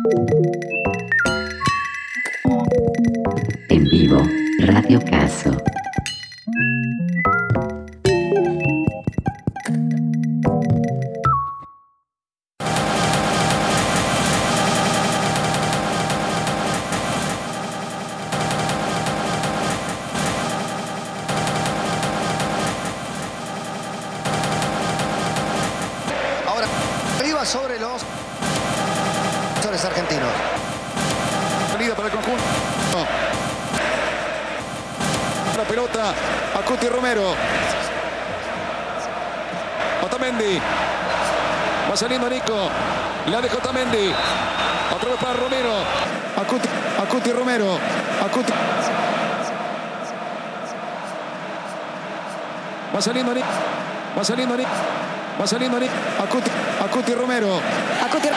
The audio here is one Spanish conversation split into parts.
En vivo, Radio Caso. Ahora, arriba sobre los argentinos. Salida para el conjunto. La pelota a Cuti Romero. Otamendi. Va saliendo Nico. La dejó Otamendi. Otra vez para Romero. A Cuti Romero. A Cuti. Va saliendo Nico. Va saliendo Nico. Va saliendo Nico. A Cuti Romero. A Cuti.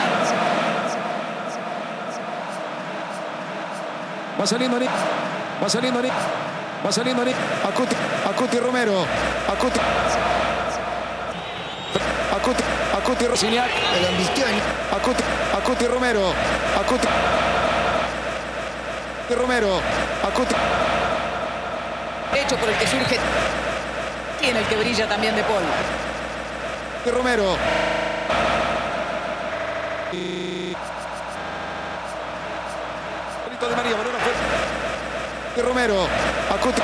Va saliendo Nick. Va saliendo Nick. Va saliendo Nick. A Cuti Romero. A Cuti Rosiniak. Lo embistió en... A Cuti Romero. A Cuti Romero. A Cuti. Hecho por el que surge y en el que brilla también De Paul. Romero. De María, balón afuera. De Romero. A Cuti.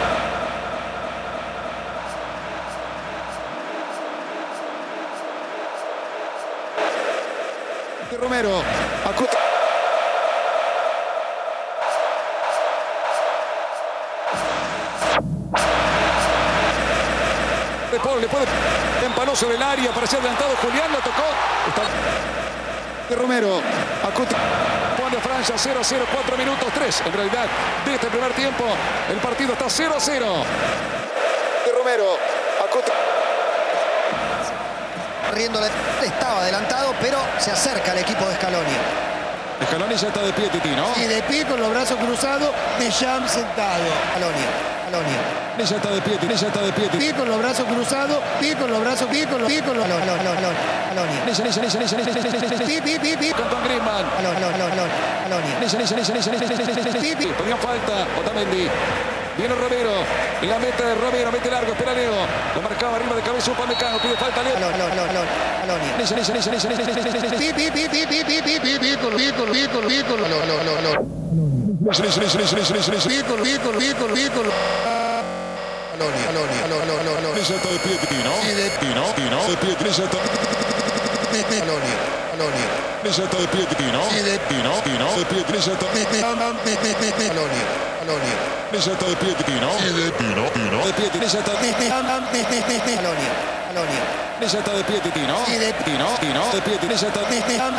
De Romero. A Cuti. De Paul le puede empanó sobre el área, parecía adelantado Julián, lo tocó. Está de Romero. A Cuti. Pone a Francia 0-0, 4 minutos 3. En realidad, de este primer tiempo, el partido está 0-0. De Romero. A Cuti. Riéndole, estaba adelantado, pero se acerca al equipo de Scaloni. Scaloni ya está de pie, Titi, ¿no? Y de pie con los brazos cruzados, Deschamps sentado. Scaloni. Ya está de pie, Titi. Ya está de pie, Titi. Pie con los brazos cruzados, pie con los brazos, pie con los... Scaloni. Con Griezmann. Ponía falta, Otamendi. Viene Romero. La mete Romero, mete largo, espera Leo. Lo marcaba arriba de cabeza Upamecano. Pide falta Leo. Ya está de pie, Tino. Tino. De pie, ya está. Ya está de pie, Tino. Tino. De pie, ya está. Ya está de pie, Tino. Tino. De pie, ya está. Ya está de pie, Tino. Tino. De pie, ya está. Ya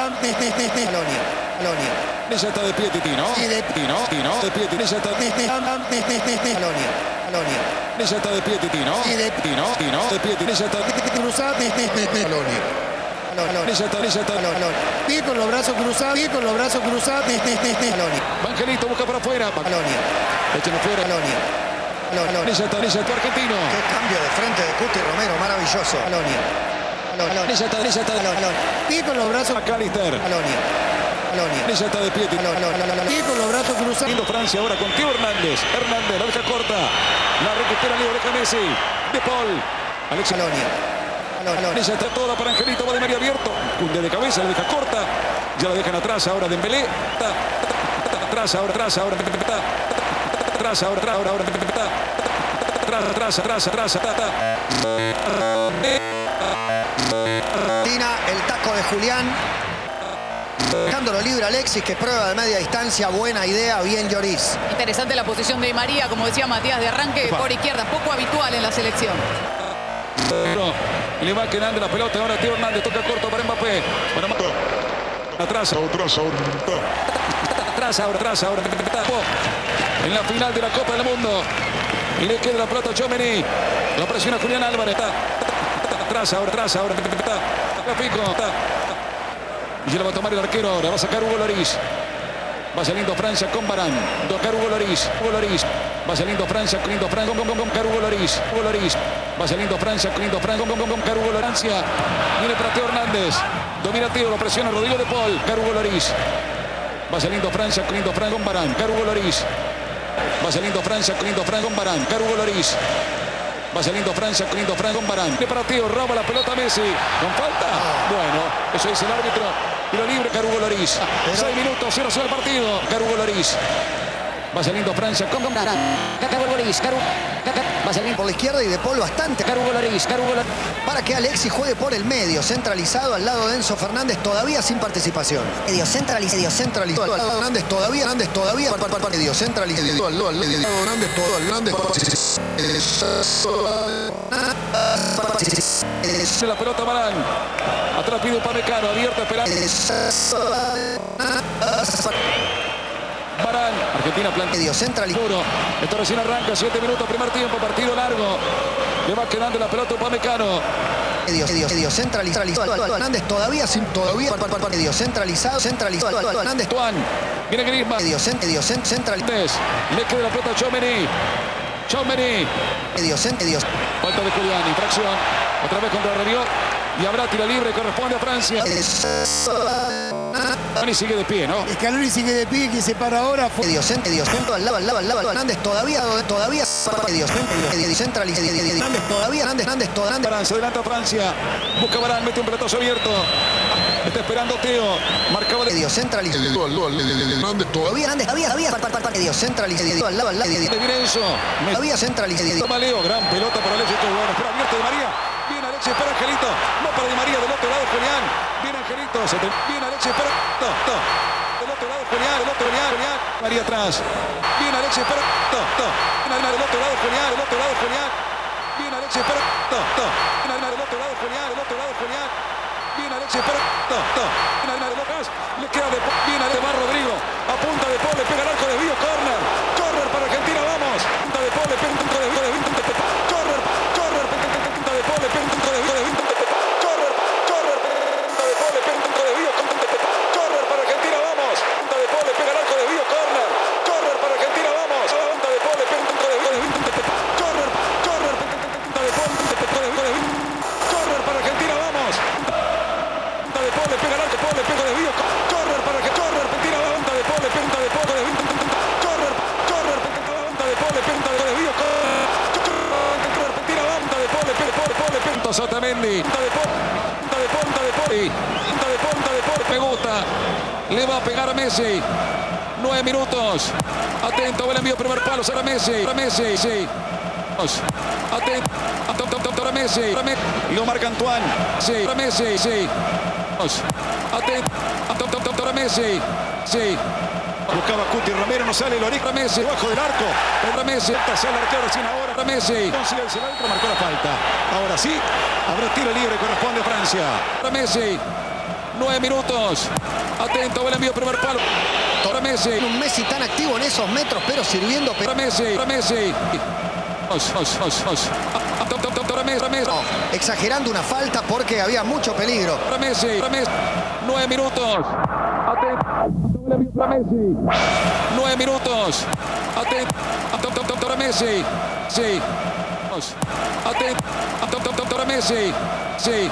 está de pie, Tino. Tino. De pie, ya está. Ya está de pie, Tino. Tino. De pie, ya está. Ya está. Pie con los brazos cruzados, Angelito busca para afuera. Échalo fuera. Ya está argentino. Qué cambio de frente de Cuti Romero, maravilloso. Ya está. Pie con los brazos. McAllister. Ya está de pie. Pie con los brazos cruzados. Lindo Francia ahora con Teo Hernández. Hernández, la deja corta. La recupera Leo, deja Messi. De Paul. Alex. Ya está toda para Angelito, va de María abierto. Cunde de cabeza, la deja corta. Ya la dejan atrás ahora Dembélé. Atrás ahora. Atrás. El taco de Julián. Dejándolo libre Alexis, que prueba de media distancia. Buena idea, bien Lloris. Interesante la posición de Di María, como decía Matías, de arranque por izquierda, poco habitual en la selección. Le va quedando la pelota ahora Teo Hernández, toca corto para Mbappé. Atrás ahora. En la final de la Copa del Mundo. Y le queda la pelota a Tchouaméni. La presiona Julián Álvarez. Atrás ahora. Pico. Y ya la va a tomar el arquero ahora. Va a sacar Hugo Lloris. Va saliendo Francia con Varane. Tocar Hugo Lloris. Hugo Lloris. Va saliendo Francia con Hugo Lloris. Hugo Lloris. Va saliendo Francia con Hugo Lloris. Viene para Teo Hernández. Domina Teo, lo presiona Rodrigo de Paul. Hugo Lloris. Va saliendo Francia con Varane. Hugo Lloris. Va saliendo Francia con Varane. Hugo Lloris. Va saliendo Francia con Varane. Viene para Teo, roba la pelota Messi. ¿Con falta? Bueno, eso dice el árbitro. Tiro libre, Hugo Lloris. 6 minutos, 0-0 el partido. Hugo Lloris. Va saliendo Francia con Varane. Hugo Lloris. Va saliendo por la izquierda y De Paul bastante. Hugo Lloris. Para que Alexis juegue por el medio, centralizado al lado de Enzo Fernández, todavía sin participación. Medio centralizado al lado de Hernández, todavía. Medio centralizado al lado de Hernández, la pelota Varane. Atrás pide Upamecano, abierto, esperando. Varane, Argentina plantea. Medio centralizado. Esto recién arranca, 7 minutos, primer tiempo, partido largo. Le va quedando la pelota Upamecano. Medio centralizado Hernández, todavía medio centralizado al Hernández. Tuan, viene Griezmann. Medio centralizado. Le queda la pelota a Tchouaméni. Medio. Falta de Julián, infracción. Otra vez contra Rabiot. Y habrá tiro libre, corresponde a Francia. Scaloni sigue de pie, ¿no? Scaloni sigue de pie, que se para ahora. Medio centro al lado Hernández, todavía medio centralizado. Hernández. Se adelanta Francia. Busca Varane, mete un pelotazo abierto. Está esperando Teo. Marcaba medio centralizado. Hernández todavía medio centralizado al lado de Virenzo. Todavía centralizado. Toma Leo, gran pelota para Alexis. Bueno, espera abierto de María. Viene Alexis, espera Angelito. No para Di María, del otro lado Julián. Viene Angelito. Viene Alexis, espera. Del otro lado Julián. María atrás. Viene Alexis, espera. Del otro lado Julián. Viene Alexis, espera. Del otro lado Julián. Viene Alexis, espera. Le queda viene de Mar Rodrigo. A punta de Paul, le pega el arco, desvío, corner para Argentina, vamos. Punta de Paul, le pega un centro de desvío. Corner, punta de Paul, le pega un centro de desvío. Corner, punta de Paul, le pega un centro de desvío. Corner para Argentina, vamos. Punta de Paul, le pega el arco, desvío, corner para Argentina, vamos. Punta de Paul, le pega un centro de desvío. Corner, punta de Paul, corner para Argentina, vamos. Punta de Paul, le pega el arco, Paul, le pega desvío. Corner para que Argentina, punta de Paul, le pega punta de Paul, corner, punta de Paul, le pega de desvío. Argentina, punta de Paul, le pega Otamendi. Punta de Paul, me gusta. Le va a pegar a Messi. 9 minutos. Atento, el envío primer palo, será Messi. Sí. Atento, para Messi. Y lo marca Antoine. Sí, para Messi, sí. Atento, para Messi. Sí. Buscaba Cuti, Romero no sale, Lloris, Messi, debajo del arco. Para Messi, hacia el arquero recién ahora. Para Messi. Consigue el centro, marcó la falta. Ahora sí, habrá tiro libre, corresponde a Francia. Para Messi. 9 minutos. Atento, el envío primer palo. Para Messi. Un Messi tan activo en esos metros, pero sirviendo. Para Messi. Para Messi. No, exagerando una falta porque había mucho peligro. Para Messi. 9 minutos. Atento, para Messi. 9 minutos. Atento, para Messi. Sí. Atento, para Messi. Sí.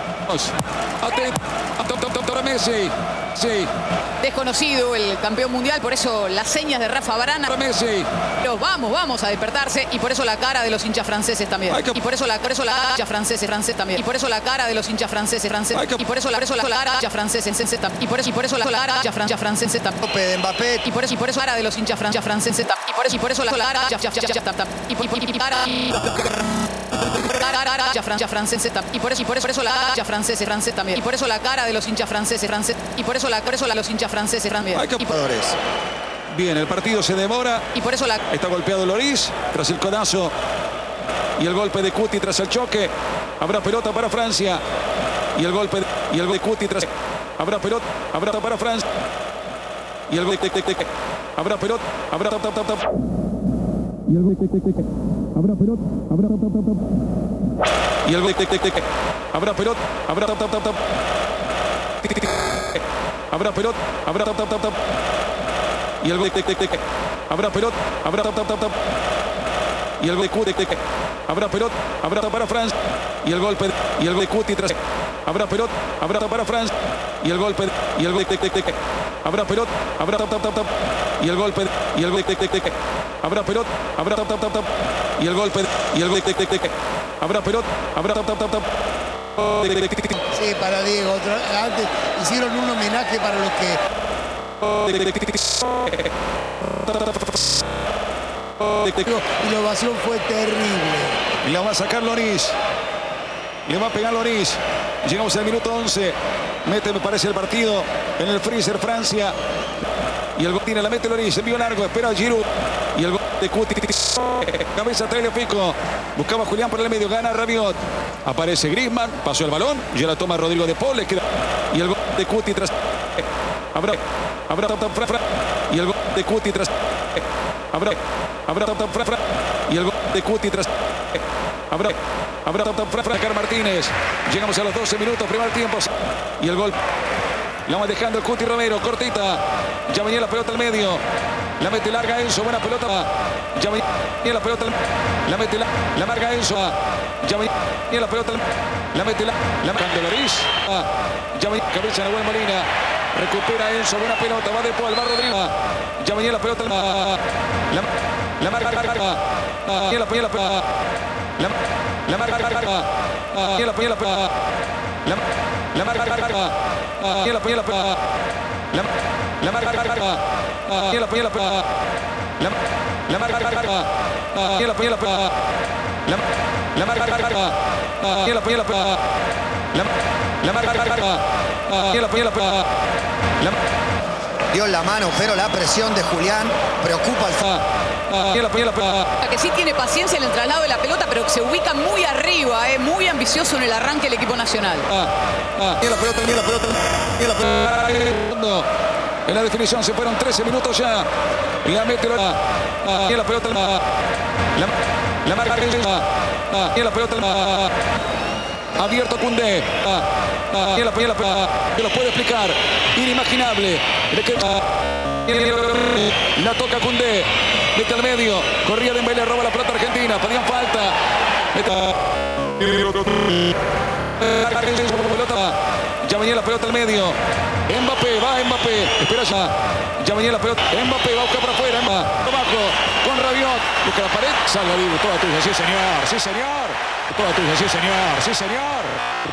Atento, para Messi. Sí. Desconocido el campeón mundial, por eso las señas de Rafa Varane. Para Messi. Pero vamos a despertarse y por eso la cara de los hinchas franceses también. Y por eso la hinchas franceses también. Y por eso la cara de los hinchas franceses. Y por eso la cara hinchas franceses también. Y por eso la cara hinchas franceses también. De Mbappé. Y por eso la cara de los hinchas franceses también. Y por eso la cara y por eso la hincha francés también. Y por eso la cara de los hinchas franceses. Y por eso los hinchas franceses también. Bien, el partido se demora. Y por eso está golpeado Lloris tras el codazo y el golpe de Cuti tras el choque. Habrá pelota para Francia. Y el golpe de Cuti tras habrá pelota para Francia. Y el golpe habrá pelota, y el habrá pelota, y el habrá pelota, habrá pelota, Y el gol de habrá pelota, habrá tap. Y el gol de Cuti, habrá pelota, habrá para Francia. Y el golpe de Cuti tras habrá pelota, habrá para Francia. Y el golpe de habrá pelota, habrá tap. Y el golpe de habrá pelota, habrá tap. Y el golpe de habrá pelota, habrá tap. Sí, para Diego. Antes hicieron un homenaje para los que... Y la ovación fue terrible. Y la va a sacar Loris. Le va a pegar Loris. Llegamos al minuto 11. Mete, me parece, el partido en el freezer Francia. Y el gol tiene, la mete Loris. Envío largo, espera a Giroud. Y el gol de Cuti. Cabeza Tagliafico. Buscaba a Julián por el medio. Gana Rabiot. Aparece Griezmann. Pasó el balón. Ya la toma Rodrigo de Paul. Y el gol de Cuti tras... Habrá y el gol de Cuti tras... Habrá y el gol de Cuti tras... Habrá Car Martínez. Llegamos a los 12 minutos, primer tiempo. Y el gol. La va dejando el Cuti Romero, cortita. Ya venía la pelota al medio. La mete larga Enzo, buena pelota. Ya venía la pelota. La mete la marca Enzo. Ya venía la pelota. La mete la marca Loris. Ya venía cabeza Nahuel Molina. Recupera Enzo, buena pelota. Va de Paul, va Rodrigo. Ya venía la pelota. La marca. La marca dio la mano, pero la presión de Julián preocupa al que sí tiene paciencia en el traslado de la pelota, pero se ubica muy arriba, muy ambicioso en el arranque del equipo nacional. En la definición se fueron 13 minutos ya. Y la mete la pelota. La marca y la pelota. Abierto Koundé. Y la pelota. Que lo puede explicar. Inimaginable. La toca Koundé. Mete al medio. Corría Dembélé, roba la pelota argentina. Pedían falta. Ya venía la pelota al medio. Mbappé, va Mbappé. Espera ya. Ya venía la pelota. Mbappé va a buscar para afuera. Abajo con Rabiot. Busca la pared. Salva vivo. Toda tuya. Sí, señor. Sí, señor. Toda tuya. Sí, señor. Sí, señor.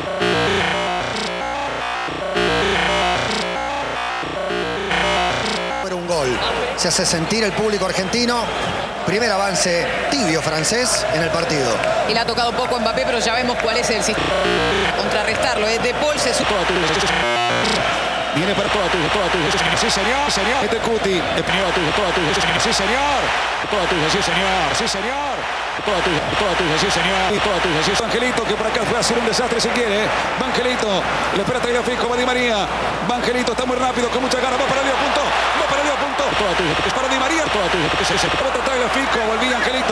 un gol. Se hace sentir el público argentino. Primer avance tibio francés en el partido. Y le ha tocado poco a Mbappé, pero ya vemos cuál es el sistema. Contrarrestarlo. De Paul se sube. Viene para toda tuya. Sí, señor. Señor. Este Cuti. Toda tuya. Sí, señor. Toda tuya. Sí, señor. Sí, señor. Toda tuya. Sí, señor. Toda tuya. Sí, Angelito, que por acá fue a hacer un desastre si quiere. Angelito. Le espera Tagliafico. Va Di María. Angelito está muy rápido, con mucha garra. Va para el punto. Toda tuya. Es para Di María. Toda tuya. Se pelota Tagliafico. Volvía Angelito.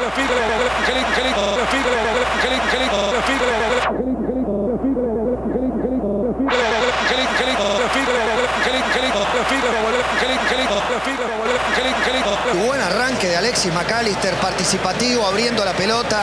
Buen arranque de Alexis McAllister, participativo, abriendo la pelota,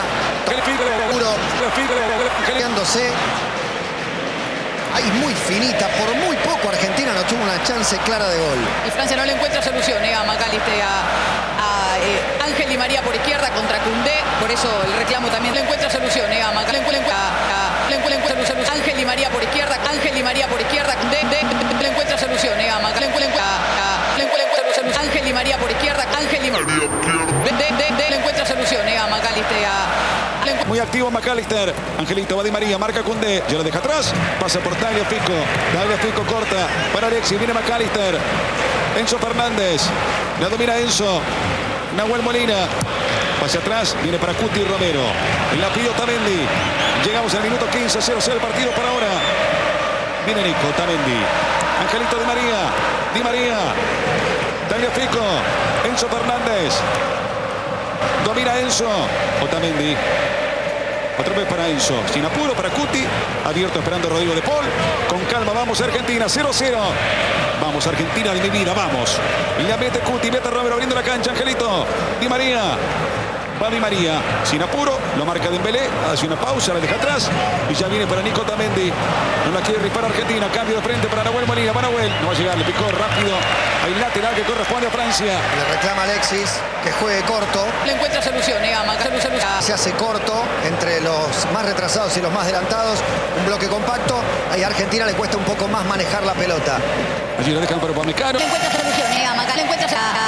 creándose. Ahí muy finita, por muy poco Argentina no tuvo una chance clara de gol. Y Francia no le encuentra solución a McAllister, a Ángel Di María por izquierda contra Koundé. Por eso el reclamo también le encuentra solución a McAllister. Ángel Di María por izquierda, Koundé le encuentra solución a McAllister. Ángel Di María por izquierda, Ángel Di María le encuentra solución a McAllister. Muy activo McAllister. Angelito va Di María, marca Koundé, ya lo deja atrás, pasa por Tagliafico. Tagliafico corta para Alexis, viene McAllister. Enzo Fernández, la domina Enzo. Nahuel Molina, pase atrás, viene para Cuti Romero. La pidió Otamendi. Llegamos al minuto 15, 0-0 el partido por ahora. Viene Nico Otamendi. Angelito Di María. Tagliafico, Enzo Fernández. Domina Enzo. Otamendi. Otra vez para Enzo. Sin apuro para Cuti. Abierto esperando Rodrigo de Paul. Con calma vamos Argentina. 0-0. Vamos, Argentina de mi vida, vamos. Y la mete Cuti, mete Romero abriendo la cancha, Angelito. Di María. Va Di María, sin apuro, lo marca Dembélé, hace una pausa, la deja atrás y ya viene para Nico Otamendi. No la quiere rifar Argentina, cambio de frente para Nahuel Molina. Va Nahuel, no va a llegar, le picó rápido. Hay lateral que corresponde a Francia. Le reclama Alexis que juegue corto. Le encuentra solución, Gama. Se hace corto entre los más retrasados y los más adelantados. Un bloque compacto. Ahí a Argentina le cuesta un poco más manejar la pelota. Allí la dejan para Upamecano. Le encuentra solución, Gama. Le encuentra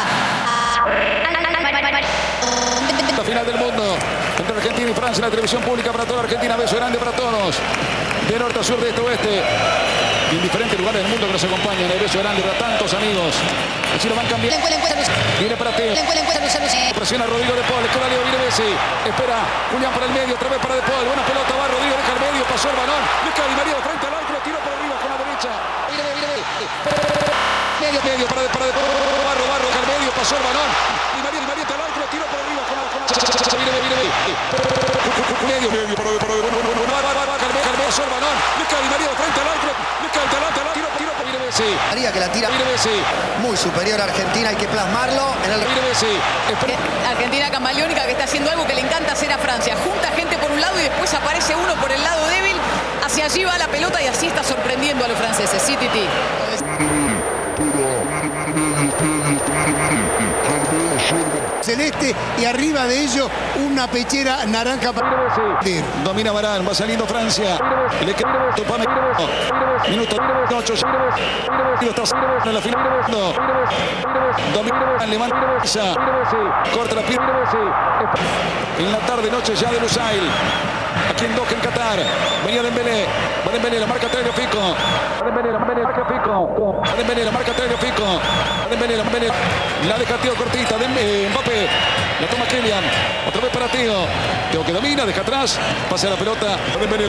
La final del mundo entre Argentina y Francia en la televisión pública para toda la Argentina. Beso grande para todos. De norte a sur, de este a oeste. En diferentes lugares del mundo que nos acompañan. El beso grande para tantos amigos. Así lo van cambiando. Viene para ti. Presiona Rodrigo de Paul. Escuela Leo, viene Messi. Espera Julián para el medio. Otra vez para de Paul. Buena pelota. Va Rodrigo. Deja el medio. Pasó el balón. Le cae Di María de frente al arco. Lo tiró por arriba con la derecha. Medio para de Paul. Barro. Deja el medio. Pasó el balón. Di María está al arco. Lo tiró por arriba con la. Medio para de Paul. Pasó el balón. Le cae Di María de frente al arco. Le cae el talante al arco. Tiro por Messi. María que la tira muy superior a Argentina, hay que plasmarlo en el... Argentina camaleónica que está haciendo algo que le encanta hacer a Francia. Junta gente por un lado y después aparece uno por el lado débil. Hacia allí va la pelota y así está sorprendiendo a los franceses. Sí, Titi. Celeste y arriba de ellos una pechera naranja para... Domina Varane, va saliendo Francia. Le queda minuto 8. En la final. Domina, levanta. Corta la pierna. En la tarde, noche ya de Lusail. Aquí en Doha, en Qatar. Venía Dembélé. Va Dembélé, la marca Tagliafico. Dembélé, la marca Tagliafico. Dembélé. La deja Tío cortita. Mbappé. La toma Kylian. Otra vez para Tío. Tío que domina, deja atrás. Pasa la pelota. Dembélé.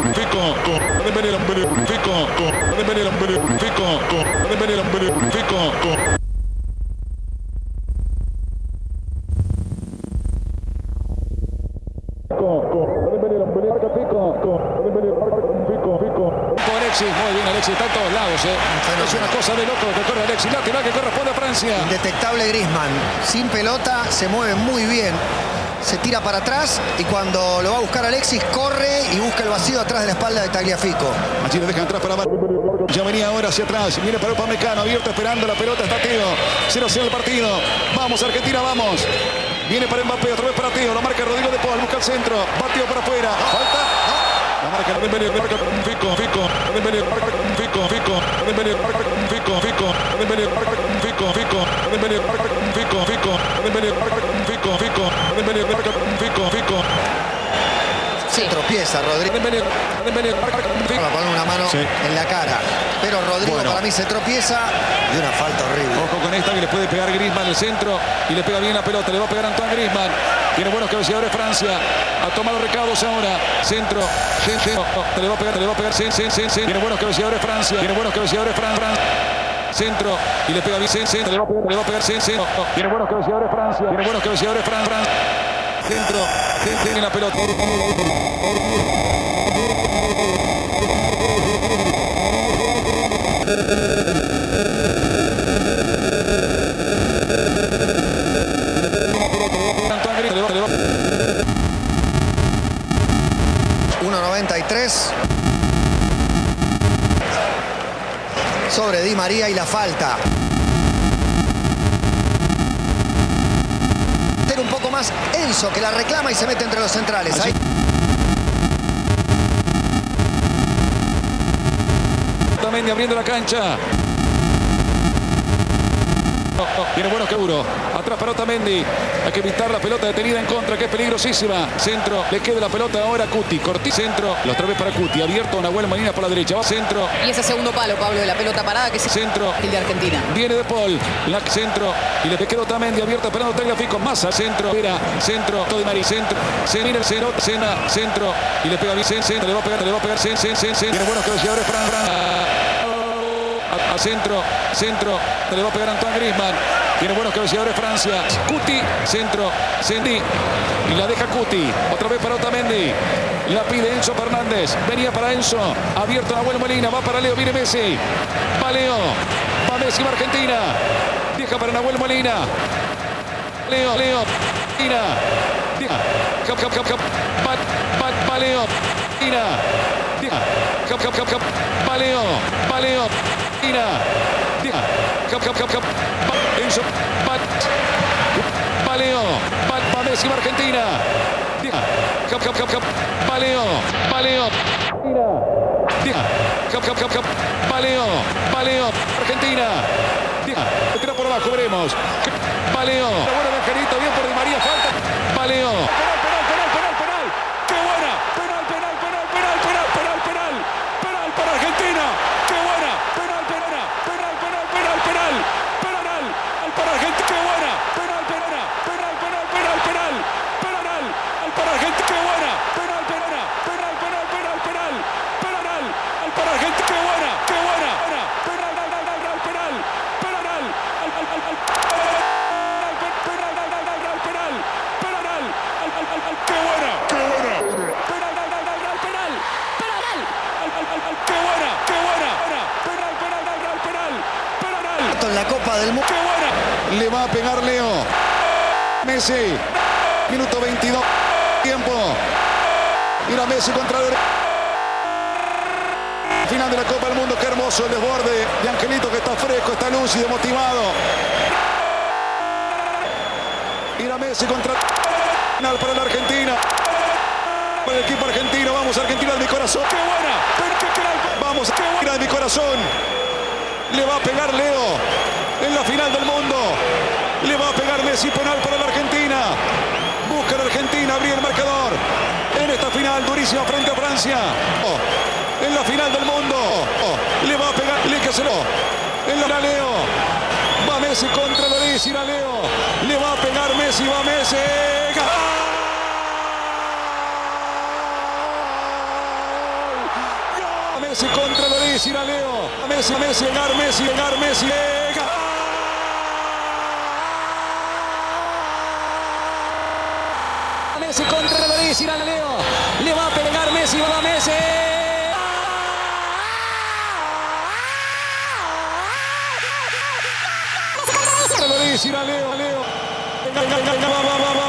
Alexis, muy bien Alexis, está en todos lados. Es una cosa de loco que corre Alexis. Lateral que corresponde a Francia. Indetectable Griezmann, sin pelota, se mueve muy bien. Se tira para atrás y cuando lo va a buscar Alexis, corre y busca el vacío atrás de la espalda de Tagliafico. Allí lo dejan atrás para ya venía ahora hacia atrás. Viene para Upamecano, abierto esperando la pelota. Está Tío. 0-0 el partido. Vamos Argentina, vamos. Viene para Mbappé, otra vez para Tío. Lo marca Rodrigo de Paul, busca el centro. Va Tío para afuera. Falta. La marca Dembélé, marca Fico. Dembélé, marca Fico. Dembélé, marca Fico. Dembélé, marca Fico. Dembélé, marca Fico. Dembélé, marca Fico. Dembélé, marca Fico. Se tropieza Rodrigo. Dembélé, marca Fico. Va a poner una mano en la cara. Pero Rodrigo para mí se tropieza de una falta horrible. Ojo con esta que le puede pegar Griezmann en el centro y le pega bien la pelota. Le va a pegar Antoine Griezmann. Tiene buenos cabeceadores Francia. Ha tomado recados ahora. Centro. Le va a pegar. Tiene buenos cabeceadores Francia. Centro. Y le pega bien. Centro. Le va a pegar. Tiene buenos cabeceadores Francia. Centro. Tiene la pelota. Antoine Griezmann. 1.93 sobre Di María y la falta. Un poco más Enzo que la reclama y se mete entre los centrales. Ahí. Otamendi abriendo la cancha. Tiene buenos Keuro. Atrás para Otamendi. Hay que evitar la pelota detenida en contra, que es peligrosísima. Centro. Le queda la pelota ahora a Cuti. Corti. Centro. La otra vez para Cuti. Abierto Nahuel Molina por la derecha. Va centro. Y ese segundo palo, Pablo, de la pelota parada que es centro. El de Argentina. Viene de Paul. La centro. Y le queda Otamendi abierto esperando Tagliafico. Massa. Centro. Mira. Centro. Todo de Marí. Centro. Se mira el centro. Cena. Centro. Y le pega bien. Centro. Le va a pegar. Tiene buenos cabeceadores. A centro. Le va a pegar Antoine Griezmann. Tiene buenos cabeceadores Francia. Cuti. Centro. Sendi. Y la deja Cuti. Otra vez para Otamendi. La pide Enzo Fernández. Venía para Enzo. Abierto Nahuel Molina. Va para Leo. Viene Messi. Va Leo. Va Messi, va Argentina. Deja para Nahuel Molina. Leo, Molina. Deja. Va Leo. Molina. Deja. Leo. Molina. Deja. Enzo. Leo. Va Messi, va Argentina. Deja. Leo. Molina. Deja. Paleo, Argentina. Tira por abajo, veremos. Paleo. La buena de Angelito, bien por Di María, falta. Paleo. Penal. ¡Qué buena! Penal para Argentina. ¡Qué buena! Penal para Argentina. ¡Qué buena! Penal para Argentina. ¡Qué buena! Penal para Argentina. ¡Qué buena! En la Copa del Mundo. ¡Qué buena! Le va a pegar Leo. Messi. Minuto 22. Tiempo. Mira Messi contra el final de la Copa del Mundo. Qué hermoso el desborde de Angelito, que está fresco, está lúcido, motivado. Mira Messi contra el final para la Argentina. Para el equipo argentino. Vamos, Argentina de mi corazón. ¡Qué buena! Vamos, Argentina de mi corazón. Le va a pegar Leo en la final del mundo. Le va a pegar Messi, penal para la Argentina. Busca la Argentina, abrir el marcador en esta final durísima frente a Francia. En la final del mundo. Le va a pegar, léqueselo. En la Leo. Va Messi contra Loris, irá Leo. Le va a pegar Messi, va Messi. Messi contra Loris, irá Leo. Messi, llegar Messi. Messi contra Loris, irá Leo. Le va a pegar Messi, va Messi. Loris, irá Leo. Va.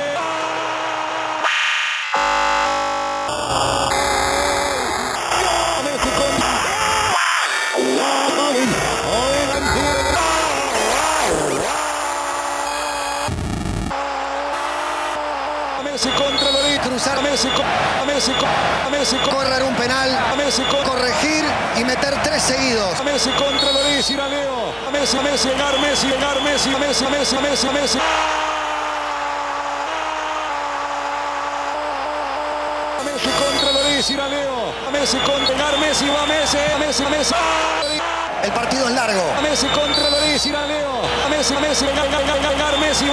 Messi contra Loris, cruzar a Messi, correr un penal, corregir y meter 3 seguidos. A Messi contra Loris, irá Leo. A Messi, llegar Messi. A Messi contra Loris, irá Leo. A Messi contra llegar Messi, va Messi. El partido es largo. A Messi contra Loris, irá Leo. A Messi, llegar Messi.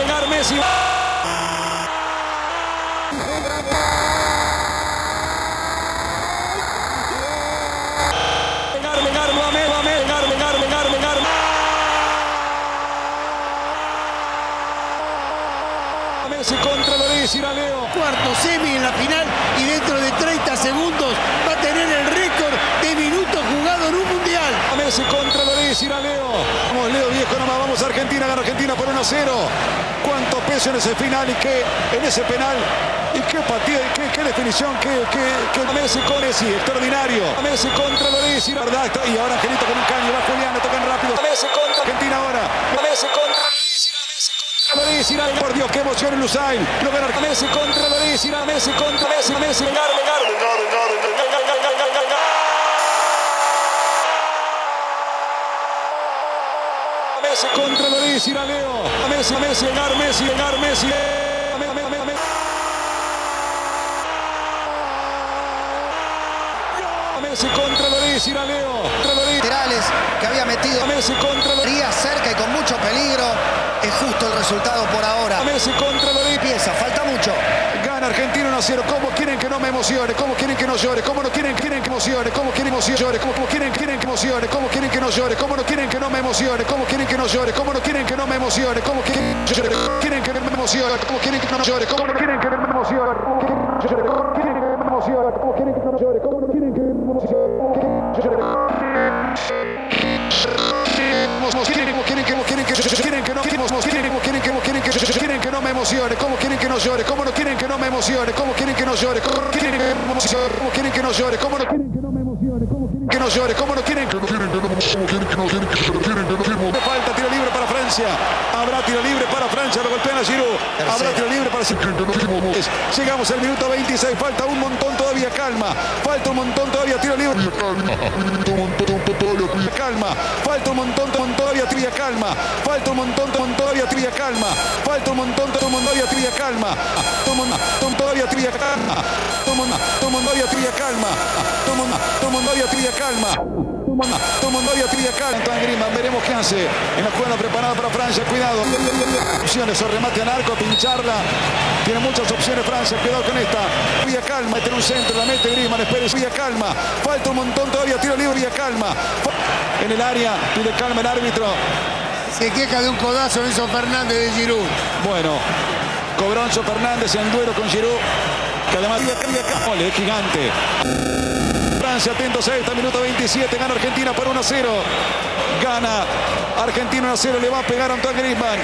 Messi contra Loris, irá Leo. Cuarto semi en la final y dentro de 30 segundos va a tener el récord de minutos jugados en un mundial. A Messi contra Loris, irá Leo. Vamos Leo, viejo nomás, vamos Argentina, gana Argentina por 1-0. Cuánto peso en ese final y qué en ese penal. Y qué partida, y qué definición, qué a Messi con Messi, extraordinario. A Messi contra Loris, irá, verdad, y ahora Angelito con un caño, va Julián, le tocan rápido. A Messi contra Argentina ahora. A Messi contra Loris, irá, por Dios, qué emoción en Lusail. Lo ven a Messi contra Loris, irá Messi contra Messi, vengar. A Messi contra Loris, irá Leo. A Messi, vengar Messi. A Messi contra Loris, irá Leo. Laterales que había metido A Messi contra Loris. cerca y con mucho peligro. Es justo el resultado por ahora. A Messi contra Loris. Empieza, falta mucho. Gana Argentina 1-0. ¿Cómo quieren que no me emocione? ¿Cómo quieren que no llore? ¿Cómo no quieren que emocione? ¿Cómo quieren que llore? ¿Cómo quieren que emocione? ¿Cómo quieren que no llore? ¿Cómo no quieren que no me emocione? ¿Cómo quieren que no llore? ¿Cómo no quieren que no me emocione? ¿Cómo quieren que me emocione? ¿Cómo quieren que no llore? ¿Cómo no quieren que me emocione? ¿Cómo quieren que me emocione? ¿Cómo quieren que no llore? ¿Cómo no quieren que me emocione? emocione? ¿Cómo quieren que no llore? ¿Cómo no quieren que no me emocione? ¿Cómo quieren que no llore? ¿Cómo quieren que me emocione? ¿Cómo quieren que no llore? ¿Cómo no quieren que no me emocione? ¿Cómo quieren que no llore? ¿Cómo no quieren que no quieren que no me falta tiro libre para Francia. Habrá tiro libre para Francia, lo golpean a Giroud. Habrá tiro libre para llegamos al minuto 26, falta un montón todavía, calma. Falta un montón todavía, tiro libre. Calma. Falta un montón todavía, tibia calma. Falta un montón todavía, tibia calma. Falta un montón todavía, tibia calma. Todavía tibia calma. Todavía tibia calma. Todavía tibia calma. Todavía tibia calma. Antoine Griezmann, veremos qué hace en la jugada preparada para Francia. Cuidado. Opciones o remate al arco, pincharla. Tiene muchas opciones Francia. Cuidado con esta. Tibia calma. Mete en un centro, la mete Griezmann. Espere, tibia calma. Falta un montón todavía. Tiro libre, tibia calma. En el área, pide calma el árbitro. Se queja de un codazo Enzo Fernández de Giroud. Bueno, cobró Enzo Fernández en duelo con Giroud, que además es gigante. Francia, atentos a esta, minuto 27, gana Argentina por 1-0. Gana Argentina 1-0, le va a pegar a Antoine Griezmann.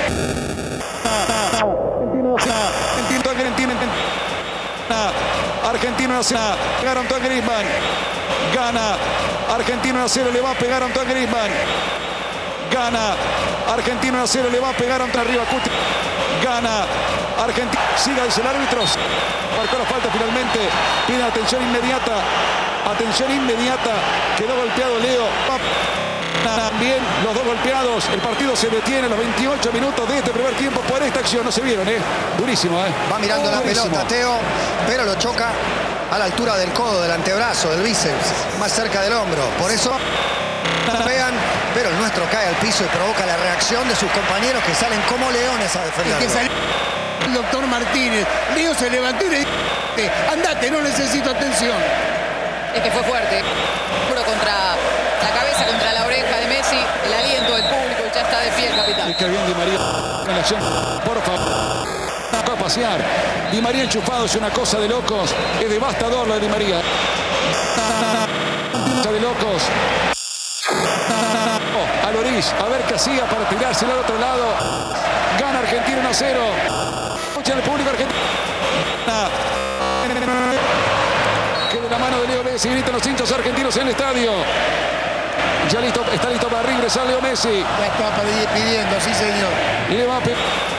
Argentina 1-0, pegar a Antoine Griezmann. Gana Argentina 1-0, le va a pegar a Antoine Griezmann. Gana Argentina 1-0, le va a pegar a Antoine arriba. Gana Argentina. Siga, dice el árbitro. Marcó la falta finalmente. Pide atención inmediata. Atención inmediata. Quedó golpeado Leo. También los dos golpeados. El partido se detiene a los 28 minutos de este primer tiempo por esta acción. No se vieron, durísimo, Va mirando la durísimo. pelota, Teo, pero lo choca a la altura del codo, del antebrazo, del bíceps, más cerca del hombro. Por eso pegan, pero el nuestro cae al piso y provoca la reacción de sus compañeros que salen como leones a defenderlo. Y que salió el doctor Martínez. Leo se levantó y le dijo: andate, no necesito atención. Es que fue fuerte. Puro contra la cabeza, contra la oreja de Messi. El aliento del público y ya está de pie el capitán. Es que bien Di María en la acción. Por favor. A pasear. Di María enchufado es una cosa de locos. Es devastador lo de Di María. De locos. Al Loris, a ver qué hacía para tirárselo al otro lado. Gana Argentina 1-0. Escucha el público argentino. Que de la mano de Leo Messi gritan los hinchas argentinos en el estadio. Ya listo, está listo para reingresar Leo Messi. Ya está pidiendo, sí señor. Y le va a pegar.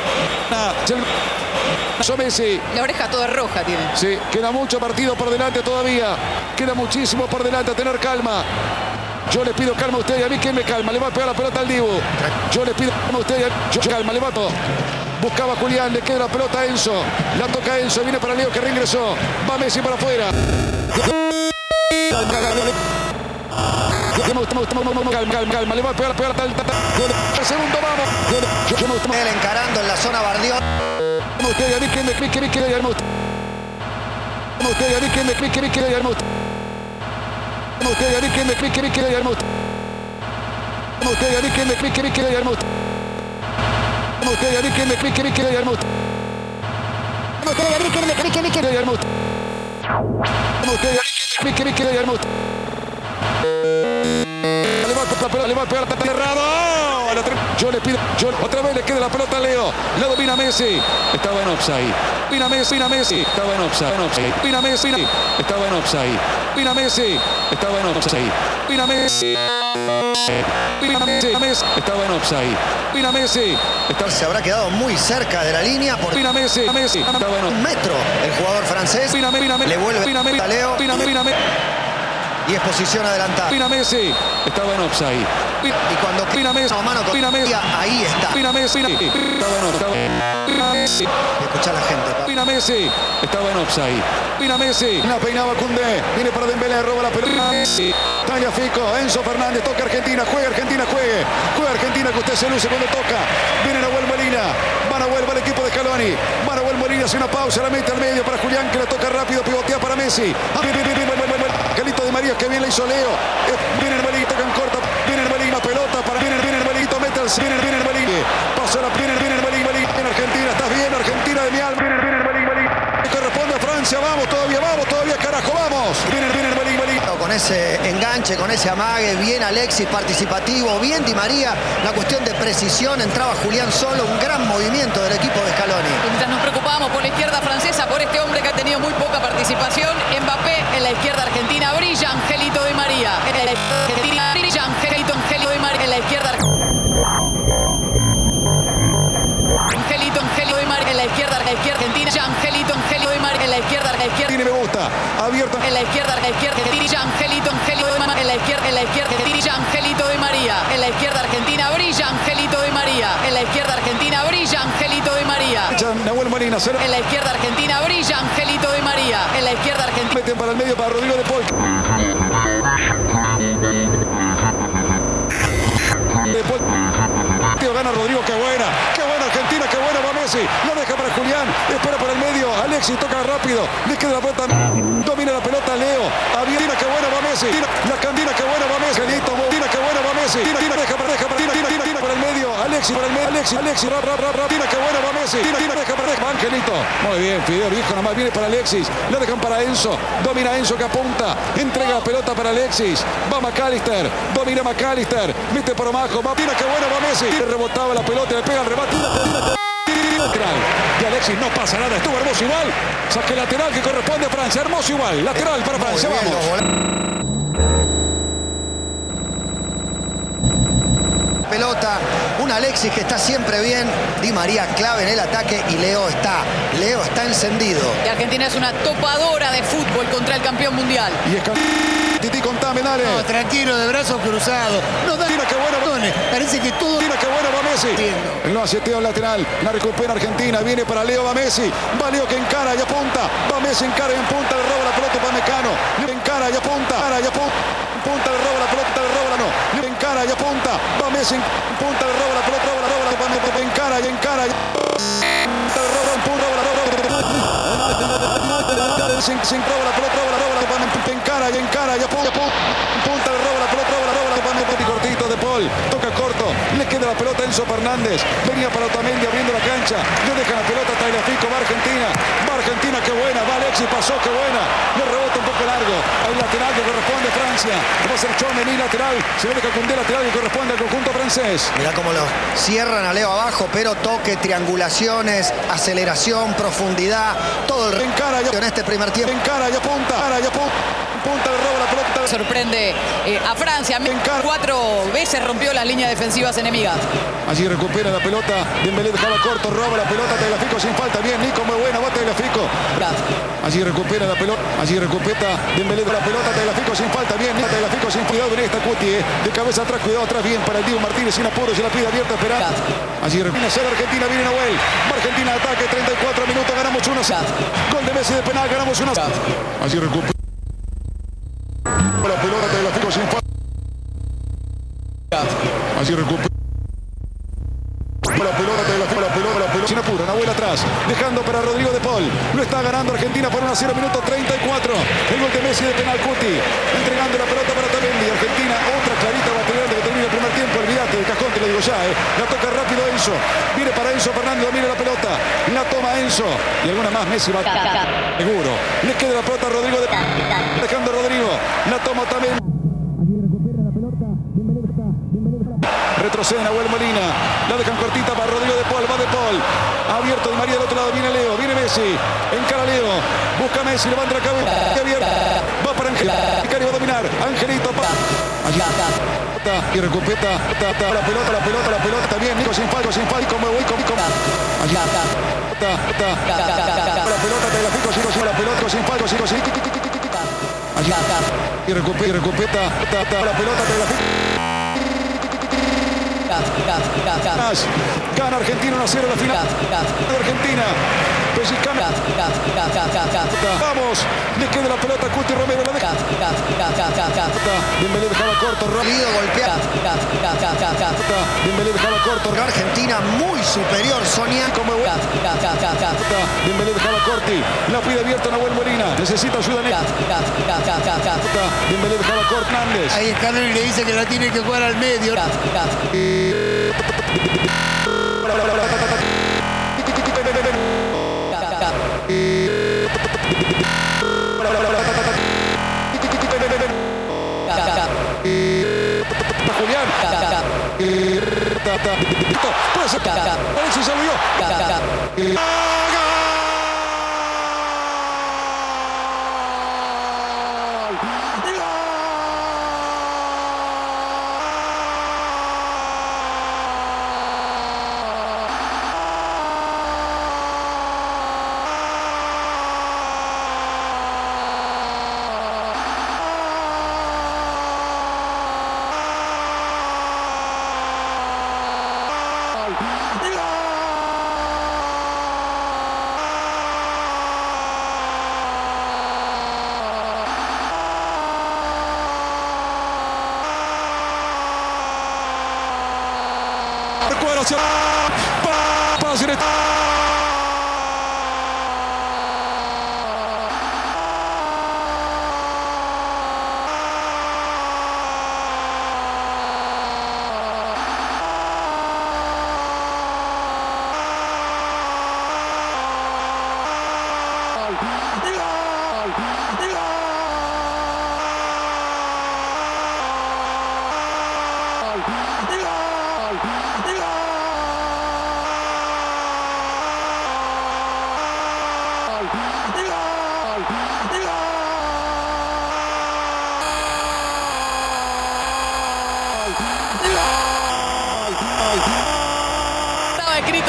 Messi. La oreja toda roja tiene. Sí, queda mucho partido por delante todavía. Queda muchísimo por delante, a tener calma. Yo le pido calma a usted y a mí. ¿Quién me calma? Le va a pegar la pelota al Dibu. Yo le pido calma a usted y a mí. Calma, le mato. Buscaba a Julián, le queda la pelota a Enzo. La toca Enzo, viene para Leo que reingresó. Va Messi para afuera. Calma, le va a pegar la pelota al segundo, vamos. Él encarando en la zona Bardiol. Usted y a mí, ¿quién me quiere llamar usted? Usted y a mí, ¿quién me quiere llamar usted? Usted y a mí, ¿quién me quiere llamar usted? Usted y a mí, ¿quién me quiere llamar usted? Usted y a mí, ¿quién me quiere llamar usted? Usted y a mí, ¿quién me quiere llamar usted? Usted y a mí, ¿quién me quiere llamar usted? Le va a pegar cerrado. Yo le pido, otra vez le queda la pelota a Leo. La domina Messi. Estaba en offside. Pina Messi. Estaba en offside. Pina Messi. Estaba en offside. Pina Messi. Estaba en offside. Pina Messi. Estaba en offside. Pina Messi. Se habrá quedado muy cerca de la línea por Pina Messi. Estaba en un metro el jugador francés. Le vuelve a Leo. Y es posición adelantada. Pina Messi. Estaba en offside. Y cuando Pina Messi. mano con ahí está. Pina Messi. Estaba en offside. Pina Messi. Escucha a la gente. Pina Messi. Estaba en offside. Pina Messi. La peinaba Koundé. Viene para Dembélé, roba la pelota. Messi. Tagliafico. Enzo Fernández. Toca Argentina. Juega Argentina. Juega Argentina, que usted se luce cuando toca. Viene Nahuel Molina. Va Nahuel, va el equipo de Scaloni. Va Nahuel Molina. Hace una pausa. La mete al medio para Julián, que la toca rápido. Pivotea para Messi. Calito de María, que bien le hizo Leo. Viene el Molina, toca en corta. Viene el Molina, pelota para. Viene el Molito, mete al. Viene el Molina. Pasa la. Viene el Molina. En Argentina, estás bien, Argentina de mi alma. Viene el Molina. Corresponde a Francia, vamos todavía, carajo, vamos. Viene el Molina. Con ese enganche, con ese amague. Bien Alexis, participativo. Bien Di María. La cuestión de precisión. Entraba Julián solo. Un gran movimiento del equipo de Scaloni. Y mientras nos preocupamos por la izquierda francesa, por este hombre que ha tenido muy poca participación, Mbappé en la izquierda argentina brilla. Angelito Di María. En la izquierda argentina brilla. Angelito Di María. En la izquierda Angelito Di María. En la izquierda argentina. Angelito Di María. En la izquierda Tiene me gusta. Abierto. En la izquierda brilla. Angelito Di María. En la izquierda brilla. Angelito Di María. En la izquierda argentina brilla. Angelito Di María. En la izquierda argentina brilla. Angelito Di María. Nahuel Molina. En la izquierda argentina brilla. Angelito Di María. En la izquierda argentina. Meten para el medio para Rodrigo de Paul. Gana Rodrigo, qué buena Argentina, qué buena, va Messi, lo deja para Julián, espera por el medio, Alexis toca rápido, le queda la pelota, domina la pelota Leo, Argentina, qué buena, va Messi, la Candina, qué buena, va Messi, listo, Tina, qué buena, va Messi, Tina, deja por el medio, Alexis, Tina, qué buena, va Messi, Tina, deja para Angelito, muy bien, Fideo viejo, nomás viene para Alexis, la dejan para Enzo, domina Enzo que apunta, entrega la pelota para Alexis, va McAllister, domina McAllister, mete por abajo, va Tina, qué buena, va Messi, le rebotaba la pelota, le pega el remate, lateral de Alexis, no pasa nada, estuvo hermoso igual, saque lateral que corresponde a Francia, hermoso igual, lateral para Francia, vamos. Pelota, un Alexis que está siempre bien, Di María clave en el ataque y Leo está encendido. Y Argentina es una topadora de fútbol contra el campeón mundial. Y es Titi, contame, dale. No, tranquilo, de brazos cruzados. No da. Mira qué bueno. Parece que todo. Mira qué bueno, va Messi. El no aseteo lateral. La recupera Argentina. Viene para Leo, va Messi. Va Leo que encara y apunta. Va Messi, encara y apunta. Le roba la pelota para Mecano. Le encara y apunta. Punta, le roba la pelota, le roba no. Le encara y apunta. Va Messi, punta, le roba la pelota, encara y encara. Le roba la pelota, encara y encara y apunta, le roba la pelota, cortito de Paul, toca corto, le queda la pelota a Enzo Fernández, venía para Otamendi abriendo la cancha, le deja la pelota a Tagliafico, va Argentina, qué buena, va Alexis, pasó, qué buena, le rebota un poco largo, hay lateral que corresponde a Francia, va a ser Tchouaméni lateral, se le deja Koundé lateral que corresponde al conjunto francés. Mirá cómo lo cierran a Leo abajo, pero toque, triangulaciones, aceleración, profundidad, todo el encara en este primer tiempo. Encara y apunta, le roba la pelota. Sorprende a Francia. 4 veces rompió las líneas defensivas enemigas. Allí recupera la pelota. Dembélé dejaba corto, roba la pelota. Tagliafico sin falta. Bien, Nico, muy buena. Va Tagliafico. Allí recupera la pelota. Dembélé la pelota. Tagliafico sin falta. Bien, Tagliafico sin cuidado en esta Cuti. De cabeza atrás, cuidado atrás. Bien para el Diego Martínez. Sin apuro, se la pide abierta, esperar. Allí recupera Argentina. Viene Nahuel. Va Argentina ataque. 34 minutos. Ganamos 1-0. Gol de Messi de penal. Ganamos 1-0. Allí recupera la pelota. Tagliafico sin falta. Allí recupera la pelota, sin apuro, Nahuel atrás, dejando para Rodrigo de Paul, lo está ganando Argentina por 1-0, minuto 34, el gol de Messi de penal, Cuti, entregando la pelota para Otamendi, Argentina, otra clarita batería que termina el primer tiempo, olvídate del cajón, te lo digo ya, la toca rápido Enzo, viene para Enzo Fernández, domina la pelota, la toma Enzo, y alguna más, Messi va, seguro, le queda la pelota a Rodrigo de Paul, dejando a Rodrigo, la toma Otamendi. Retrocede Nahuel Molina, la dejan cortita para Rodrigo de Paul, va de Paul, abierto Di María del otro lado, viene Leo, viene Messi, encara Leo, busca Messi, levanta la cabeza, abierta, va para Angelito, Icardi va a dominar, Angelito, allí, y recupera la pelota, bien, Nico sin falta, como Nico, allí, la pelota, Tagliafico, la pelota, sin falta, allí, y recupera la pelota, Tagliafico. Gana Argentina 1-0 la final. Argentina. Mexicana. Vamos. Le queda la pelota a Cuti Romero. La deja. Dembélé dejaba corto. Lido golpea. Dembélé dejaba corto. Argentina muy superior. Sonia. Dembélé dejaba corti. La pide abierta Nahuel Molina. Necesita ayuda. Dembélé dejaba corto. Hernández. Ahí Scaloni le dice que la tiene que jugar al medio. Puede ser. Alexis ya lo vio. Estaba escrito.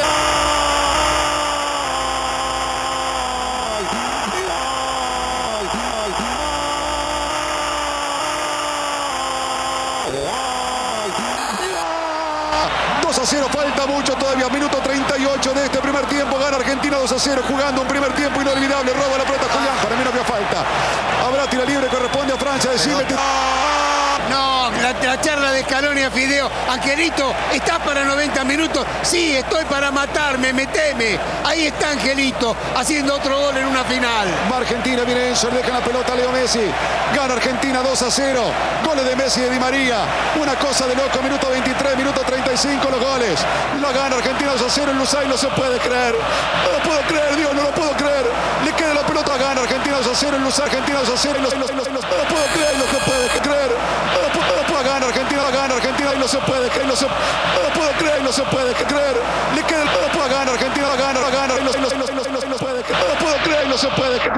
2-0, falta mucho todavía, minuto 38 de este primer tiempo, gana Argentina 2-0, jugando un primer tiempo inolvidable, roba la pelota Julián, para mí no había falta. Habrá tiro libre, corresponde a Francia, decime. No, la charla de Scaloni a Fideo. Angelito, ¿estás para 90 minutos? Sí, estoy para matarme, meteme. Ahí está Angelito, haciendo otro gol en una final. Va Argentina, viene Enzo, le deja la pelota a Leo Messi. Gana Argentina 2-0. Goles de Messi y de Di María. Una cosa de loco, minuto 23, minuto 35 los goles. La gana Argentina 2-0 en Lusail, no se puede creer. No lo puedo creer, Dios, no lo puedo creer. Le queda la pelota, gana Argentina 2-0 en Lusail, Argentina 2-0. No lo puedo creer, no se puede creer. No puedo ganar Argentina y no se puede creer, no lo puedo creer, no se puede creer. Le queda, no puedo ganar Argentina, gana y no se puede creer. No puedo creer, no se puede creer.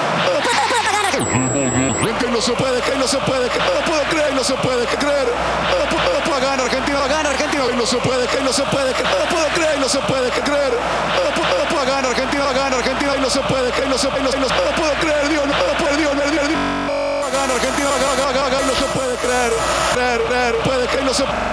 No se puede creer, no se puede creer. No puedo creer, no se puede creer. No puedo ganar Argentina y no se puede creer, no se puede creer. No puedo creer, no se puede creer. No puedo ganar Argentina y no se puede creer, no puedo creer, Dios, no puedo, Dios. Gana Argentina, no se puede creer, puede creer, no se puede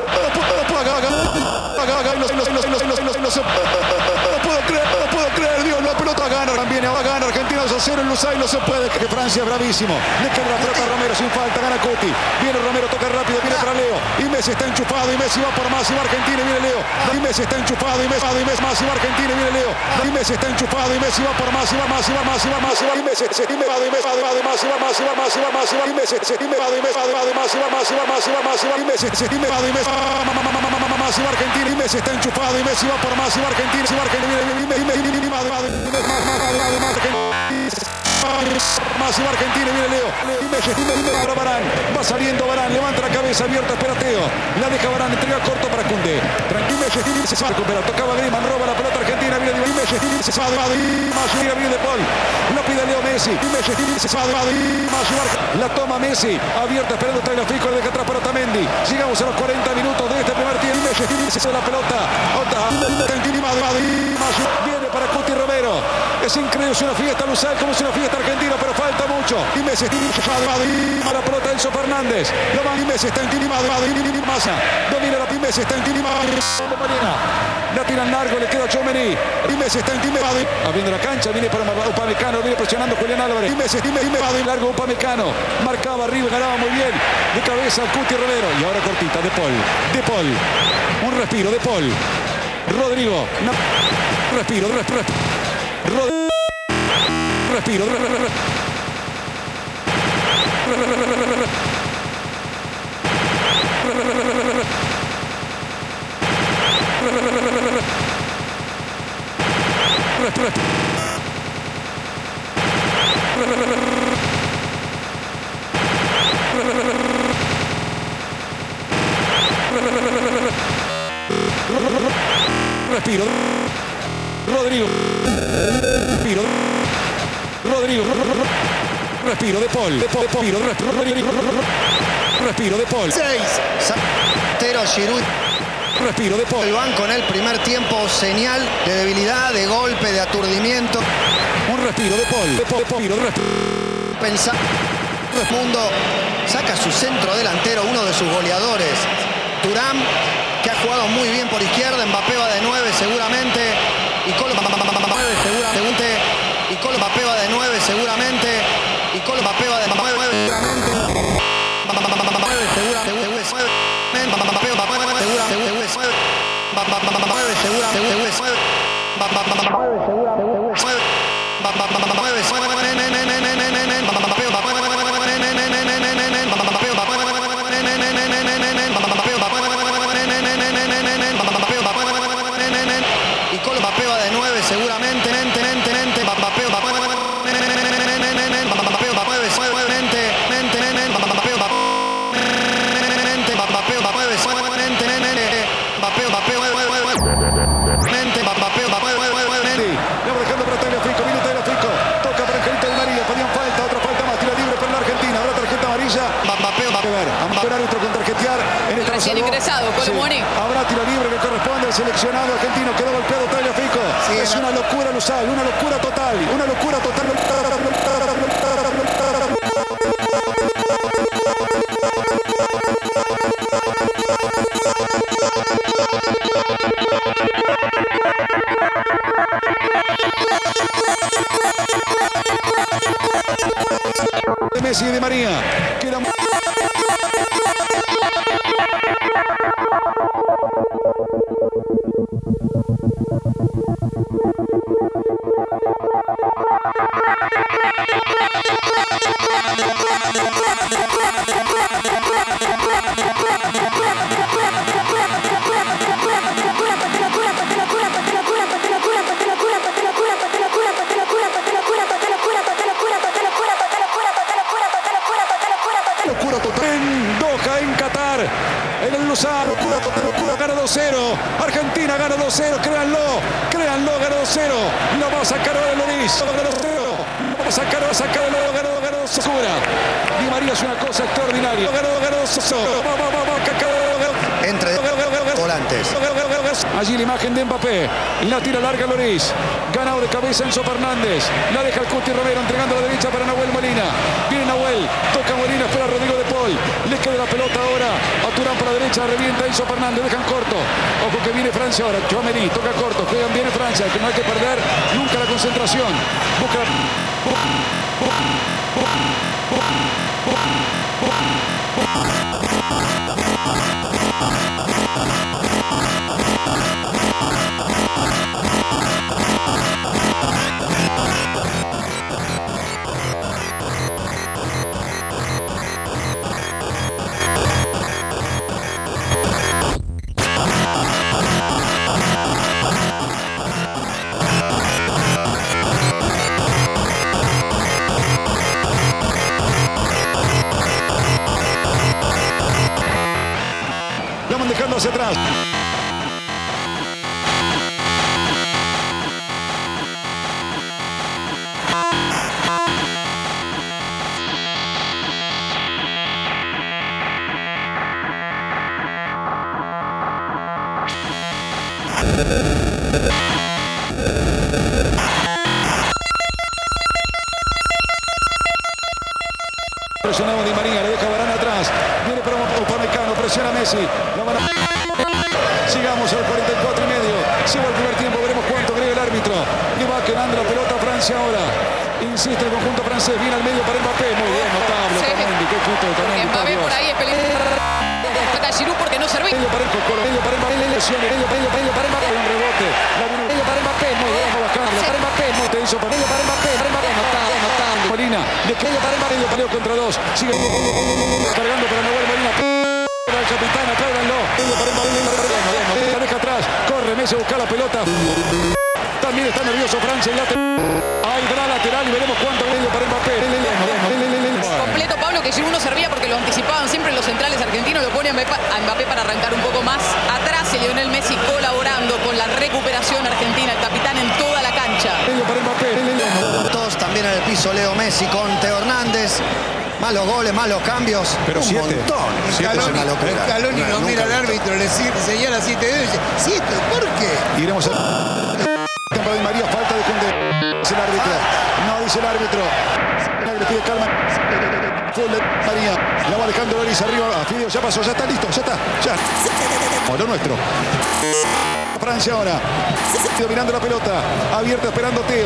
creer, Dios, la pelota gana, también gana Argentina 2-0 en Lusail, no se puede, que Francia es bravísimo, le queda la pelota a Romero sin falta, gana Cuti, viene Romero, toca rápido, viene para Leo, y Messi está enchufado, y Messi va por más, y va Argentina, y viene Leo, y Messi está enchufado, y Messi más, y va Argentina, y viene Leo, y Messi está enchufado, y Messi va por más, y va más, y va más, y va más, y va, y Messi, y me va de más, y va más, y va más, y va más, y va más, y va, y Messi, y me va de más, y va más, y va más, y va más, y va más, y va, y Messi, y me va de más, y va Argentina, y Messi está enchufado, y Messi va por más, y va Argentina, y va Argentina, más y va Argentina, viene Leo, y Messi, para Varane, va saliendo Varane, levanta la cabeza abierta, espera Teo, la deja Varane, entrega corto para Koundé, tranquilo, Messi, se recupera, tocaba Griezmann, roba la pelota Argentina, viene Messi, se va de viene De Paul, la pide Leo Messi, y Messi, se va de la toma Messi, abierta, esperando Tagliafico, le deja atrás para Otamendi, llegamos a los 40 minutos de este primer tiempo, Messi, se la pelota, viene para Cuti Romero, es increíble, es una fiesta Lusail, como es una fiesta argentina, pero falta mucho, y Messi, la pelota Enzo Fernández, lo va, y Messi está intimado, Massa, domina la Messi, está intimado, la tiran largo, le queda a Tchouaméni, y Messi está intimado, abriendo la cancha, viene para Upamecano, viene presionando Julián Álvarez, y Messi, largo Upamecano, marcaba arriba, ganaba muy bien, de cabeza Cuti Romero, y ahora cortita, De Paul, un respiro, De Paul, Rodrigo, respiro, Respiro. Rodrigo. Rodrigo. Respiro de Paul. Respiro de Paul. 6. Santero Giroud. Respiro de Paul. El banco en el primer tiempo, señal de debilidad, de golpe, de aturdimiento. Un respiro de Paul. Pensar. Mundo saca su centro delantero, uno de sus goleadores, Thuram, que ha jugado muy bien por izquierda. Mbappé va de 9 seguramente. Y Colo Mbappé va de 9 seguramente. Y Colo Mbappé va de 9 y Colo Mbappé va de 9 seguramente. El árbitro con tarjetear en esta recién ingresado, Colomoni. Sí. Habrá tiro libre que corresponde al seleccionado argentino. Quedó golpeado Tagliafico. Sí, es una locura Lusal, una locura total. Una locura total. De Messi y de María. Queda locura total en Doha, en Qatar, en el Lusail. Gana 2-0, Argentina gana 2-0, créanlo, gana 2-0. Lo va a sacar ahora Loris, gana 2-0. Lo va a sacar el ganó 2-0. Di María es una cosa extraordinaria. Ganó 2-0. Entre volantes. Allí la imagen de Mbappé. La tira larga Loris. Ganado de cabeza Enzo Fernández. La deja el Cuti Romero entregando a la derecha para Nahuel Molina. Viene Nahuel. Toca Molina. Espera Rodrigo de Paul. Le queda la pelota ahora a Thuram por la derecha. Revienta Enzo Fernández. Dejan corto. Ojo que viene Francia ahora. Chouameni. Toca corto. Juegan bien Francia. Que no hay que perder nunca la concentración. Busca dejando hacia atrás. Presionado Di María, le deja Varane atrás. Viene para Upamecano, presiona Messi. Sigamos al 44 y medio. Sigue el primer tiempo, veremos cuánto agrega el árbitro. Y va quedando la pelota a Francia ahora. Insiste el conjunto francés, viene al medio para Mbappé. Muy bien, notable. Sí. Otamendi, qué quito de Otamendi. Mbappé por ahí es peligroso. Falta Giroud porque no servía. Medio para Mbappé, lesiones. Medio para Mbappé, un rebote. Medio para Mbappé, muy bien, para Mbappé, muy te hizo medio para Mbappé, notable. Molina, le queda para Mbappé, peleó contra dos. Sigue cargando para Nahuel Molina. El capitán, apláudanlo. La deja atrás, corre Messi a buscar la pelota. También está nervioso Francia. Ahí va lateral y veremos cuánto medio para Mbappé. Completo Pablo, que Giroud no servía porque lo anticipaban siempre los centrales argentinos. Lo pone a Mbappé para arrancar un poco más atrás. Y Lionel Messi colaborando con la recuperación. selección argentina, el capitán en toda la cancha. Todos también en el piso Leo Messi con Teo Hernández. Malos goles, malos cambios. Pero un 7. montón. Scaloni no mira al árbitro, le señala 7 dedos y dice, 7, ¿por qué? Iremos a... Campo de María, falta de Koundé. Dice el árbitro. No, dice el árbitro. Le pide calma. Fue de María. La va Alejandro Loris arriba. A Fideo ya pasó, ya está listo, ya está. Ya. Oh, lo nuestro. Francia ahora. Dominando la pelota. Abierta esperando Teo.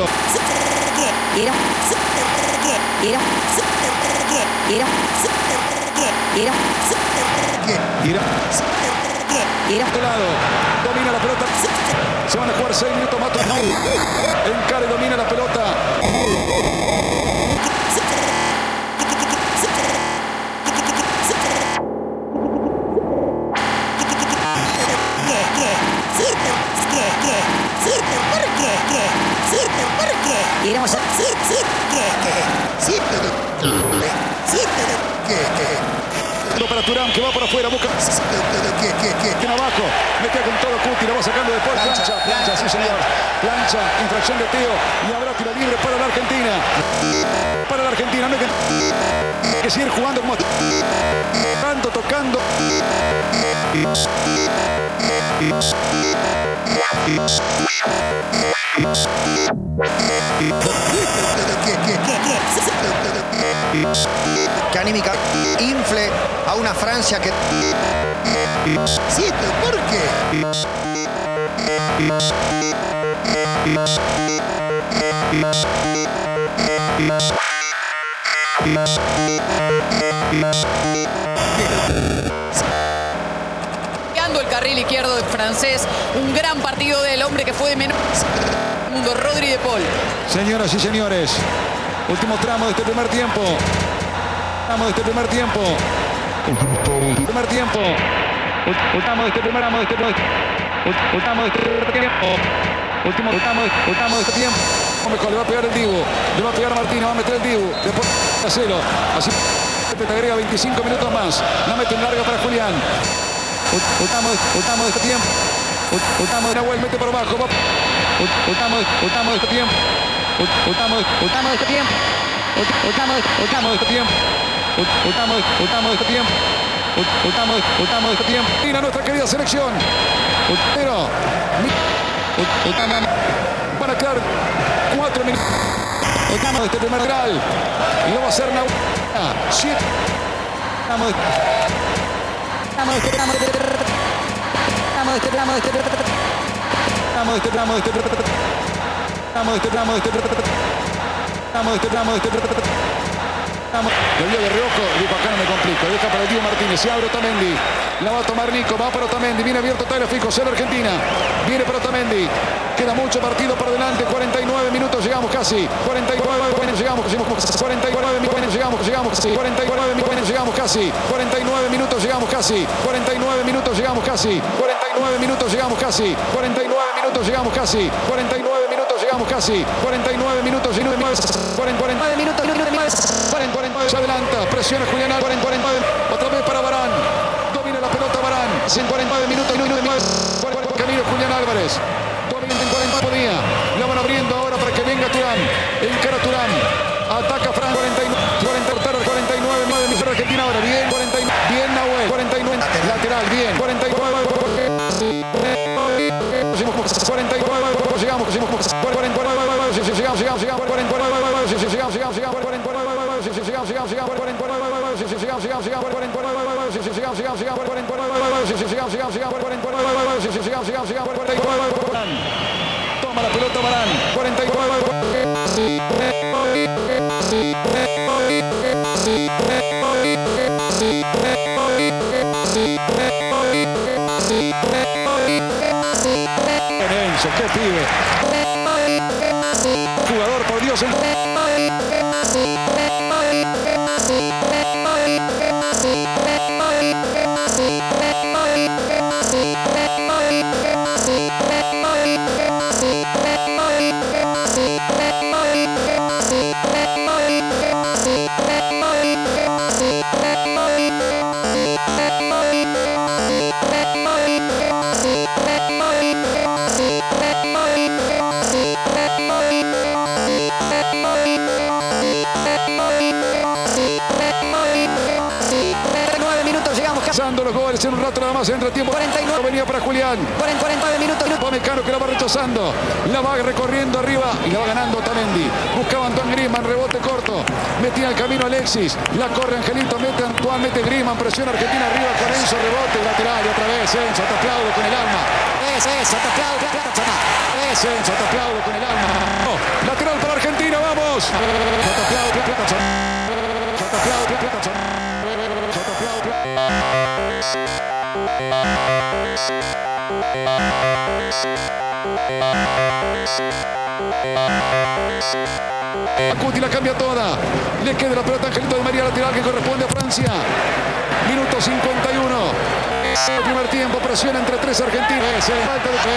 Otro lado. Domina la pelota. Se van a jugar 6 minutos más. Encara y domina la pelota. Iremos a... Para Turán, que va por afuera, busca. En abajo, mete con todo Cuti, lo va sacando después. Plancha, sí señor. Plancha, infracción de Teo. Y habrá tiro libre para la Argentina. Para la Argentina, no hay que seguir jugando como tanto, tocando. Que anímica infle a una Francia que... 7, ¿por qué? El carril izquierdo del francés, un gran partido del hombre que fue de menor mundo, Rodri de Paul. Señoras y señores, último tramo de este primer tiempo. Tramo de este primer tiempo. Primer tiempo. Ultamo de este primer tramo de este tiempo. Último tramo de este tiempo. Mejor, le va a pegar el Dibu. Le va a pegar a Martínez, va a meter el Dibu. Después Cacelo. Así te agrega 25 minutos más. La mete en larga para Julián. Ultamo de este tiempo. Ultamo de Nahuel, mete por abajo. Ultamo de este tiempo. Ultamo de este tiempo. Ultamo de este tiempo. Ultamo de este tiempo. Ultamo de este tiempo. Mira nuestra querida selección. Pero van a quedar 4 minutos. Ultamo de este primer lateral. Y lo va a hacer Nahuel. 7. Lo vio de reojo, dijo acá no me complico, deja para el Dibu Martínez, se abre Otamendi, la va a tomar Nico, va para Otamendi, viene abierto Tagliafico, se la Argentina, viene para Otamendi, queda mucho partido por delante, 49 minutos llegamos casi, 49 llegamos casi, 49 minutos llegamos casi, 49 minutos llegamos casi, 49 minutos llegamos casi, 49 minutos llegamos casi, 49 minutos llegamos casi, 49 minutos llegamos casi, 49 minutos llegamos casi, 49 minutos y 9 49 minutos y 9 se adelanta, presiona Julián Álvarez, 49, otra vez para Varane, domina la pelota Varane, 49 minutos y 9 camino Julián Álvarez, domina en 40 podía, la van abriendo ahora para que venga Turán, encara Turán, ataca Fran, 49, 9 de Argentina ahora, bien, 49, bien Nahuel, 49, lateral, bien, 49, 49, llegamos, toma la pelota Varane, 49. Enzo, qué pibe. Jugador, por Dios. en un rato nada más, entra tiempo. 49. Venía para Julián. 49 minutos. Pamecano que la va rechazando. La va recorriendo arriba y la va ganando Otamendi. Buscaba Antoine Griezmann, rebote corto. Metía el camino Alexis. La corre Angelito, mete Antoine, mete Griezmann. Presiona Argentina arriba con Enzo, rebote lateral y otra vez Enzo, te aplaudo con el alma. Enzo, te aplaudo con el alma. Lateral para Argentina, vamos. Acuti la cambia toda. Le queda la pelota a Angelito de María, lateral que corresponde a Francia. Minuto 51. El primer tiempo, presión entre tres argentinos. Falta de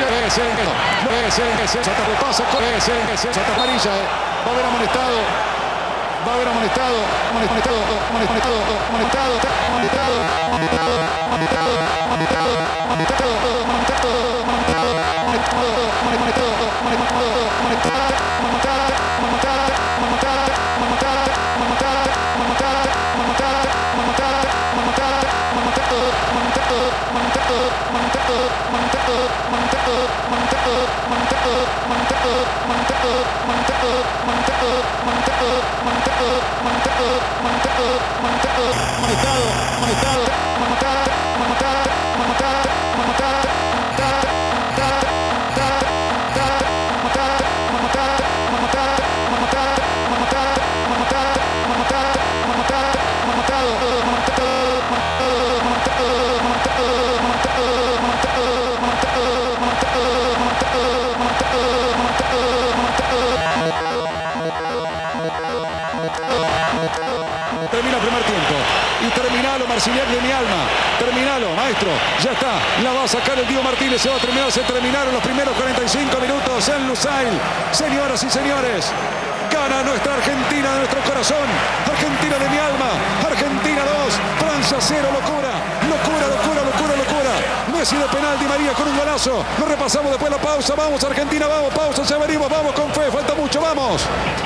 pasa con amarilla. Va a haber amonestado. Termina el primer tiempo y terminalo, Marciliak de mi alma, terminalo, maestro, ya está, la va a sacar el Diego Martínez, se terminaron los primeros 45 minutos en Lusail. Señoras y señores, gana nuestra Argentina de nuestro corazón, Argentina de mi alma, Argentina 2, Francia 0, locura. Messi de penal, Di María con un golazo, lo repasamos después de la pausa, vamos Argentina, vamos, pausa, ya venimos, vamos con fe, falta mucho, vamos.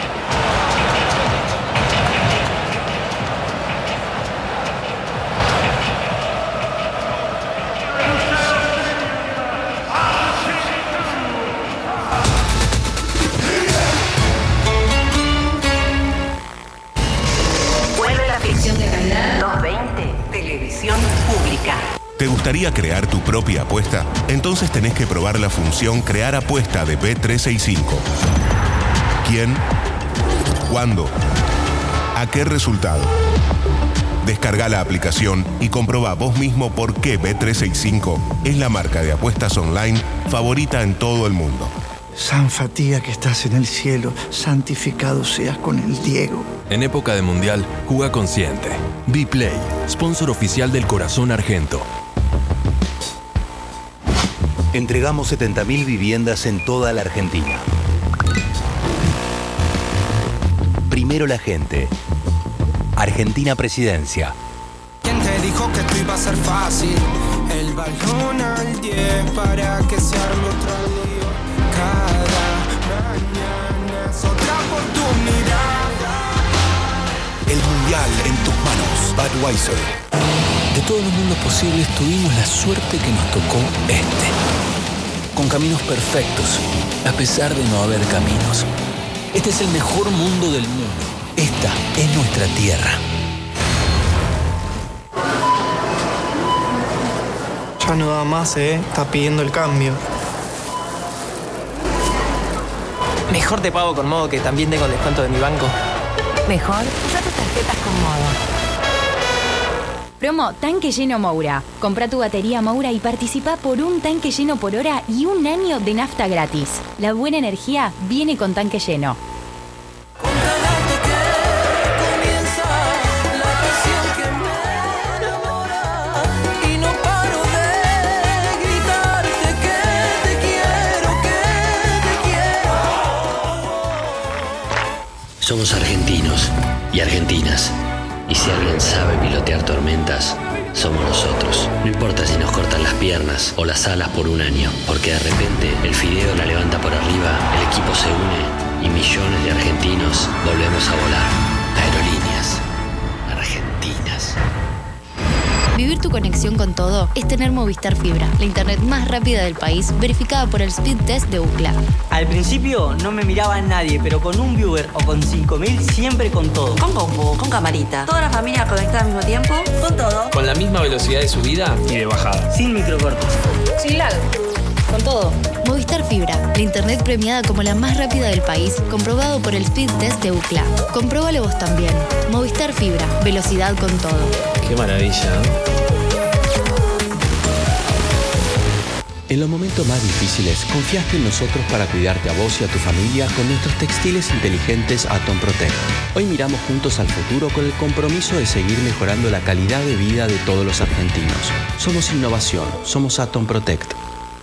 ¿Te gustaría crear tu propia apuesta? Entonces tenés que probar la función Crear Apuesta de Bet365. ¿Quién? ¿Cuándo? ¿A qué resultado? Descarga la aplicación y comprobá vos mismo por qué Bet365 es la marca de apuestas online favorita en todo el mundo. San Fatía que estás en el cielo, santificado seas con el Diego. En época de mundial, juega consciente. Bplay, sponsor oficial del Corazón Argento. Entregamos 70.000 viviendas en toda la Argentina. Primero la gente. Argentina Presidencia. ¿Quién te dijo que esto iba a ser fácil? El balón al 10 para que se arme otro lío. Cada mañana es otra oportunidad. El mundial en tus manos, Budweiser. De todos los mundos posibles tuvimos la suerte que nos tocó este. Con caminos perfectos, a pesar de no haber caminos. Este es el mejor mundo del mundo. Esta es nuestra tierra. Ya no da más, está pidiendo el cambio. Mejor te pago con Modo, que también tengo el descuento de mi banco. Mejor, usa tus tarjetas con Modo. Promo Tanque Lleno Moura. Compra tu batería Moura y participa por un tanque lleno por hora y un año de nafta gratis. La buena energía viene con Tanque Lleno. Somos argentinos y argentinas. Y si alguien sabe pilotear tormentas, somos nosotros. No importa si nos cortan las piernas o las alas por un año, porque de repente el fideo la levanta por arriba, el equipo se une y millones de argentinos volvemos a volar. Aerolíneas Argentinas. Vivir tu conexión con todo es tener Movistar Fibra, la internet más rápida del país, verificada por el Speed Test de Ookla. Al principio no me miraba nadie, pero con un viewer o con 5000 siempre con todo. Con compu, con camarita. Toda la familia conectada al mismo tiempo, con todo. Con la misma velocidad de subida y de bajada. Sin microcortes. Sin lag. Con todo. Movistar Fibra, la internet premiada como la más rápida del país, comprobado por el Speed Test de Ookla. Compróbalo vos también. Movistar Fibra, velocidad con todo. Qué maravilla. En los momentos más difíciles, confiaste en nosotros para cuidarte a vos y a tu familia con nuestros textiles inteligentes Atom Protect. Hoy miramos juntos al futuro con el compromiso de seguir mejorando la calidad de vida de todos los argentinos. Somos innovación, somos Atom Protect.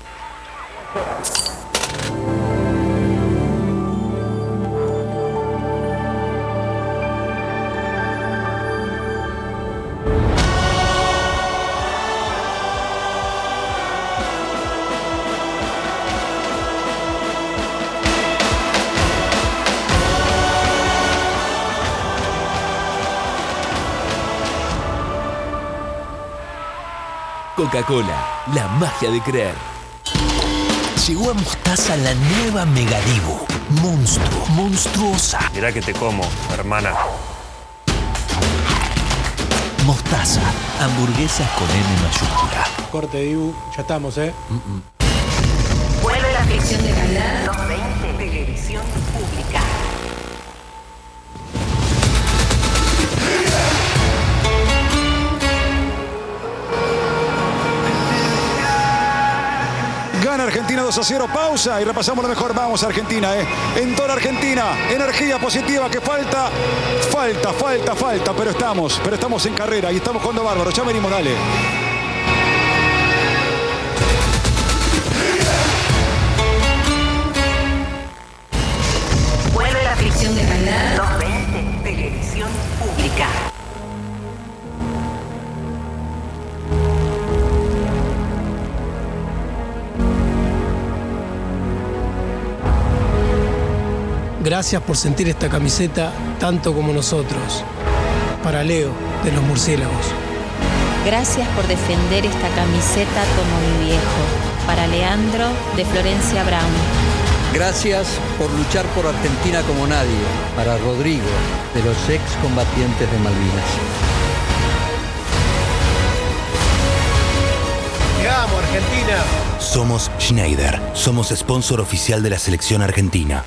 Coca-Cola, la magia de creer. Llegó a Mostaza la nueva Megadibu. Monstruo, monstruosa. Mirá que te como, hermana. Mostaza, hamburguesas con M mayúscula. Corte, Dibu, ya estamos, Vuelve la ficción de calidad 220, televisión pública. Gana Argentina 2-0, pausa y repasamos lo mejor. Vamos Argentina, en toda Argentina, energía positiva que falta, pero estamos en carrera y estamos jugando bárbaro. Ya venimos, dale. Vuelve la ficción de calidad 220, televisión pública. Gracias por sentir esta camiseta tanto como nosotros. Para Leo, de los murciélagos. Gracias por defender esta camiseta como mi viejo. Para Leandro, de Florencia Brown. Gracias por luchar por Argentina como nadie. Para Rodrigo, de los excombatientes de Malvinas. ¡Te amo, Argentina! Somos Schneider. Somos sponsor oficial de la selección argentina.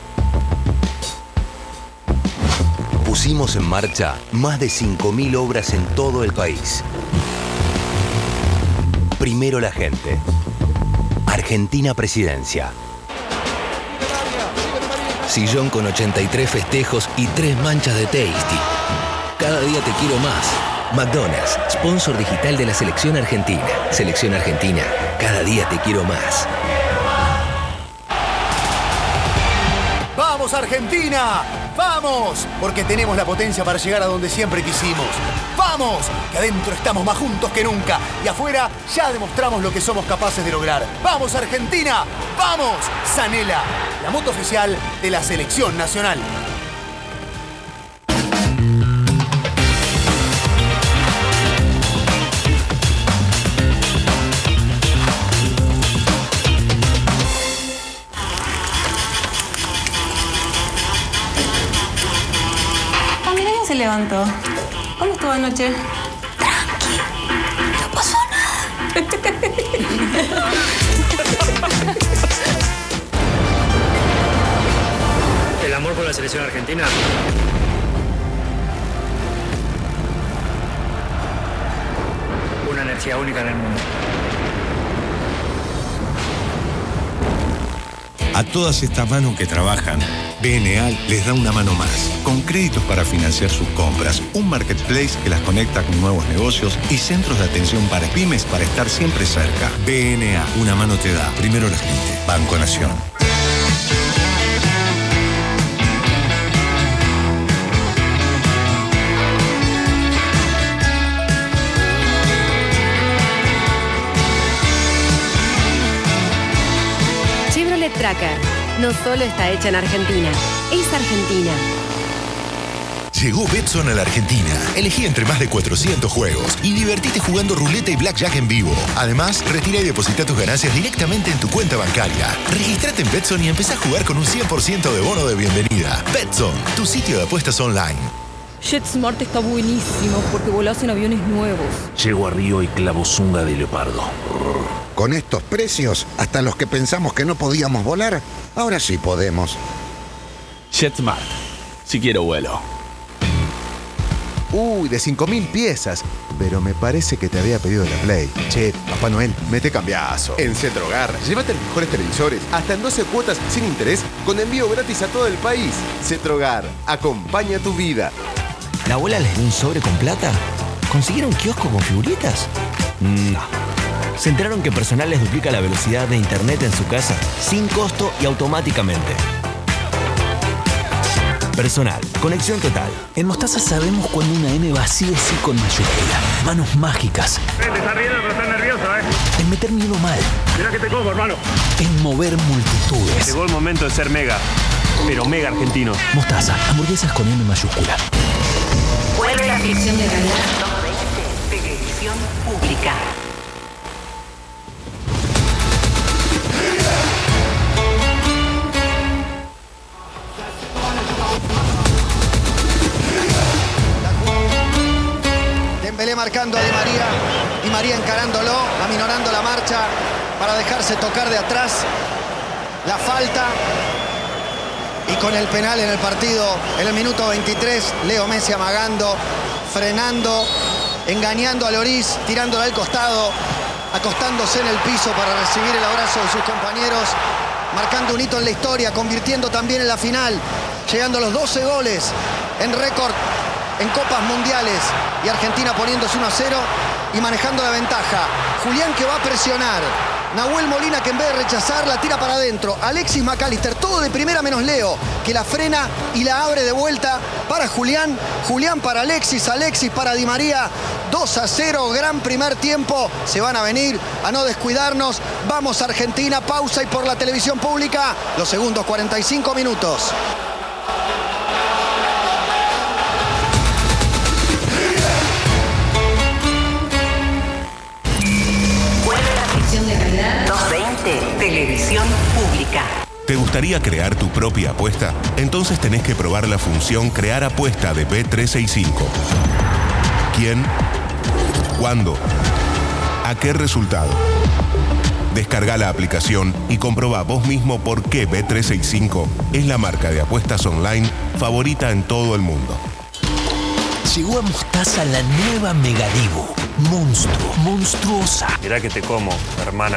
Pusimos en marcha más de 5.000 obras en todo el país. Primero la gente. Argentina Presidencia. Sillón con 83 festejos y 3 manchas de Tasty. Cada día te quiero más. McDonald's, sponsor digital de la selección argentina. Selección argentina, cada día te quiero más. ¡Vamos, Argentina! ¡Vamos! Porque tenemos la potencia para llegar a donde siempre quisimos. ¡Vamos! Que adentro estamos más juntos que nunca. Y afuera ya demostramos lo que somos capaces de lograr. ¡Vamos, Argentina! ¡Vamos! Zanela, la moto oficial de la Selección Nacional. Se levantó. ¿Cómo estuvo anoche? Tranqui, no pasó nada. El amor por la selección argentina. Una energía única en el mundo. A todas estas manos que trabajan, BNA les da una mano más, con créditos para financiar sus compras, un marketplace que las conecta con nuevos negocios y centros de atención para pymes para estar siempre cerca. BNA, una mano te da. Primero la gente. Banco Nación. Tracker no solo está hecha en Argentina, es Argentina. Llegó Betson a la Argentina. Elegí entre más de 400 juegos y divertite jugando ruleta y blackjack en vivo. Además, retira y deposita tus ganancias directamente en tu cuenta bancaria. Registrate en Betson y empezá a jugar con un 100% de bono de bienvenida. Betson, tu sitio de apuestas online. JetSmart está buenísimo porque volás en aviones nuevos. Llego a Río y clavo zunga de leopardo. Con estos precios, hasta los que pensamos que no podíamos volar, ahora sí podemos. JetSmart. Si quiero vuelo. Uy, de 5.000 piezas. Pero me parece que te había pedido la Play. Che, Papá Noel, mete cambiazo. En Cetrogar, llévate los mejores televisores, hasta en 12 cuotas sin interés, con envío gratis a todo el país. Cetrogar, acompaña tu vida. ¿La abuela les dio un sobre con plata? ¿Consiguieron un kiosco con figuritas? No. Se enteraron que Personal les duplica la velocidad de internet en su casa, sin costo y automáticamente. Personal, conexión total. En Mostaza sabemos cuando una M va sí o sí con mayúscula. Manos mágicas. Te estás riendo, pero estás nervioso, En meter miedo mal. Mirá que te como, hermano. En mover multitudes. Llegó el momento de ser mega, pero mega argentino. Mostaza, hamburguesas con M mayúscula. Vuelve la ficción de calidad 220, televisión pública. Dembélé marcando a Di María. Di María encarándolo, aminorando la marcha para dejarse tocar de atrás. La falta. Y con el penal en el partido, en el minuto 23, Leo Messi amagando, frenando, engañando a Lloris, tirándola al costado, acostándose en el piso para recibir el abrazo de sus compañeros, marcando un hito en la historia, convirtiendo también en la final, llegando a los 12 goles en récord en Copas Mundiales, y Argentina poniéndose 1-0 y manejando la ventaja. Julián, que va a presionar. Nahuel Molina, que en vez de rechazar, la tira para adentro. Alexis McAllister, todo de primera menos Leo, que la frena y la abre de vuelta para Julián. Julián para Alexis, Alexis para Di María. 2-0, gran primer tiempo. Se van a venir a no descuidarnos. Vamos Argentina, pausa y por la televisión pública, los segundos 45 minutos. Televisión pública. ¿Te gustaría crear tu propia apuesta? Entonces tenés que probar la función Crear Apuesta de Bet365. ¿Quién? ¿Cuándo? ¿A qué resultado? Descarga la aplicación y comprobá vos mismo por qué Bet365 es la marca de apuestas online favorita en todo el mundo. Llegó a Mostaza la nueva Megadibu. Monstruo, monstruosa. Mirá que te como, hermana.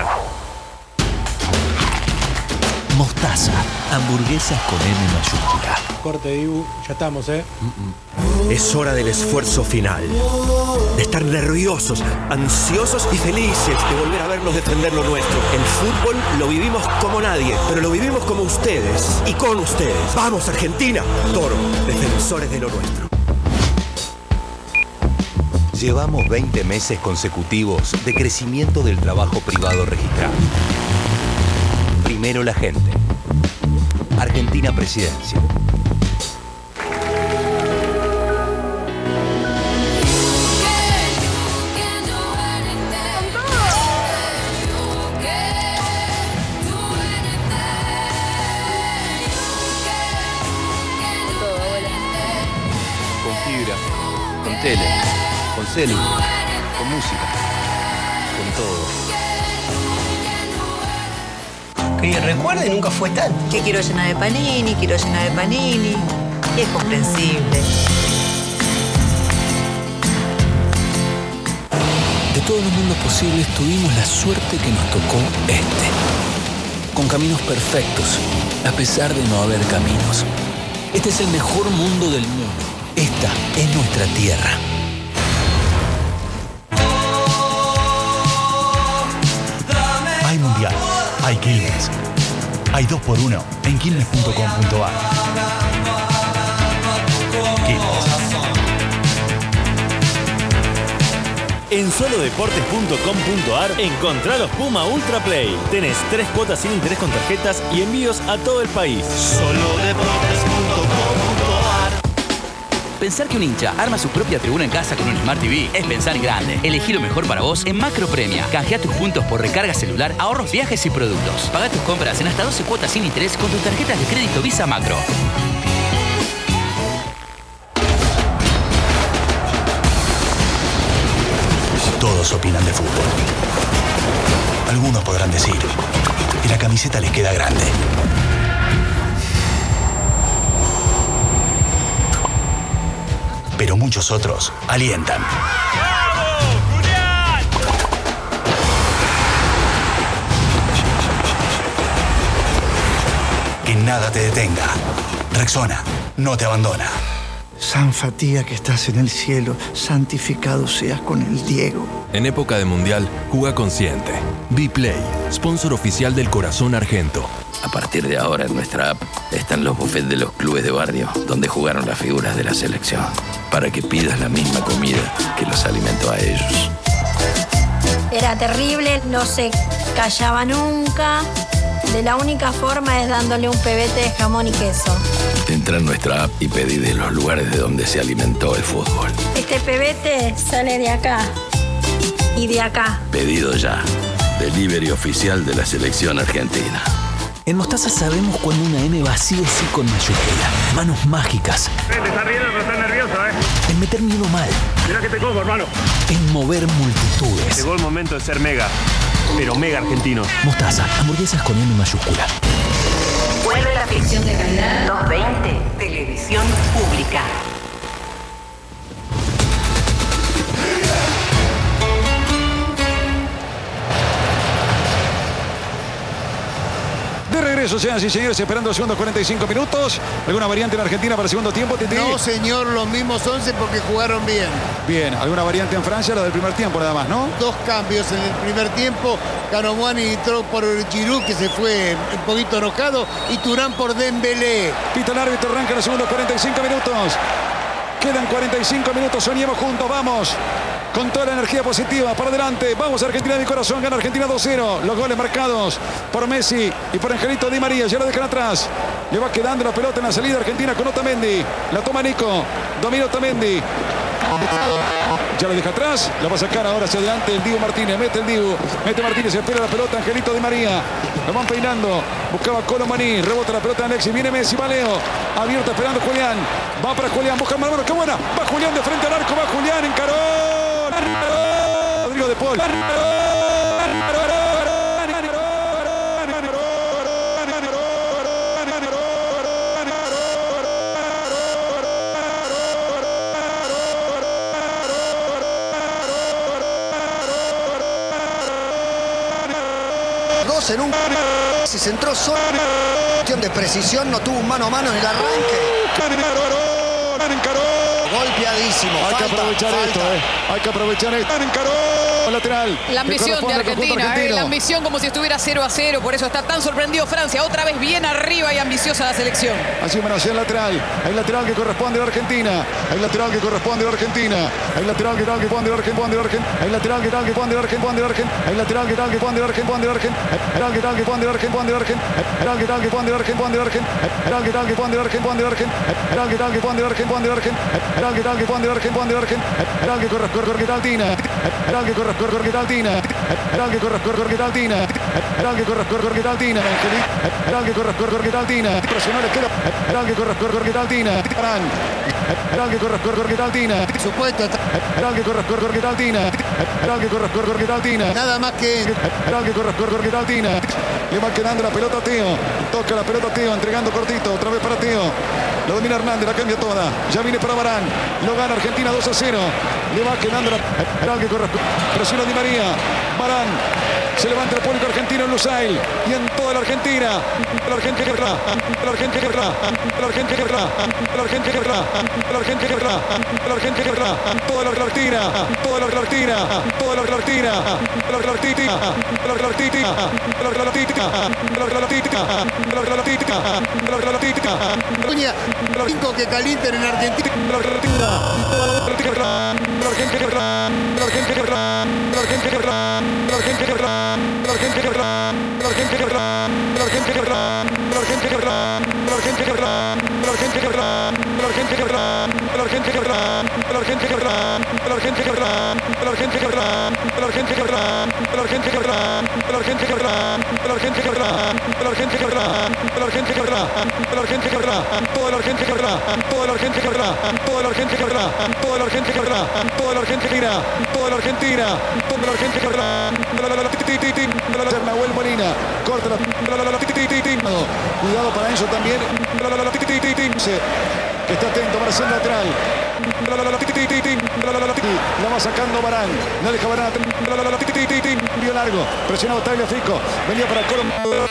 Mostaza, hamburguesas con M mayúscula. Corte, Dibu, ya estamos, Es hora del esfuerzo final. De estar nerviosos, ansiosos y felices de volver a vernos defender lo nuestro. El fútbol lo vivimos como nadie, pero lo vivimos como ustedes y con ustedes. ¡Vamos, Argentina! Toro, defensores de lo nuestro. Llevamos 20 meses consecutivos de crecimiento del trabajo privado registrado. Primero la gente. Argentina Presidencia. Con fibra, con tele, con celu, con música, con todo. Que recuerde, nunca fue tal. Que quiero llenar de panini, quiero llenar de panini. Y es comprensible. De todos los mundos posibles tuvimos la suerte que nos tocó este. Con caminos perfectos, a pesar de no haber caminos. Este es el mejor mundo del mundo. Esta es nuestra tierra. Hay mundial, hay Quilmes, hay 2x1 en quilmes.com.ar. Quilmes. En solodeportes.com.ar encontrá los Puma Ultra Play. Tenés 3 cuotas sin interés con tarjetas y envíos a todo el país. Solodeportes.com.ar. Pensar que un hincha arma su propia tribuna en casa con un Smart TV es pensar grande. Elegí lo mejor para vos en Macro Premia. Canjea tus puntos por recarga celular, ahorros, viajes y productos. Paga tus compras en hasta 12 cuotas sin interés con tus tarjetas de crédito Visa Macro. Todos opinan de fútbol. Algunos podrán decir que la camiseta les queda grande. Pero muchos otros alientan. Que nada te detenga. Rexona no te abandona. San Fatía que estás en el cielo, santificado seas con el Diego. En época de mundial, juega consciente. Vplay, sponsor oficial del Corazón Argento. A partir de ahora en nuestra app están los buffets de los clubes de barrio donde jugaron las figuras de la selección, para que pidas la misma comida que los alimentó a ellos. Era terrible, no se callaba nunca. De la única forma es dándole un pebete de jamón y queso. Entra en nuestra app y pedí de los lugares de donde se alimentó el fútbol. Este pebete sale de acá y de acá. Pedido ya. Delivery oficial de la selección argentina. En Mostaza sabemos cuando una M va sí o sí con mayúscula. Manos mágicas. Te estás riendo, pero estás nervioso, En meter miedo mal. Mirá que te como, hermano. En mover multitudes. Llegó el momento de ser mega, pero mega argentino. Mostaza, hamburguesas con M mayúscula. Vuelve la ficción de calidad 220, televisión pública. De regreso, señoras y señores, esperando los segundos 45 minutos. ¿Alguna variante en Argentina para el segundo tiempo, Titi? No, señor, los mismos 11 porque jugaron bien. Bien, ¿alguna variante en Francia? La del primer tiempo nada más, ¿no? Dos cambios en el primer tiempo. Canomani entró por Giroud, que se fue un poquito enojado, y Turán por Dembélé. Pita el árbitro, arranca los segundos 45 minutos. Quedan 45 minutos, soñemos juntos, vamos. Con toda la energía positiva, para adelante. Vamos, Argentina de mi corazón, gana Argentina 2-0. Los goles marcados por Messi y por Angelito Di María. Ya lo dejan atrás. Le va quedando la pelota en la salida Argentina con Otamendi. La toma Nico. Domina Otamendi. Ya lo deja atrás. La va a sacar ahora hacia adelante el Dibu Martínez. Mete el Dibu. Mete Martínez. Espera la pelota Angelito Di María. Lo van peinando. Buscaba Colomani. Rebota la pelota de Alexis. Viene Messi. Va Leo. Abierto esperando Julián. Va para Julián. Busca mano. ¡Qué buena! Va Julián de frente al arco. Va Julián. Encaró. Rodrigo de Paul. Dos en un... Se centró solo. Cuestión de precisión, no tuvo un mano a mano en el arranque. Golpeadísimo. Hay que aprovechar esto, Hay que aprovechar esto. Encaró. Lateral. La ambición de Argentina, la ambición como si estuviera 0-0, por eso está tan sorprendido Francia. Otra vez bien arriba y ambiciosa la selección. Así manosea el lateral. Hay lateral que corresponde a la Argentina. Hay lateral que corresponde a la Argentina. Hay lateral que corresponde a la Argentina. Hay lateral que corresponde a la Argentina. Hay lateral que corresponde a la Argentina. Hay lateral que corresponde a la Argentina. Hay lateral que corresponde a la Argentina. Hay lateral que corresponde a la Argentina. Hay lateral que corresponde a la Argentina. Hay lateral que corresponde a la Argentina. Hay lateral que corresponde a la Argentina. Hay lateral que corresponde a la Argentina. Hay lateral que corresponde a la Argentina. Era que corre Altina. Era que corre Altina. Era que corre Altina. Presionó la izquierda. Era que corre Altina. Era que corre Altina. Supuesto. Era que corre Altina. Era que corre Altina. Nada más que. Era que corre Altina. Le va quedando la pelota a Teo. Toca la pelota a Teo. Entregando cortito. Otra vez para Teo. La domina Hernández. La cambia toda. Ya viene para Varán. Lo gana Argentina 2-0. Le va quedando la. Era que corre. Presiona Di María. Varán. Se levanta el público argentino en Lusail y en toda la Argentina. La Argentina, la Argentina, la Argentina, la Argentina, la Argentina, la Argentina, toda la Argentina, toda la Argentina, toda la Argentina, la Argentina, la Argentina, la Argentina, la Argentina, la Argentina, la Argentina, Uña, los 5 que calienten en Argentina. La Argentina, la Argentina, la Argentina, la Argentina, la Argentina, la Argentina. La Argentina, la Argentina, la Argentina, la Argentina, la Argentina, la Argentina, Nahuel Molina corta cuidado para Enzo también, que está atento para ser lateral. La va sacando Varane, no deja Varane, envío largo, presionado Tagliafico, venía para Colo.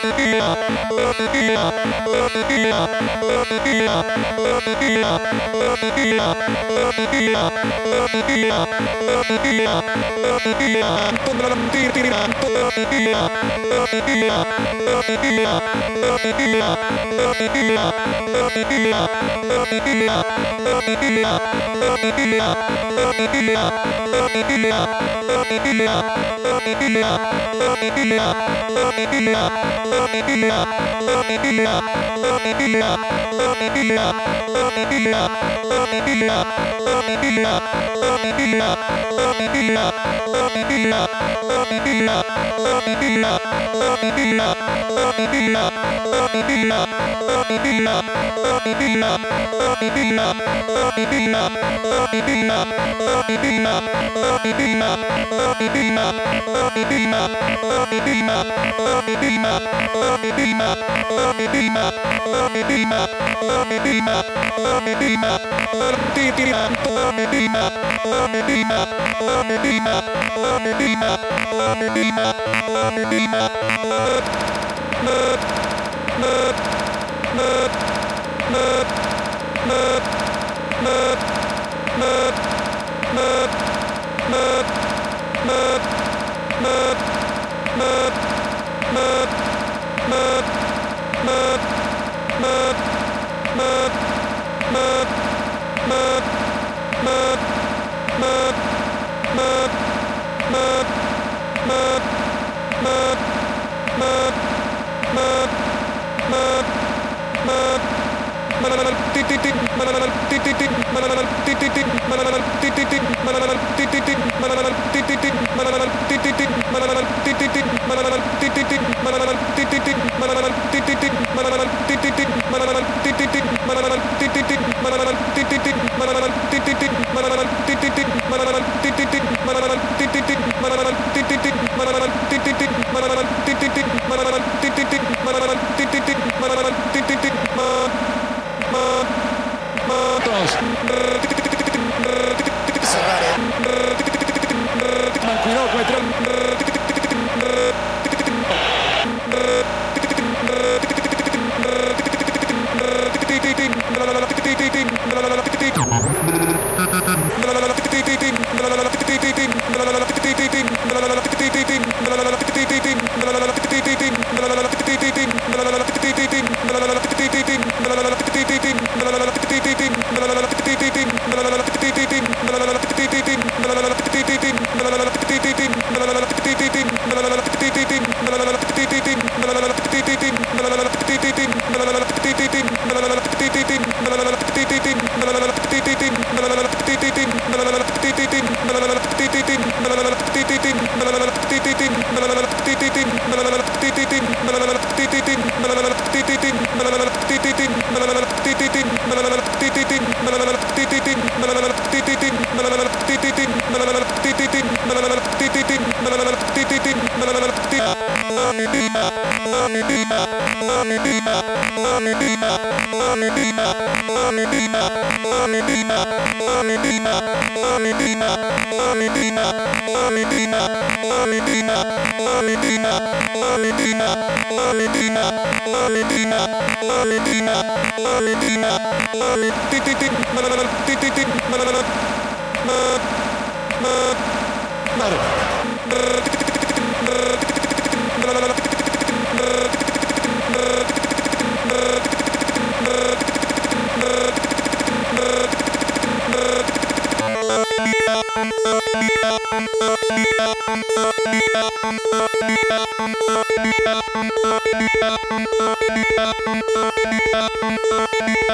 Cuidado con el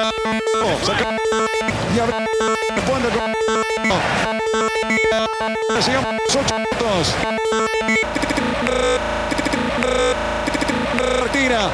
Saca. Y abre. Responde con. Llegamos 8 minutos. Tira.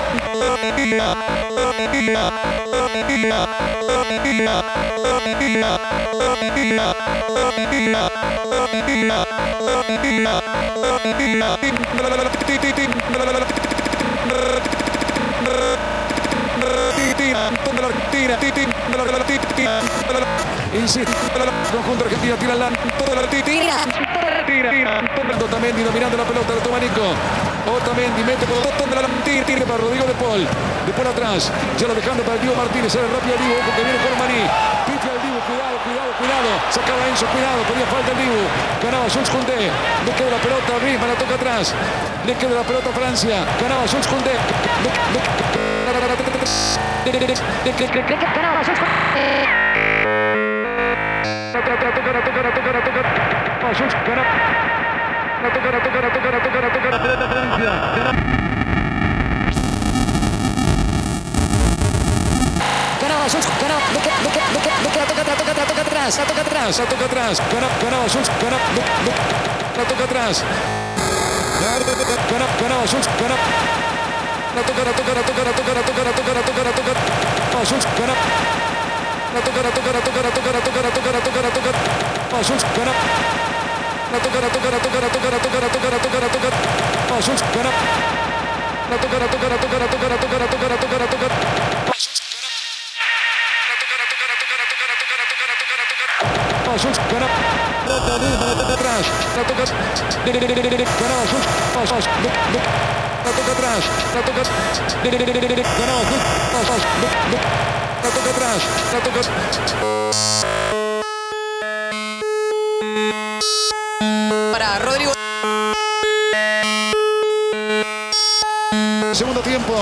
Insiste, conjunto argentino, tira la toda la tira. Otamendi dominando la pelota, lo toma Nico. Otamendi mete por dos, tira para Rodrigo de Paul. De Paul atrás, ya lo dejando para el Dibu Martínez, sale rápido el Dibu, ojo que viene Colomani. Pifia el Dibu, cuidado. Sacaba Enzo, cuidado, ponía falta el Dibu. Ganaba Jules Koundé, le queda la pelota a Griezmann, la toca atrás. Le queda la pelota a Francia, ganaba Jules Koundé. Para Rodrigo. Segundo tiempo.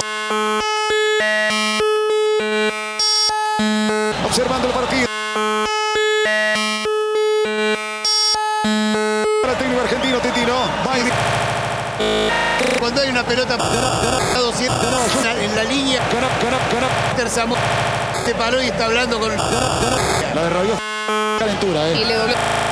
Observando el partido. Para el técnico argentino, Titino. Cuando hay una pelota en la línea, Terzamo se paró y está hablando con... La de Rabiot, calentura, Y le dobló.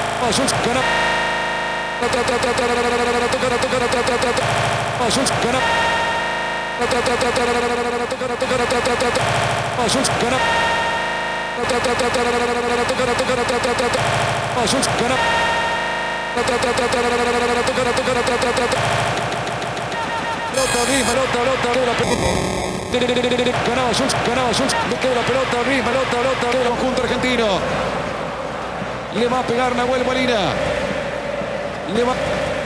Ganaba Jules, le queda la pelota, el conjunto argentino. Le va a pegar Nahuel Molina. Le va...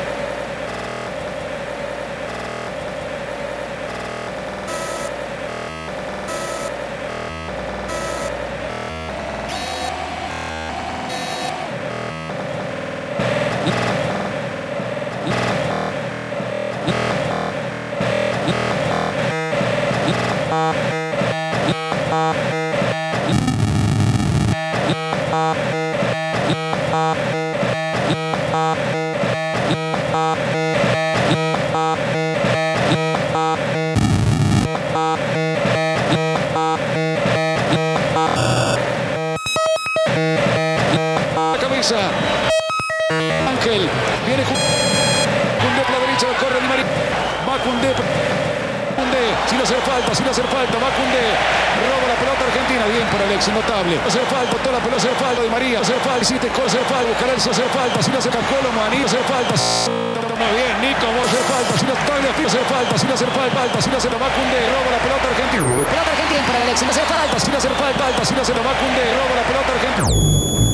Ángel viene Koundé por la derecha, corre Di María. Va Koundé. Sin hacer falta, va Koundé. Roba la pelota argentina, bien por Alexis, notable. Hacer falta, toda la pelota, hacer falta Di María. Hacer falta, hiciste hacer falta, buscará el hacer falta, sin hacer Colo Maní, hacer falta. Muy bien, Nico, vos hacer falta, sin hacer falta, sin hacer va Koundé, roba la pelota argentina. Pelota argentina para Alexis, sin hacer falta, va Koundé, roba la pelota argentina.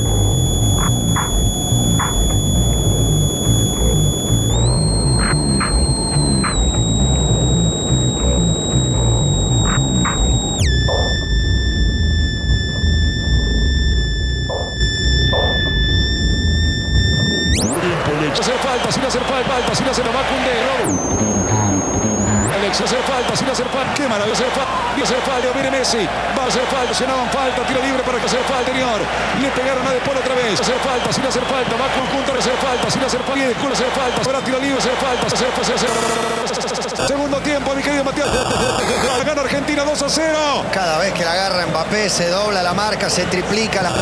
Sin hacer va Koundé, Alex, sin hacer falta, qué maravilla, hacer falta, viene Messi, va a hacer falta, llenaban falta, tiro libre para que hacer falta, interior, le pegaron a De Paul otra vez, sin hacer falta, va conjunto, hacer falta, sin hacer falta, de culo, hacer falta, ahora tiro libre, hacer falta, segundo tiempo, mi querido Matías, gana Argentina 2-0. 2-0. Cada vez que la agarra Mbappé se dobla la marca, se triplica la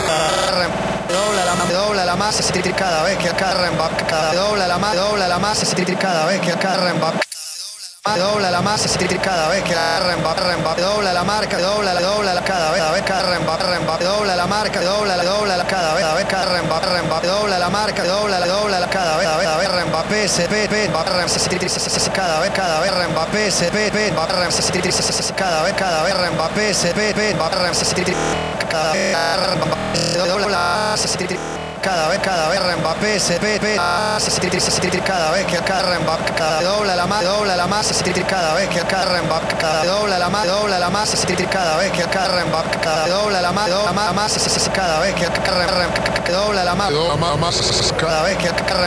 dobla la masa, se triplica cada vez que agarra Mbappé, dobla la masa, se triplica cada vez que agarra Mbappé. Dobla la masa, se triplica cada vez que la agarra Mbappé, dobla la marca, dobla cada vez que agarra Mbappé, dobla la marca, dobla cada vez que agarra Mbappé, dobla la marca, dobla cada vez Mbappé, se cada vez Mbappé, se cada vez Mbappé, se cada vez dobla, cada vez Mbappé se cada vez que agarra Mbappé, dobla la masa, se cada vez que agarra Mbappé, dobla la masa, se cada vez que agarra Mbappé, dobla la masa, se cada vez que agarra Mbappé, dobla la masa, cada vez que agarra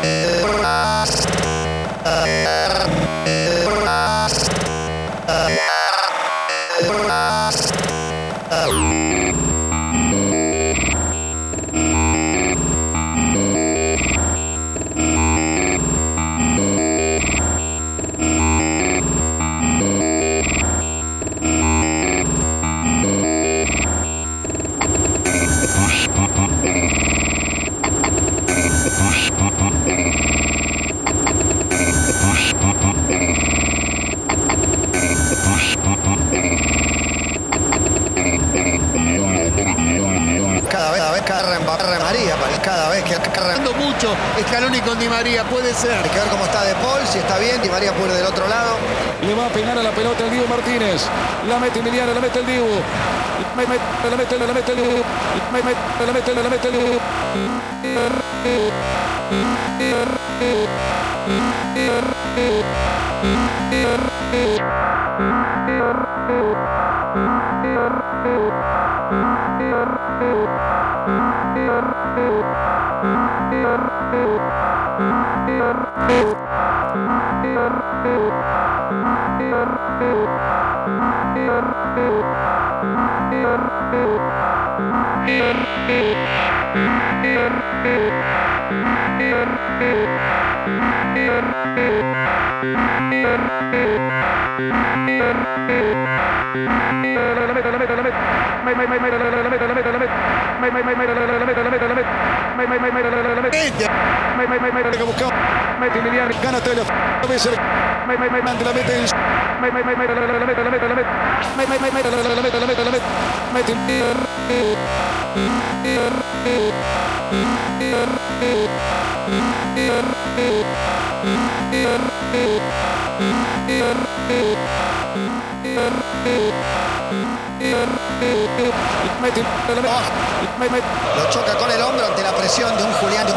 cada vez que agarrando mucho Scaloni con Di María, puede ser. Hay que ver cómo está De Paul, si está bien, Di María puede del otro lado. Le va a peinar a la pelota el Dibu Martínez. La mete Emiliano, la mete el Dibu. La mete el Dibu. La mete el Dibu. Mete Emiliano, gana Telo. La mete lo choca con el hombro ante la presión de un Julián,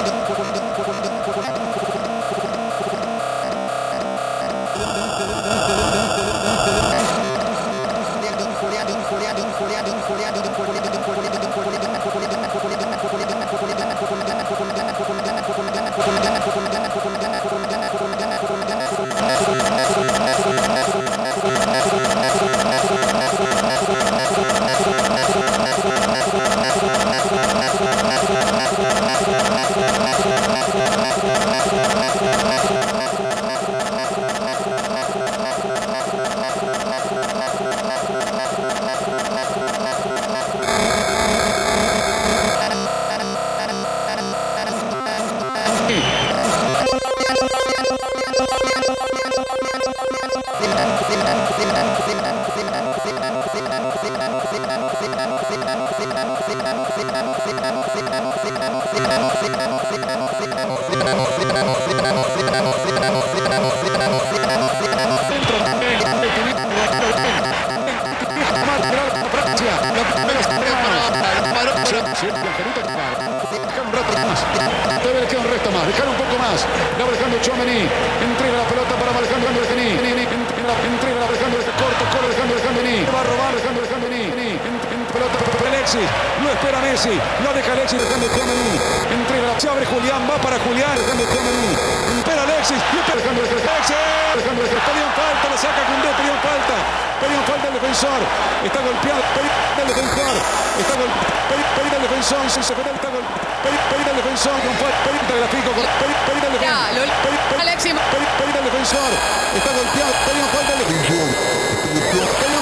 Dejar un poco más. La va dejando Tchouaméni. Entrega la pelota para Alejandro Alejandrini. Entrega la Alejandro corto Alejandro Alejandrini. Va a robar Alejandro Alejandrini. Pelota para Alexis. Lo espera Messi. Lo deja Alexis dejando Tchouaméni. Entrega la. Se abre Julián. Va para Julián. Dejando Tchouaméni. Espera Alexis. Y espera Alejandro Alejandro. Pedían falta. La saca Koundé. Pedían falta. Pedían falta el defensor. Está golpeado. Pedían el defensor. Está golpeado. Pedían el defensor. Se fue. Está golpeado. Pedían el defensor. Pedían el grafico. Pedían el defensor. Alexis. Pedían el defensor. Está golpeado. Pedían falta el defensor.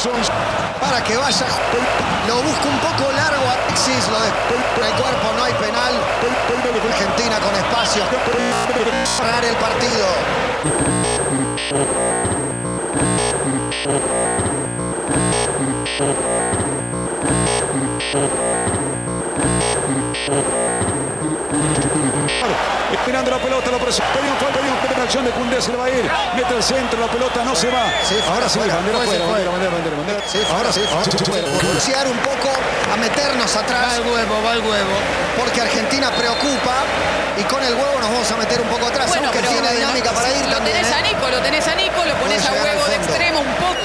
para que vaya. Lo busca un poco largo Alexis, lo de el cuerpo, no hay penal. Argentina con espacio para cerrar el partido. Esperando la pelota, lo presiona. Pedimos acción de Koundé, se le va a ir. Mete el centro, la pelota no se va. Sí, ahora sí, bandera fuera. Sí, ahora sí. Pulsear un poco, a meternos atrás. Va el huevo. Porque Argentina preocupa y con el huevo nos vamos a meter un poco atrás. Bueno, aunque pero tiene dinámica para ir. Lo tenés a Nico, lo pones a huevo de extremo un poco.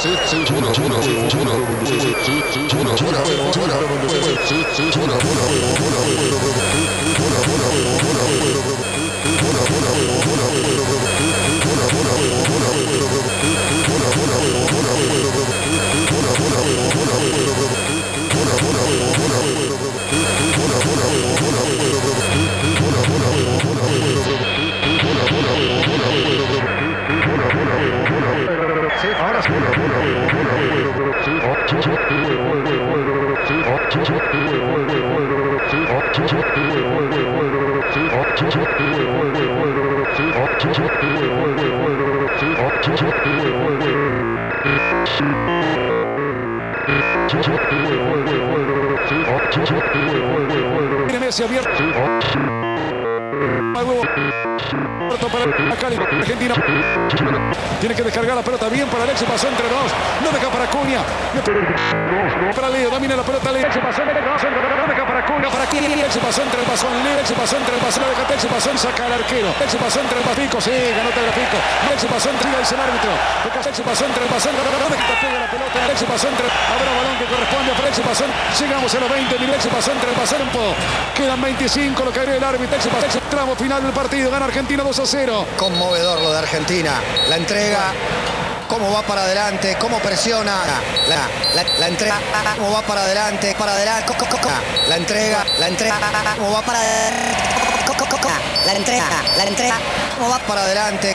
Tiene Messi abierto. Para Argentina tiene que descargar la pelota bien para Alexis, pasó entre dos, no deja para Cunha, para Leo, domina la pelota Leo, Alexis pasó entre dos, no deja para Cunha, para aquí, Alexis pasó entre el pasón, Leo, Alexis pasó entre el pasón, deja Alexis pasó y saca al arquero, Alexis pasó entre el Pico, sí, ganó Tagliafico, Alexis pasó entre dice el árbitro, Alexis pasó entre el pasón, no deja pega la pelota, Alexis pasó entre, habrá balón que corresponde a Alexis pasó, llegamos a los 20 minutos, Alexis pasó entre el pasón un poco, quedan 25, lo que agrega el árbitro, Alexis pasó, tramo final del partido, gana Argentina 2-0. Conmovedor lo de Argentina. La entrega, cómo va para adelante, cómo presiona. La entrega, cómo va para adelante. La entrega, cómo va para adelante. La entrega, cómo va para adelante.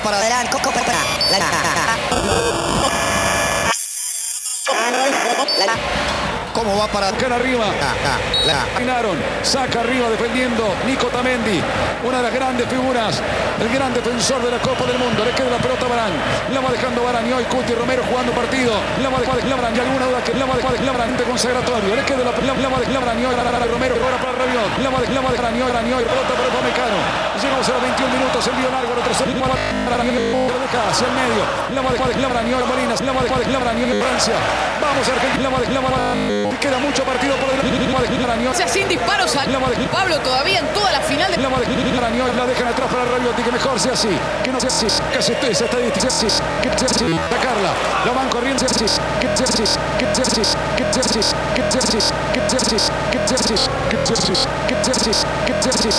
¿Cómo va para acá arriba? Ganaron, saca arriba defendiendo Nico Tamendi, una de las grandes figuras, el gran defensor de la Copa del Mundo. Le queda la pelota a Varane, la va dejando Varane y hoy Cuti Romero jugando partido. La va dejando Varane y alguna duda que la va dejando Varane de consagratorio. Le queda la va dejando Varane y hoy Romero ahora para Rabiot. La va dejando Varane y hoy pelota para Upamecano. Llegamos a los 21 minutos, envío largo, retroceso hacia el medio. La va dejando Varane y hoy Molinas, la va dejando Varane y hoy Francia. Vamos Argentina, la va dejando Varane. Queda mucho partido por delante. O sea, sin disparos a Pablo todavía en toda la final de... La dejan atrás para Rabiot y que mejor sea así. Que no sea así. Casi estoy esa estadística. Que sea así. Sacarla. La van corriendo. Que sea así. Que sea así. Que sea así. Que sea así. Que sea así. Que sea así. Que sea así. Que sea así. Que sea así. Que sea así.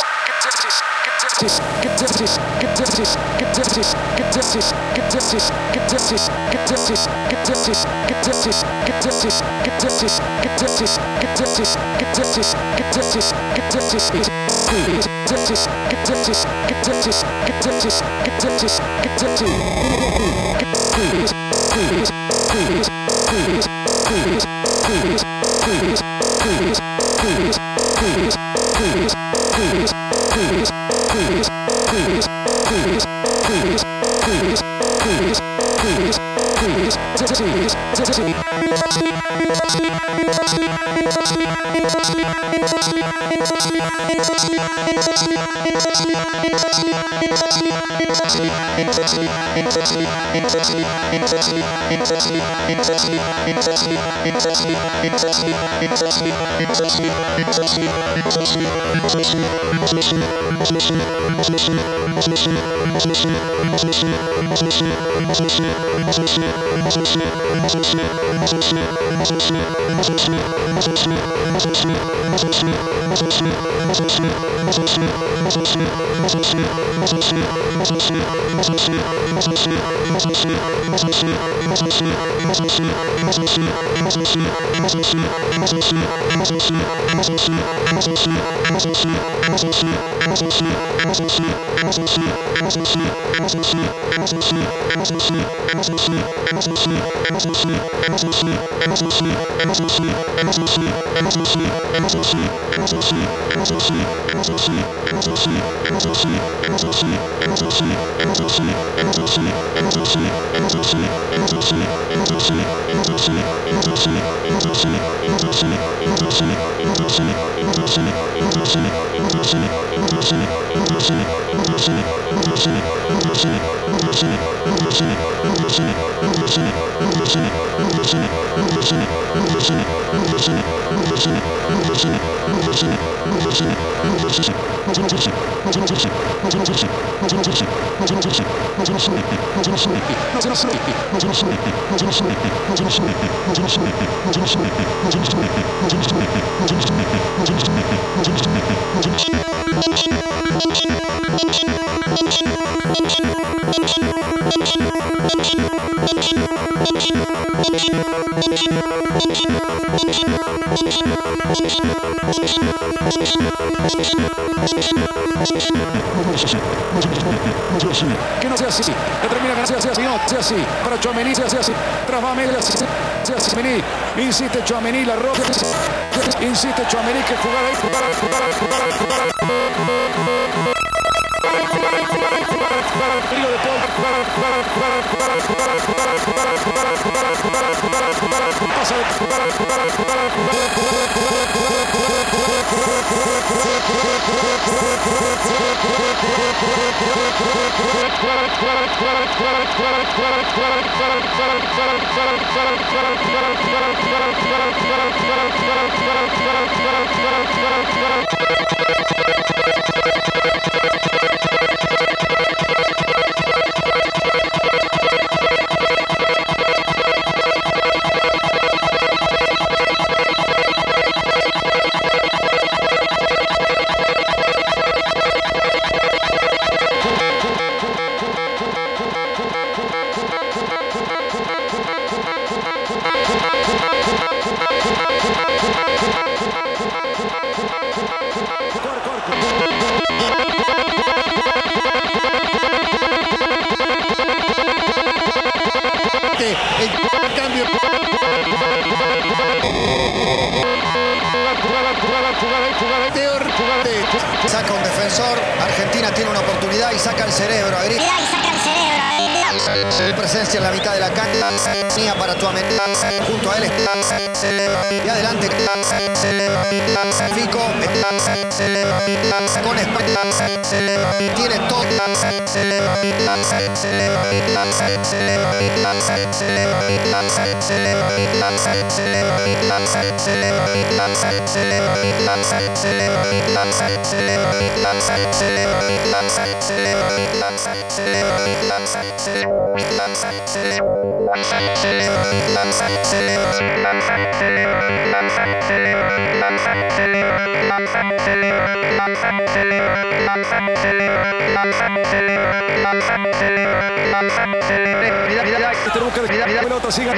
Que no sea así, que termina que no sea así, no sea así, para Tchouaméni sea así, tras va Meli, sea Tchouaméni, insiste Tchouaméni, la roca, insiste Tchouaméni, que jugar ahí, trío de Paul, pasa Saca un defensor, Argentina tiene una oportunidad y saca el cerebro. Presencia en la mitad de la cancha, para Tchouaméni, junto a él y adelante Fico con tiene todo. Pelota, siga.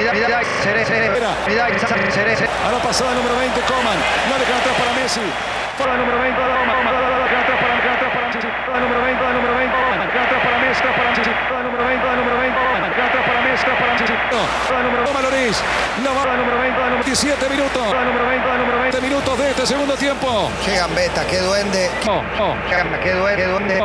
A la pasada número 20, Coman. No le queda atrás para Messi. Para el número 20, queda atrás para Messi. Para el número 20, queda atrás para Messi. Para el número 20, queda atrás para Messi. Para el número 2, Loris. La bala número 20, 27 minutos. Para el número 20 minutos de este segundo tiempo. Qué gambeta, qué duende. Qué duende.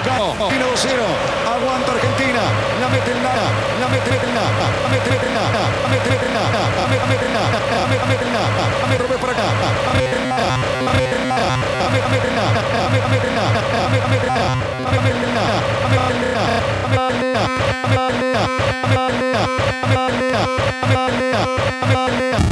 Argentina 2-0. Aguanta Argentina. La mete en la. La mete en la. La mete en la. La mete en la. La mete en la. La mete en la. La mete para acá. La mete en la. La mete en la. La mete en la. La mete en la. La mete en la. La mete en la. La mete en la. La mete en la. La mete en la. La mete en la. La mete en la. La mete en la. La mete en la.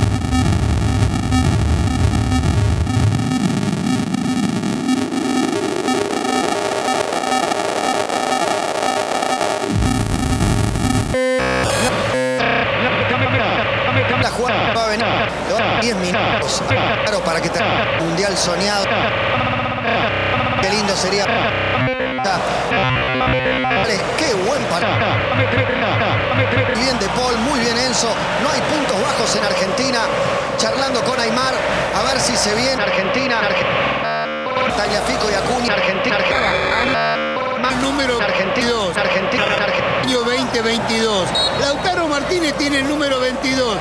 La jugada va a venir 10 minutos. Claro, para que tenga un mundial soñado. Qué lindo sería. Qué buen partido. Muy bien De Paul, muy bien Enzo. No hay puntos bajos en Argentina. Charlando con Aymar. A ver si se viene Argentina. Tagliafico y Acuña. Argentina. Más número Argentina. Argentina. Año 2022. Lautaro Martínez tiene el número 22.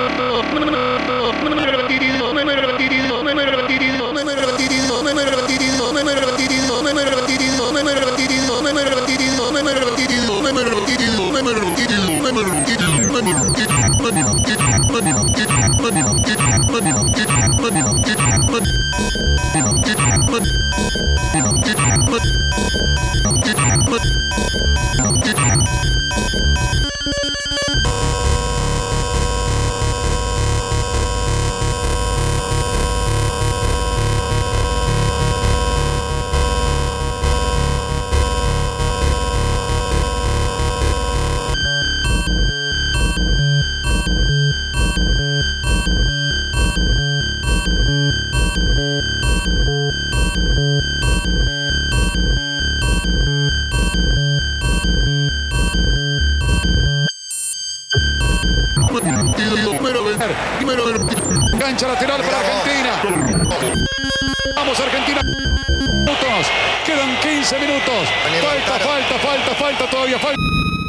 Cancha lateral para Argentina. Vamos Argentina. Minutos. Quedan 15 minutos. Falta todavía. Falta.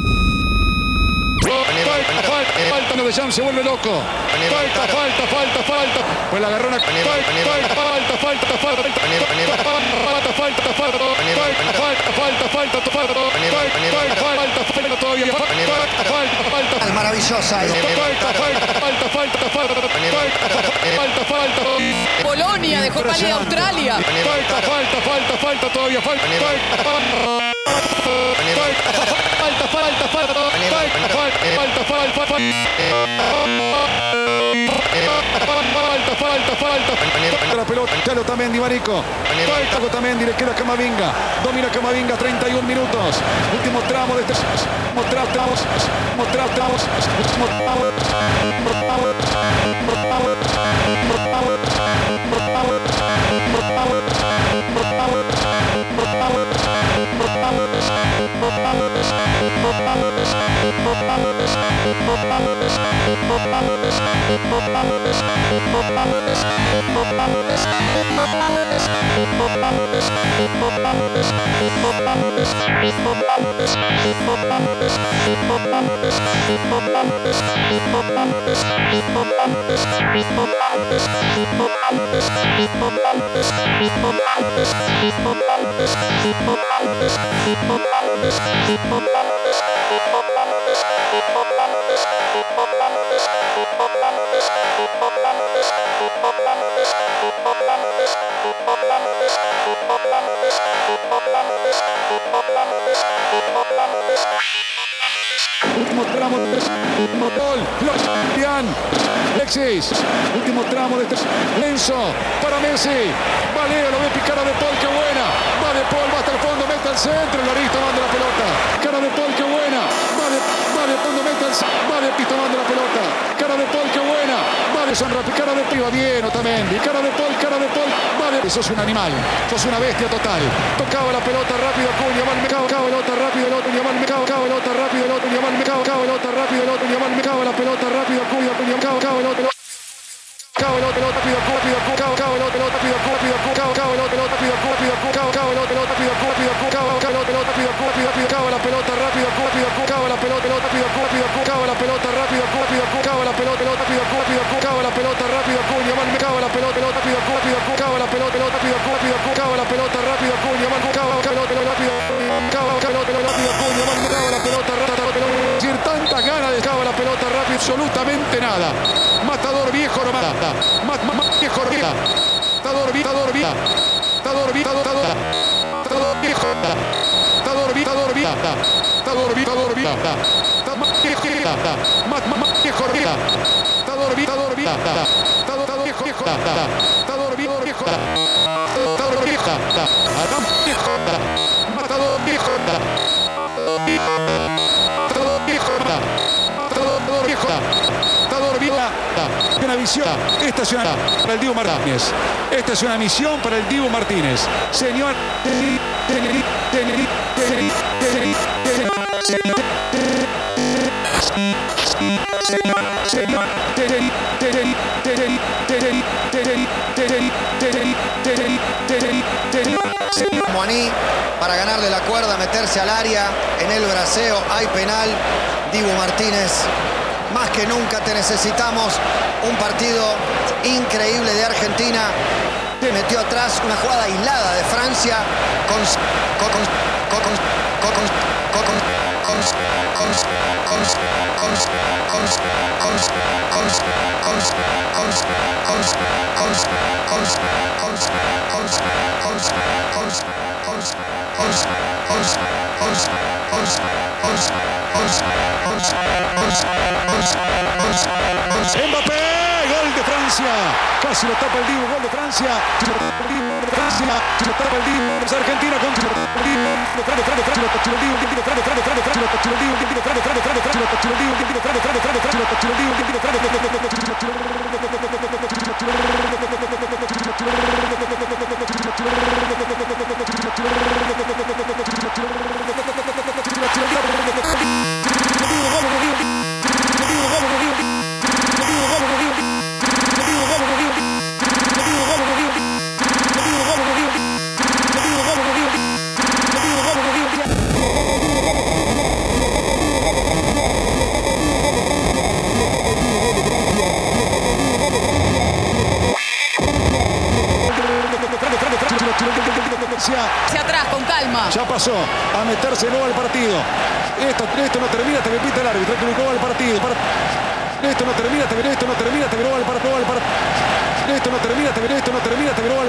No, de Jam se vuelve loco. Falta. Pues la agarrona. Falta todavía. Maravillosa. Polonia dejó pálida a Australia. Falta todavía. Falta la pelota, Chalo Tamendi, Marico. Falta Tamendi, le queda Camavinga. Domina Camavinga, 31 minutos. Último tramo de este. Último tramo de gol. Alexis. Último tramo de Lenzo para Messi. Va Leo, lo ve picar a De Paul, qué buena. Va De Paul, va hasta el fondo, mete al centro. Larista manda la pelota. Cara De Paul, qué buena. Va de fondo, mete al centro. Va de pito, manda la pelota. Cara De Paul, qué buena. Va de Sonra, cara de piba, bien Otamendi. Cara de Paul. Va de... Sos un animal. Sos una bestia total. Tocaba la pelota rápido, Acuña. Va al mercado, pelota rápido, el otro. Va al mercado, pelota rápido, el otro. Va al mercado, pelota rápido, el otro. Va al mercado, la pelota rápido, Acuña. El otro. La pelota rápido, pelota rápido, absolutamente nada. Matador viejo no mata. Viejo no mata. Matador viejo. Matador viejo. Matador viejo. Matador viejo. Matador viejo. Una visión. Esta es una para el Dibu Martínez. Esta es una misión para el Dibu Martínez. Señor. Moaní para ganarle la cuerda, meterse al área en el braceo. Hay penal. Dibu Martínez, más que nunca te necesitamos. Un partido increíble de Argentina. Metió atrás una jugada aislada de Francia Mbappé, gol de Francia. Casi lo tapa el Dibu, gol de Francia. Lo tapa el Dibu, es Argentina con hacia atrás, con calma. Ya pasó a meterse nuevo al partido. Esto no termina, te pita el árbitro. Que al partido. Esto no termina, te al partido. Esto no termina, te al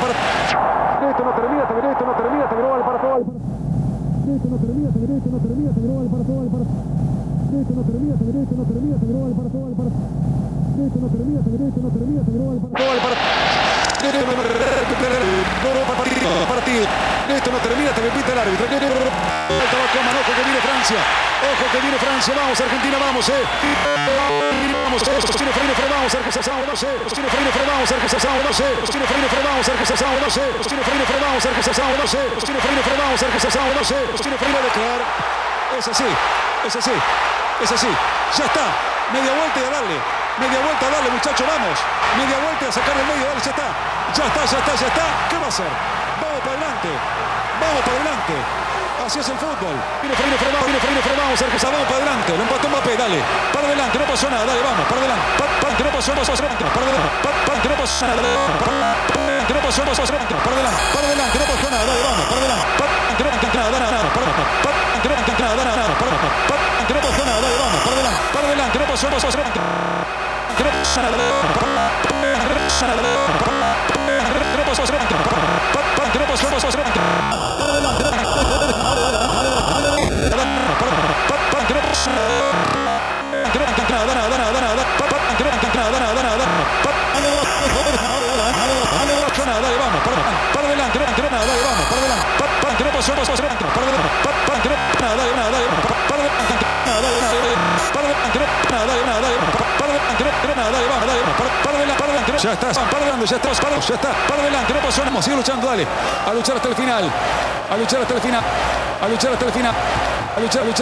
Esto no termina, te pita el árbitro. Ojo que viene Francia. Ojo que viene Francia. Vamos, Argentina, vamos, Vamos, sostiene freno, vamos, Argentina, no sé. Sostiene freno, vamos, Argentina, no sé. Sostiene freno, vamos, Argentina, no sé. Sostiene freno, vamos, Argentina, no sé. Sostiene freno, vamos, Argentina, no sé. Sostiene freno de crear. Es así, es así, es así. Ya está. Media vuelta y a darle. Media vuelta a darle, muchachos, vamos. Media vuelta a sacar del medio, dale, ya está. Ya está, ya está, ya está. ¿Qué va a hacer? Vamos para adelante. Vamos para adelante. Así es el fútbol. Viene Freire, vamos, Argentina, vamos para adelante. Lo empató Mbappé, dale. Para adelante, no pasó nada, dale, vamos, para adelante. Que no pasó, para adelante. Que no pasó nada, dale. Que no pasó, para adelante. Para adelante, no pasó nada, dale, vamos, para adelante. Que no pasó nada, nada. Que no pasó nada, nada. Que no pasó nada, dale, vamos, para adelante. Para adelante, no pasó, para adelante. Que no pasó nada, dale. Que no pasó nada, dale. Que no pasó, para adelante. Que no pasó, para adelante. Ya está, para adelante, ya está, ya está, para adelante, no pasó nada, sigue luchando, dale, a luchar hasta el final, a luchar hasta el final, a luchar hasta el final, a luchar, a luchar,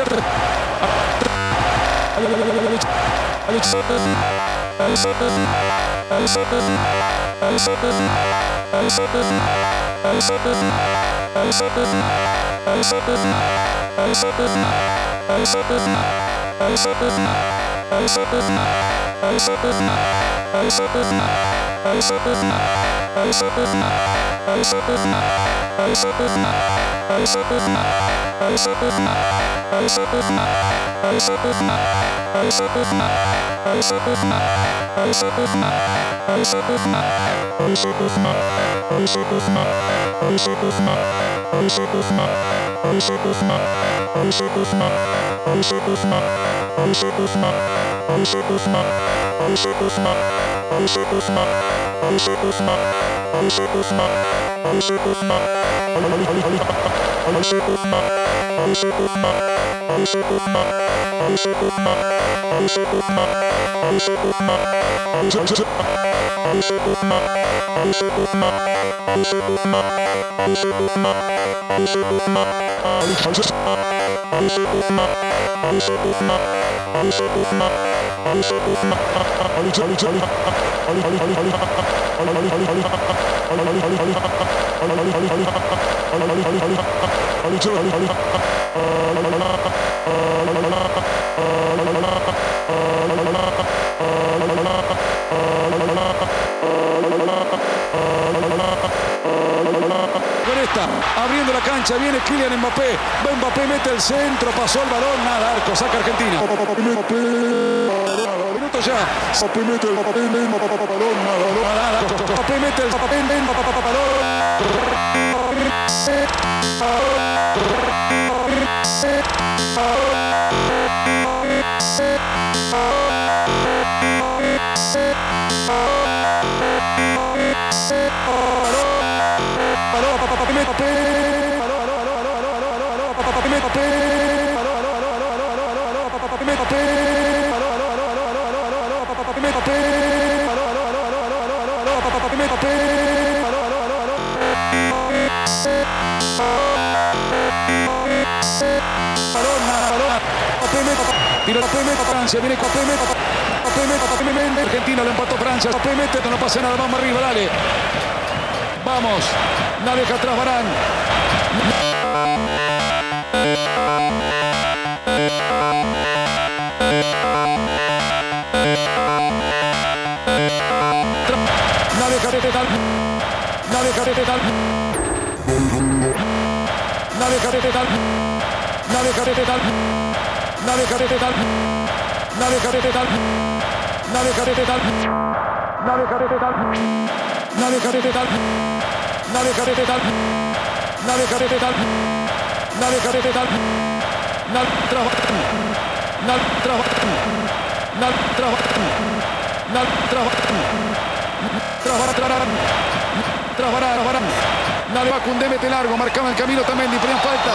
a luchar, Abriendo la cancha, viene Kylian Mbappé. Va Mbappé, mete el centro, pasó el balón, nada, arco, saca Argentina. Minuto ya. Mbappé mete el balón, nada, Mbappé mete el Francia, viene Argentina, lo empató Francia. No pasa nada, vamos arriba, dale. Vamos, la deja atrás Varane. Koundé mete largo, marcaba el camino también, y ponían falta.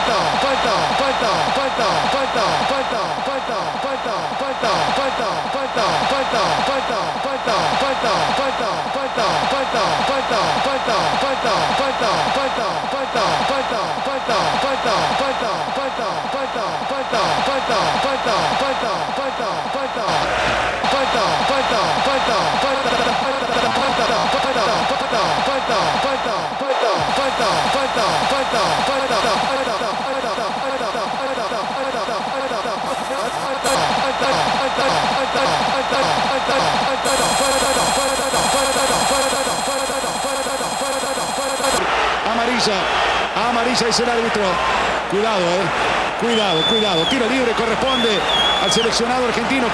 Amarilla dice el árbitro. Cuidado. Tiro libre corresponde al seleccionado argentino.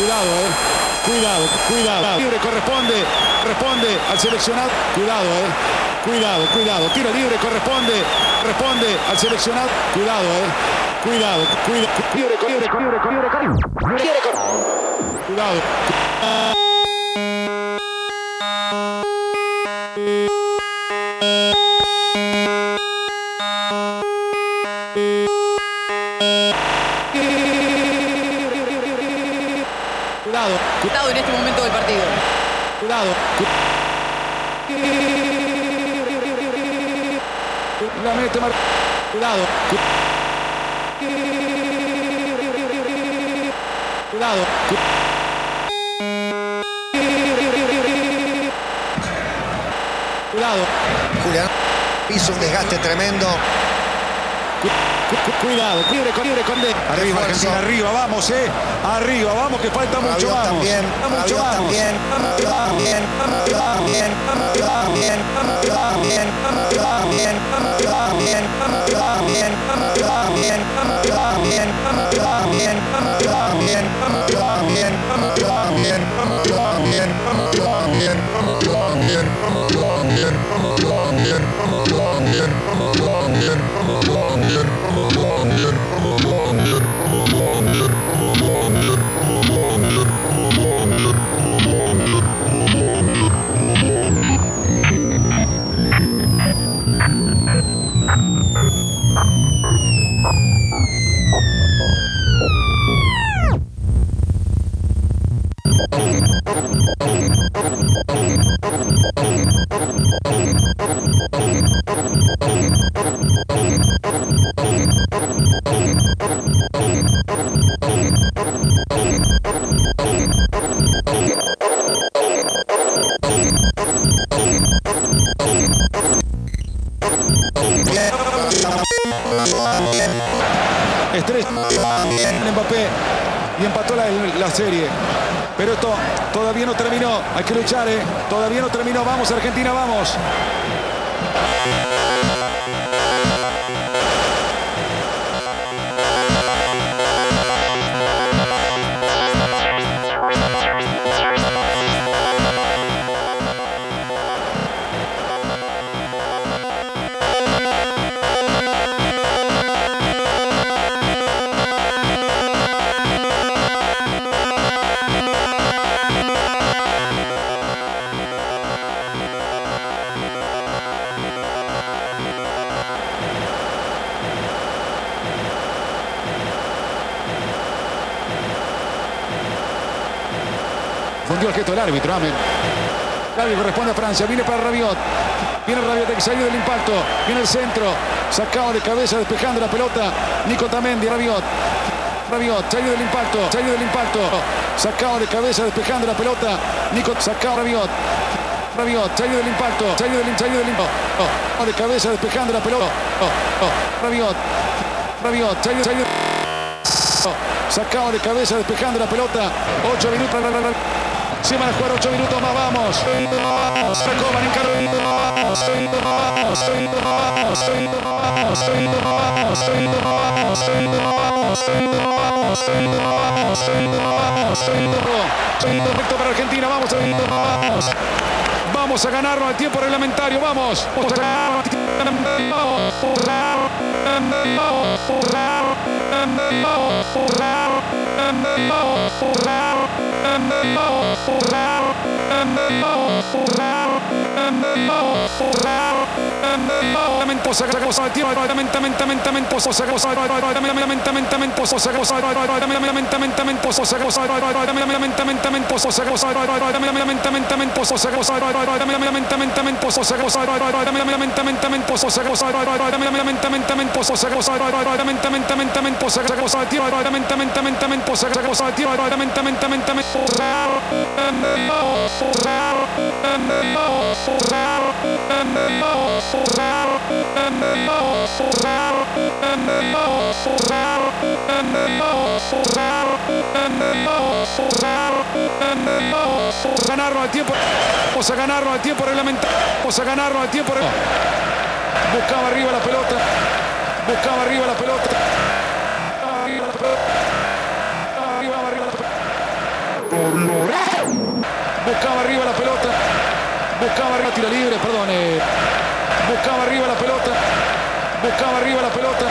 Cuidado. Libre responde al seleccionado. Cuidado. Tiro libre responde al seleccionado. Cuidado. Libre. Cuidado. Cuidado en este momento del partido. Cuidado. La mete Cuidado. Julián hizo un desgaste tremendo. Cuidado, libre con D. Arriba, Argentina, arriba, vamos, arriba, vamos, que falta mucho, vamos. También. Estrella Mbappé y empató la serie. Pero esto todavía no terminó. Hay que luchar, ¿eh? Todavía no terminó. Vamos, Argentina, vamos. Fundió el gesto del árbitro, amén. Gavi corresponde a Francia, viene para Rabiot. Viene Rabiot, que salió del impacto. Viene el centro, sacado de cabeza, despejando la pelota. Nico Tamendi, Rabiot. Rabiot, salió del impacto, sacado de cabeza, despejando la pelota. Nico, sacado Rabiot. Rabiot, salió del impacto, salió del impacto. De cabeza, despejando la pelota. Rabiot, salió. Sacado de cabeza, despejando la pelota. 8 minutos. Se van a jugar 8 minutos más, vamos. Recoban en Perfecto para Argentina, vamos. Vamos a ganarnos el tiempo reglamentario, vamos. Ganarlo al tiempo. Vamos a ganarlo al tiempo reglamentario. Buscaba arriba la pelota. Buscaba arriba la pelota. Buscaba arriba la pelota. Buscaba arriba, tiro libre, perdón. Buscaba arriba la pelota. Buscaba arriba la pelota.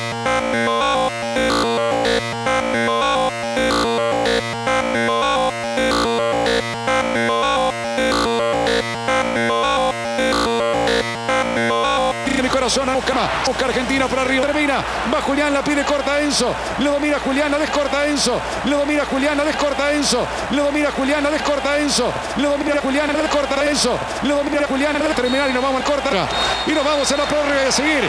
Busca Argentina por arriba, termina, va Julián, la pide corta Enzo, lo domina Julián, la descorta Enzo, lo domina Julián, la descorta Enzo, lo domina Julián, la descorta Enzo, lo domina Julián, la descorta Enzo, lo domina Julián, la terminar y nos vamos al corta y nos vamos a la prórroga y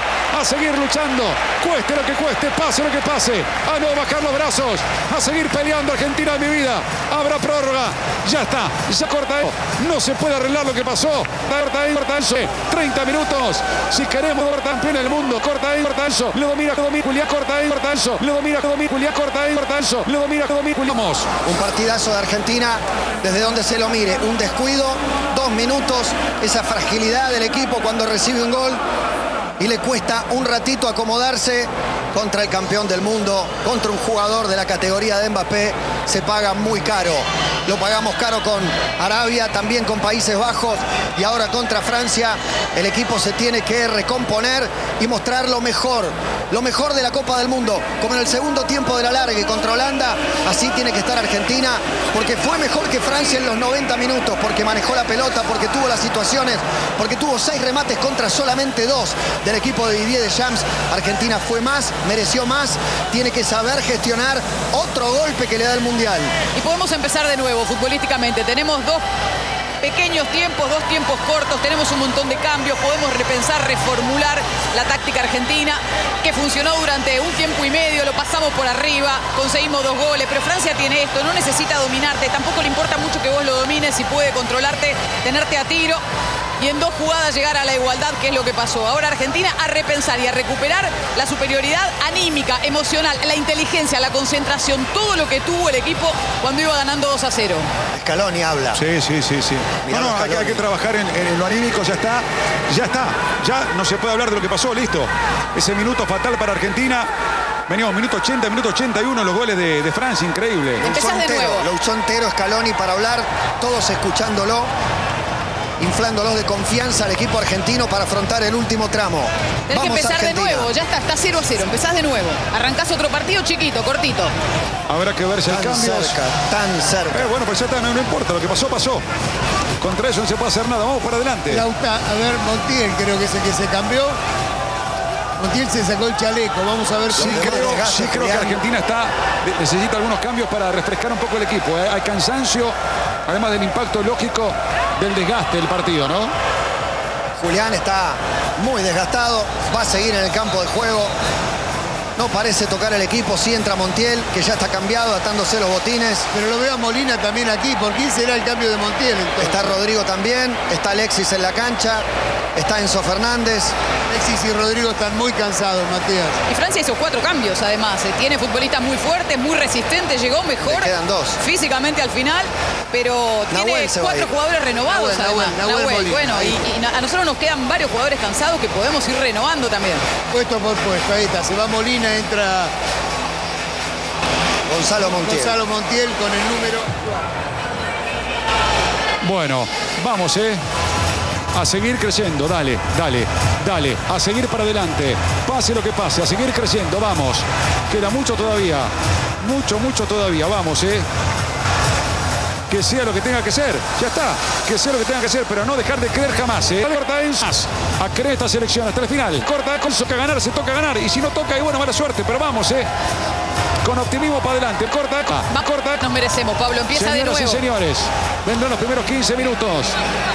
a seguir luchando, cueste lo que cueste, pase lo que pase, a no bajar los brazos, a seguir peleando. Argentina de mi vida, habrá prórroga, ya está, ya corta, no se puede arreglar lo que pasó, corta Enzo, 30 minutos, si queremos campeón del mundo, corta Enzo, lo domina Julián, corta Enzo, lo domina Julián, corta Enzo, lo domina Julián. Un partidazo de Argentina, desde donde se lo mire, un descuido, 2 minutos, esa fragilidad del equipo cuando recibe un gol y le cuesta un ratito acomodarse contra el campeón del mundo, contra un jugador de la categoría de Mbappé, se paga muy caro. Lo pagamos caro con Arabia, también con Países Bajos y ahora contra Francia. El equipo se tiene que recomponer y mostrar lo mejor de la Copa del Mundo, como en el segundo tiempo de la largue contra Holanda. Así tiene que estar Argentina, porque fue mejor que Francia en los 90 minutos, porque manejó la pelota, porque tuvo las situaciones, porque tuvo 6 remates contra solamente 2 del equipo de Didier Deschamps. Argentina fue más, mereció más, tiene que saber gestionar otro golpe que le da el Mundial. Y podemos empezar de nuevo futbolísticamente. Tenemos 2 pequeños tiempos, 2 tiempos cortos, tenemos un montón de cambios, podemos repensar, reformular la táctica argentina, que funcionó durante un tiempo y medio, lo pasamos por arriba, conseguimos 2 goles, pero Francia tiene esto, no necesita dominarte, tampoco le importa mucho que vos lo domines, si puede controlarte, tenerte a tiro y en 2 jugadas llegar a la igualdad, que es lo que pasó. Ahora Argentina a repensar y a recuperar la superioridad anímica, emocional, la inteligencia, la concentración, todo lo que tuvo el equipo cuando iba ganando 2-0. Scaloni habla. Sí. No, hay que trabajar en lo anímico, ya no se puede hablar de lo que pasó, listo. Ese minuto fatal para Argentina. Venimos minuto 80, minuto 81, los goles de Francia, increíble. Lo usó entero Scaloni para hablar, todos escuchándolo, inflándolos de confianza al equipo argentino para afrontar el último tramo. Tenés que empezar de nuevo, ya está 0-0, empezás de nuevo. Arrancás otro partido chiquito, cortito. Habrá que ver si hay cambios. Tan cerca. Bueno, pues ya está, no importa, lo que pasó, pasó. Contra eso no se puede hacer nada, vamos para adelante. A ver, Montiel creo que es el que se cambió. Montiel se sacó el chaleco, vamos a ver cómo sí, creo que Argentina necesita algunos cambios para refrescar un poco el equipo. Hay cansancio, además del impacto lógico del desgaste del partido, ¿no? Julián está muy desgastado, va a seguir en el campo de juego. No parece tocar el equipo, sí entra Montiel, que ya está cambiado, atándose los botines. Pero lo veo a Molina también aquí, ¿por quién será el cambio de Montiel entonces? Está Rodrigo también, está Alexis en la cancha, está Enzo Fernández. Alexis y Rodrigo están muy cansados, Matías. Y Francia hizo 4 cambios además, tiene futbolistas muy fuertes, muy resistentes, llegó mejor. Le quedan 2. Físicamente al final, pero tiene 4 jugadores renovados además. Nahuel. Bueno, y a nosotros nos quedan varios jugadores cansados que podemos ir renovando también. Puesto por puesto, ahí está, se va Molina, entra Gonzalo Montiel con el número 4. Bueno, vamos, a seguir creciendo, dale, a seguir para adelante, pase lo que pase, a seguir creciendo, vamos, queda mucho todavía, mucho todavía, vamos, que sea lo que tenga que ser, ya está, que sea lo que tenga que ser, pero no dejar de creer jamás, Corta Enzo, a creer esta selección hasta el final, Corta Enzo, toca ganar, se toca ganar, y si no toca, y bueno, mala suerte, pero vamos, con optimismo para adelante, corta, nos merecemos, Pablo, empieza de nuevo. Señoras y señores, vendrán los primeros 15 minutos.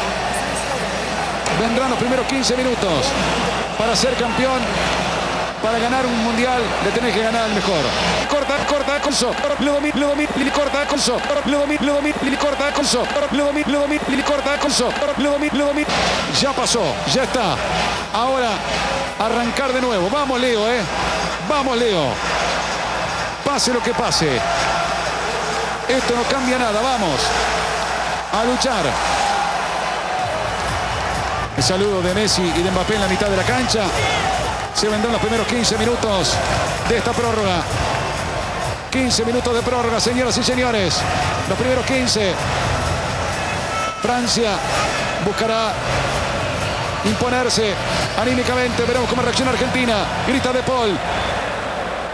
Vendrán los primeros 15 minutos. Para ser campeón, para ganar un mundial, le tenés que ganar al mejor. Corta, Conso. Lo domina, corta, Conso. Lo domina, corta, Conso. Lo domina, corta, Conso. Lo domina. Ya pasó, ya está. Ahora, arrancar de nuevo. Vamos, Leo, Vamos, Leo. Pase lo que pase. Esto no cambia nada, vamos. A luchar. El saludo de Messi y de Mbappé en la mitad de la cancha. Se vendrán los primeros 15 minutos de esta prórroga. 15 minutos de prórroga, señoras y señores. Los primeros 15. Francia buscará imponerse anímicamente. Veremos cómo reacciona Argentina. Grita De Paul.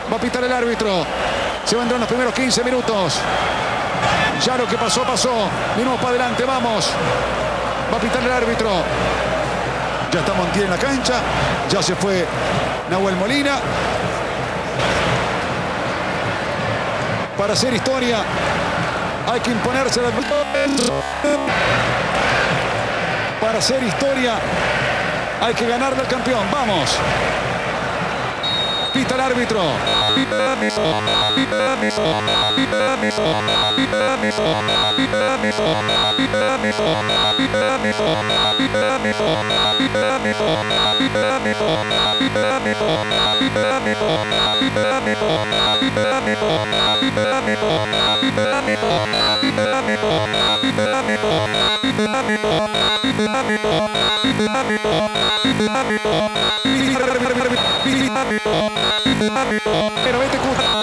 Va a pitar el árbitro. Se vendrán los primeros 15 minutos. Ya lo que pasó, pasó. Venimos para adelante, vamos. Va a pitar el árbitro. Ya está Montiel en la cancha. Ya se fue Nahuel Molina. Para hacer historia hay que imponerse. Para hacer historia hay que ganarle al campeón. Vamos. Pita el árbitro. Pero vete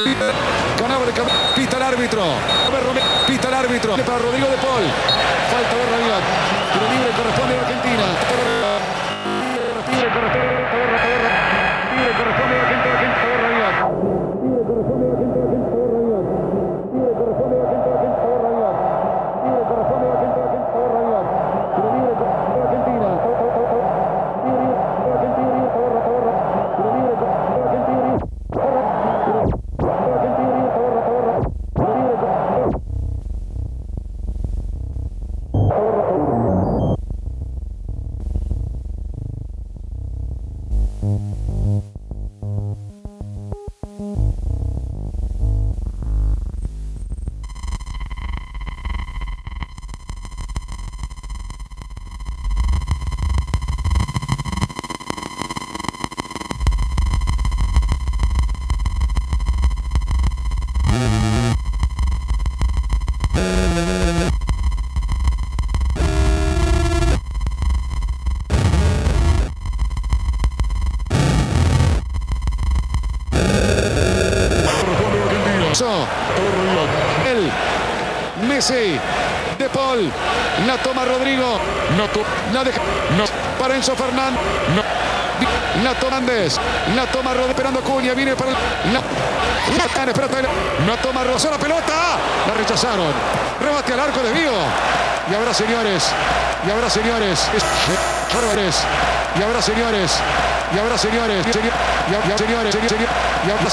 pita el árbitro. Pita el árbitro. Para Rodrigo de Paul. Falta de Rabiot. Tiro libre corresponde a Argentina. Libre corresponde a Argentina. Libre corresponde a Argentina. Libre corresponde a Argentina. Libre corresponde a Argentina. Libre corresponde a Argentina. Tiro libre corresponde a Argentina. Messi, De Paul, la toma Rodrigo, la deja, para Enzo Fernández, la toma Andes, la toma Rodrigo, esperando Cunha, viene para no toma Rosa la pelota, la rechazaron, rebate al arco, desvío, y habrá señores, y habrá señores, y habrá señores, y habrá señores, y habrá señores, y habrá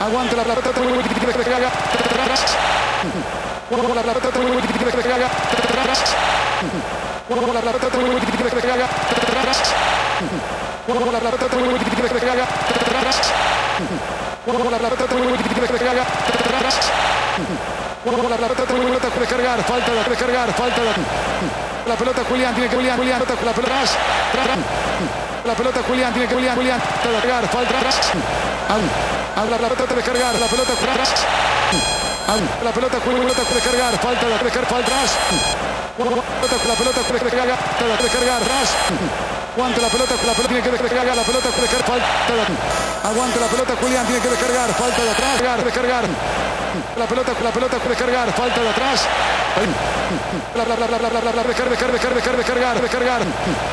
Aguante la pelota. Falta la pelota. Julián tiene que la pelota la pelota Julián tiene que descargar, falta la pelota descargar, la pelota la pelota descargar, falta la pelota descargar, aguante la pelota tiene que descargar, la pelota descargar, falta aguante la pelota Julián tiene que descargar, falta de atrás, descargar la pelota descargar, falta de atrás, descargar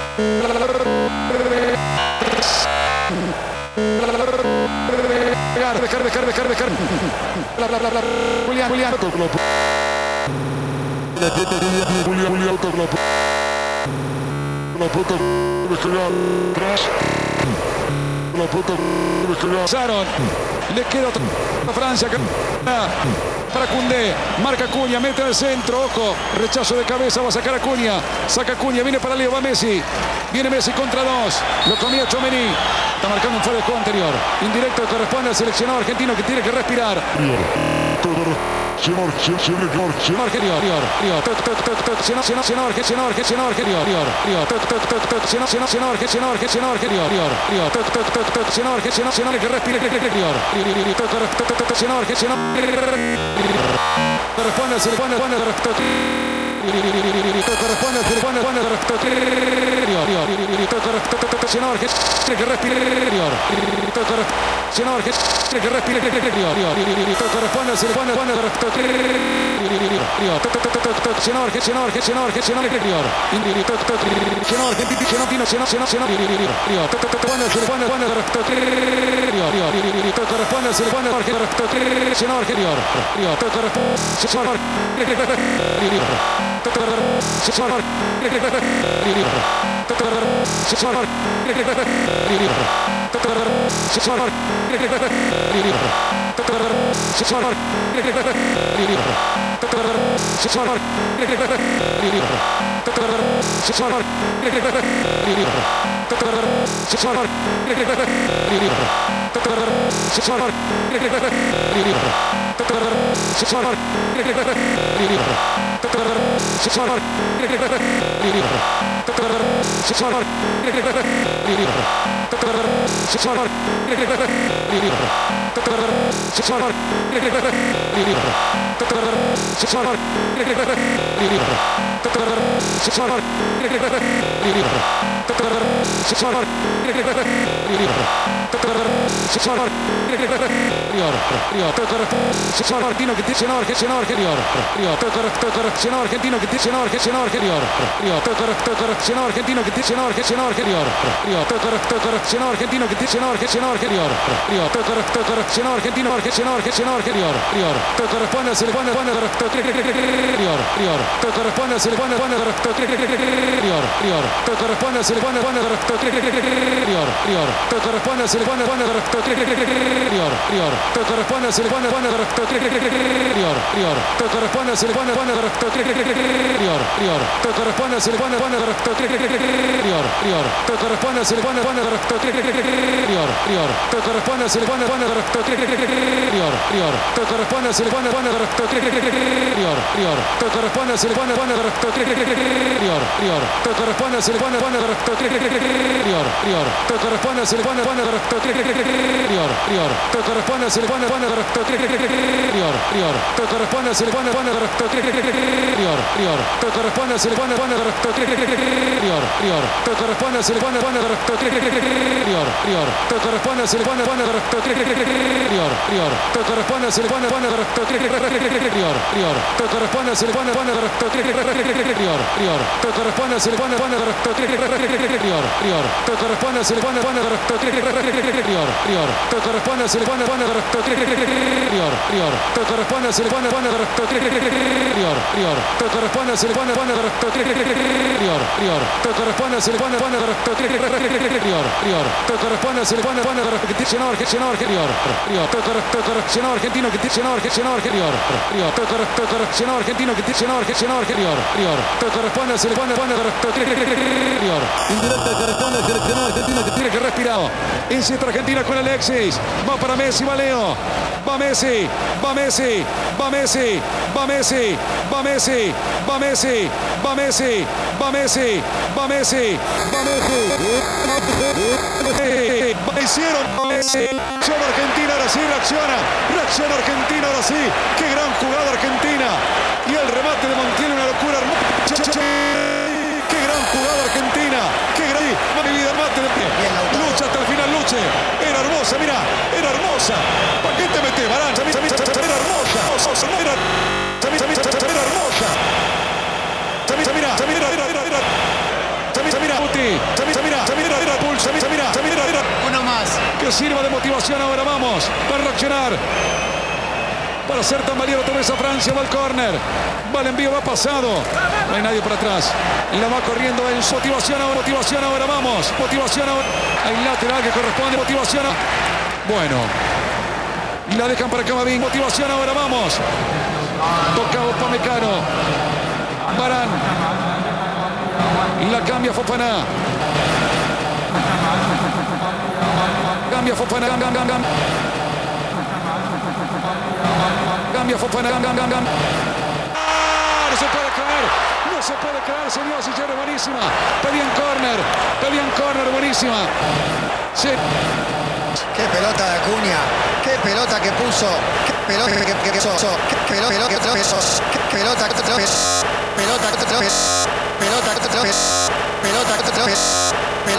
Julián la pelota descargar atrás, la pelota descargar, le queda a Francia para Koundé, marca Cunha, mete al centro, ojo, rechazo de cabeza, va a sacar a Cunha, saca Cunha, viene para Leo, va Messi, viene Messi contra dos, lo comió Tchouaméni, está marcando un fuera de juego anterior, indirecto corresponde al seleccionado argentino que tiene que respirar. Prior. Te corresponde al seleccionado. Prior. Te corresponde al seleccionado. Prior. Te corresponde al seleccionado. Prior. Te corresponde al seleccionado. Prior. Te corresponde al seleccionado. Llenado argentino que llenado argentino. Prior. Te corresponde argentino que llenado argentino. Prior. Te corresponde al seleccionado. Prior. Indirecta corresponde al seleccionado argentino que tiene que respirar. Insiste Argentina con Alexis. Va para Messi, va Leo. Va Messi. Va Messi. Va Messi. Va Messi. Va Messi. Va Messi. Va Messi. Va Messi. Va Messi. Va Messi. Hicieron Messi. Reacciona Argentina, ahora sí reacciona. Reacciona Argentina, ahora sí. Qué gran jugada Argentina. Y el remate de Montiel, una locura hermosa. Qué gran jugada Argentina. Qué gran remate de pie. Lucha hasta el final, Luche. Era hermosa, mira. Era hermosa. ¿Para qué te metes, Varane? Era hermosa. Era hermosa. Uno más. Que sirva de motivación ahora, vamos. Para reaccionar. Para hacer tambalear otra vez a Francia. Va el córner. Va el envío, va pasado. No hay nadie por atrás. La va corriendo en su motivación ahora, vamos. Motivación ahora. Hay lateral que corresponde. Motivación ahora. Bueno. La dejan para Camavinga. Motivación ahora, vamos. Tocado Pamecano. Varane. La cambia Fofana. Cambia Fofana. Cambia Fofana. No se puede creer. No se puede creer, señoras y señores. Buenísima. Pedían córner. Buenísima. Sí. Qué pelota de Acuña. Qué pelota que puso. Qué pelota que puso. Qué pelota que puso. Qué pelota que puso. Pelota que puso. Pelota que puso. Pelota que puso.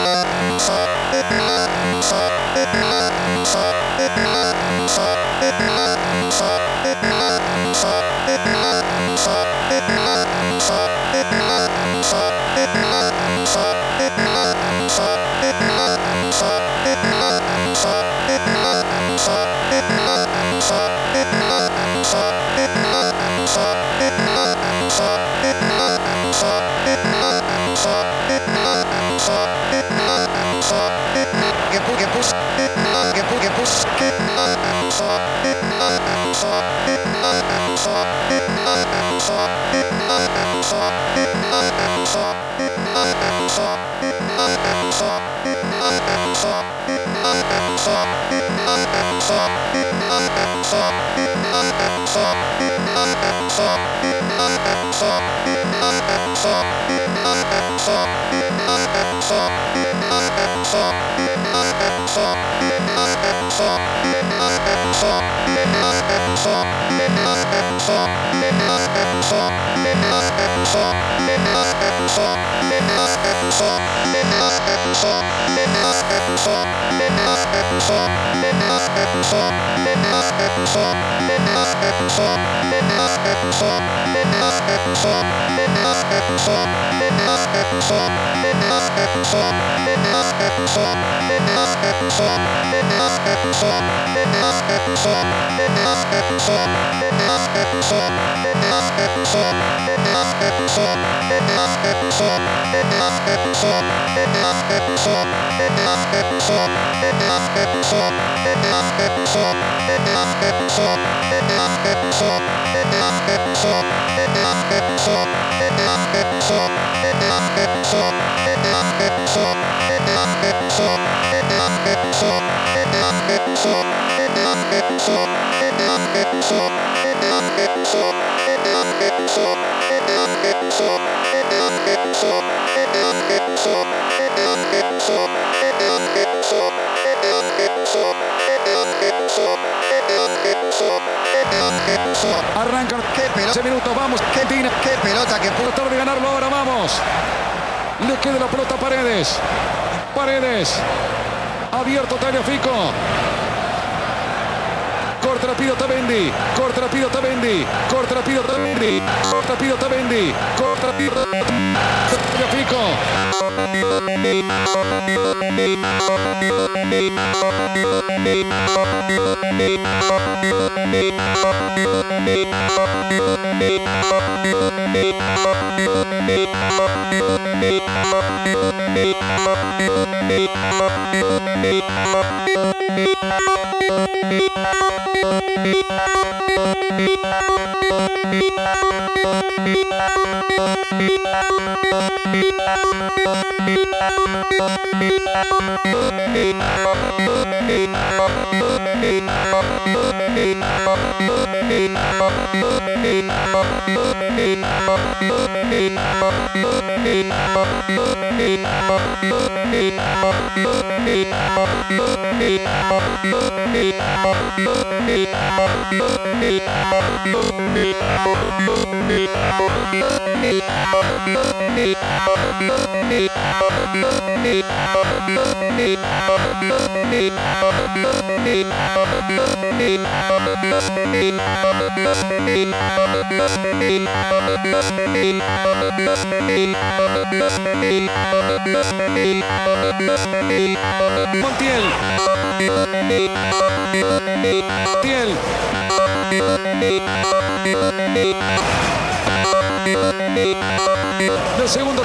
Arrancan 15 minutos, vamos, Argentina. Qué pelota que pudo. Tratar de ganarlo ahora, vamos. Le queda la pelota a Paredes. Paredes. Abierto Tagliafico. Corta rápido Otamendi. Corta rápido Otamendi. Corta rápido Otamendi. Corta rápido Otamendi. Corta rápido Tagliafico. Montiel. Montiel. Del segundo.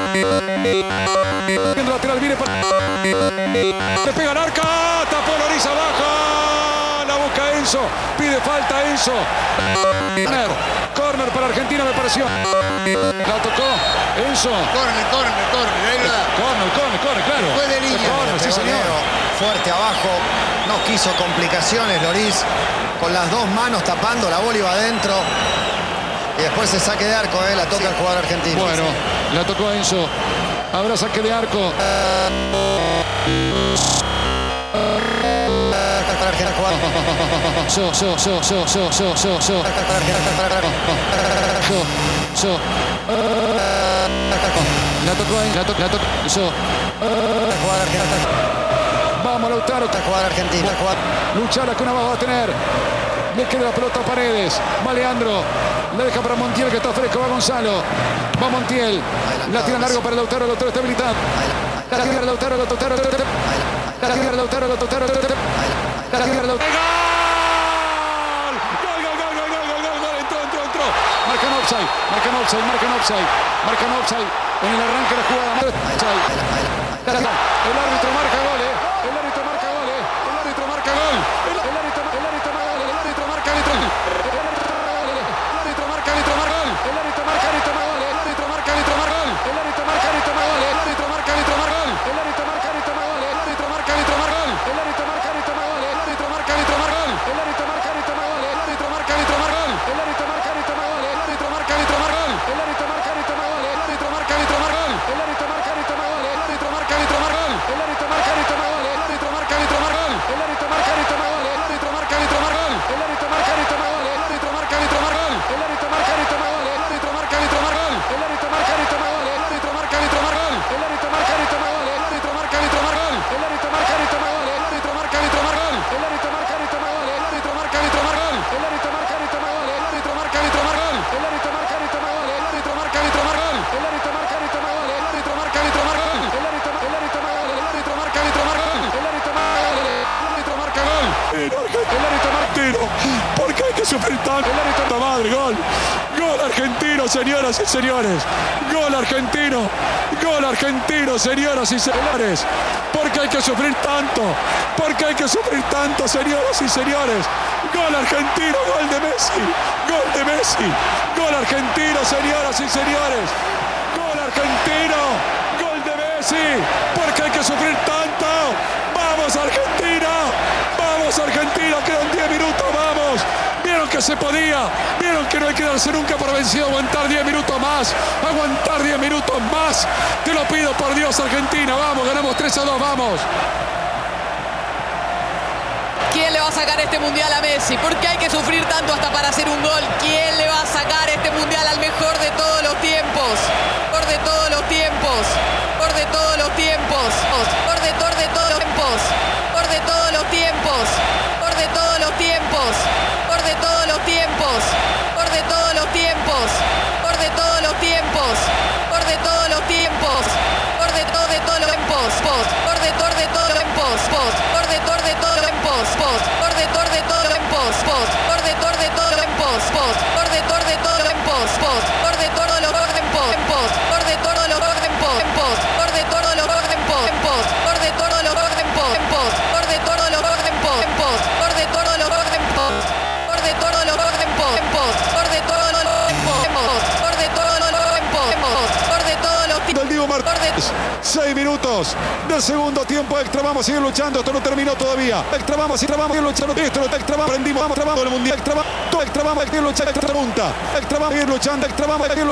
El lateral viene para. Le pega el arca. Tapó Loris abajo. La busca Enzo. Pide falta Enzo. Corner para Argentina, me pareció. La tocó Enzo. Corner. Ahí lo da. Corner, claro. Fue de línea. Sí, señor. Fuerte abajo. No quiso complicaciones Loris. Con las dos manos tapando, la bola iba adentro. Y después se saque de arco, la toca el jugador argentino. Bueno, la tocó a Enzo. Habrá saque de arco. La tocó. Vamos, Lautaro. Jugador argentino. Luchar la que una va a tener. Le queda la pelota a Paredes. Va Leandro. La deja para Montiel, que está fresco. Va Gonzalo. Va Montiel. La tira largo para Lautaro. Lautaro está habilitado. La tira Lautaro. La tira Lautaro. ¡Gol! Entró. Marcan offside. En el arranque de la jugada. El árbitro marca gol. El árbitro marca gol. ¿Por qué hay que sufrir tanto? El árbitro madre, gol. Gol argentino, señoras y señores. Gol argentino, señoras y señores. ¿Por qué hay que sufrir tanto? ¿Por qué hay que sufrir tanto, señoras y señores? Gol argentino, gol de Messi. Gol argentino, señoras y señores. Gol argentino, gol de Messi. ¿Por qué hay que sufrir tanto? ¡Vamos, Argentina! Quedan 10 minutos, vamos. Vieron que se podía, vieron que no hay que darse nunca por vencido. Aguantar 10 minutos más. Te lo pido por Dios, Argentina. Vamos, ganamos 3-2, vamos. ¿Quién le va a sacar este mundial a Messi? ¿Por qué hay que sufrir tanto hasta para hacer un gol? ¿Quién le va a sacar este mundial al mejor de todos los tiempos? De todos los tiempos. pos, por de todo en pos, por de todo en pos, por de todo en pos, por de todo en pos, por de todo lo en pos, por de todo lo en pos, por de todo lo en pos, por de todo lo en pos, por de todo lo en pos, por de todo lo en pos, por de todo lo en pos, por de todo lo en pos, por de todo lo en pos, por de todo lo del Diego Martínez. 6 minutos del segundo tiempo extra. Vamos a seguir luchando. Esto no terminó todavía. Extra, vamos a seguir luchando. Esto no extra. Aprendimos. Vamos trabajando el mundial. Extra, extra. Vamos a seguir luchando. Extra pregunta. Extra, vamos a seguir luchando. Extra, vamos a seguir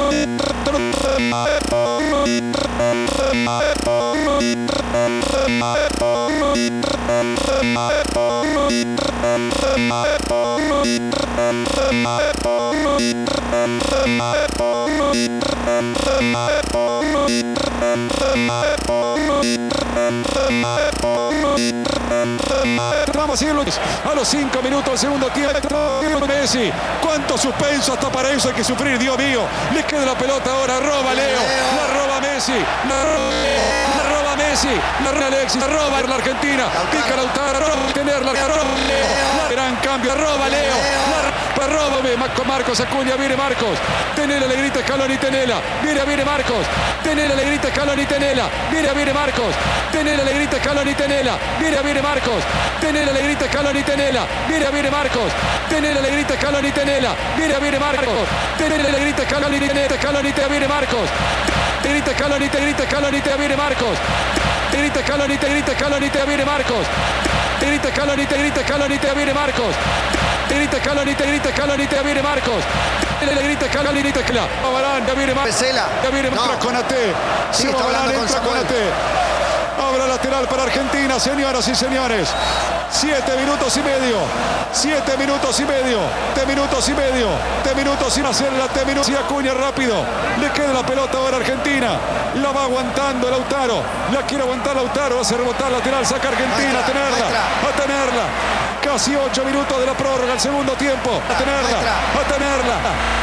Vamos a seguirlo a los 5 minutos del segundo tiempo. Messi, cuánto suspenso, hasta para eso hay que sufrir, Dios mío. Le queda la pelota ahora, roba Leo, la roba Messi, la roba Messi, la roba Alexis, la roba la Argentina, pica Lautaro, roba tenerla, la roba Leo, gran cambio, roba Leo, róbame, Marcos Acuña, viene Marcos, Tenela le grita Scaloni, Tenela, viene Marcos, Tenela le grita Scaloni, Tenela, viene Marcos, Tenela le grita Scaloni, Tenela, viene Marcos, Tenela le grita Scaloni, Tenela, viene Marcos, Tenela le grita Scaloni, Tenela, viene Marcos, Tenela le grita Scaloni, Scaloni, viene Marcos, te grita Scaloni, viene Marcos, te grita Scaloni, viene Marcos, te grita Scaloni, viene Marcos, te grita Scaloni, viene Marcos, le grita Scaloni, tecla, Varane, ya viene Marcos, ya viene Konaté, sí, está hablando con Samuel. Abra lateral para Argentina, señoras y señores. 7 minutos y medio. 7 minutos y medio. 10 minutos y medio. 10 minutos sin hacerla. 10 minutos y Acuña rápido. Le queda la pelota ahora a Argentina. La va aguantando Lautaro. La quiere aguantar Lautaro. Hace rebotar lateral. Saca Argentina. A tenerla. Casi 8 minutos de la prórroga. El segundo tiempo. A tenerla.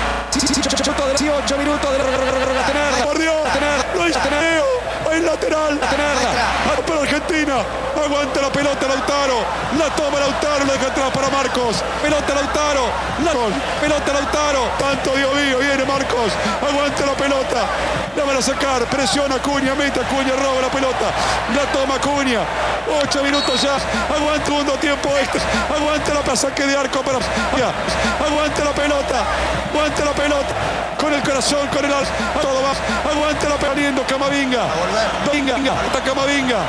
8 minutos de la prórroga. A tenerla. Por Dios. A tenerla. El lateral, para Argentina, aguanta la pelota Lautaro, la toma Lautaro, la deja atrás para Marcos, pelota Lautaro, pelota Lautaro, tanto Dios mío, viene Marcos, aguanta la pelota, la van a sacar, presiona Acuña, mete Acuña, roba la pelota, la toma Acuña, 8 minutos ya, aguanta segundo tiempo extra, aguanta la saque de arco para, aguanta la pelota, con el corazón, con el alma, todo va, aguanta la pelota, Camavinga. Está Camavinga.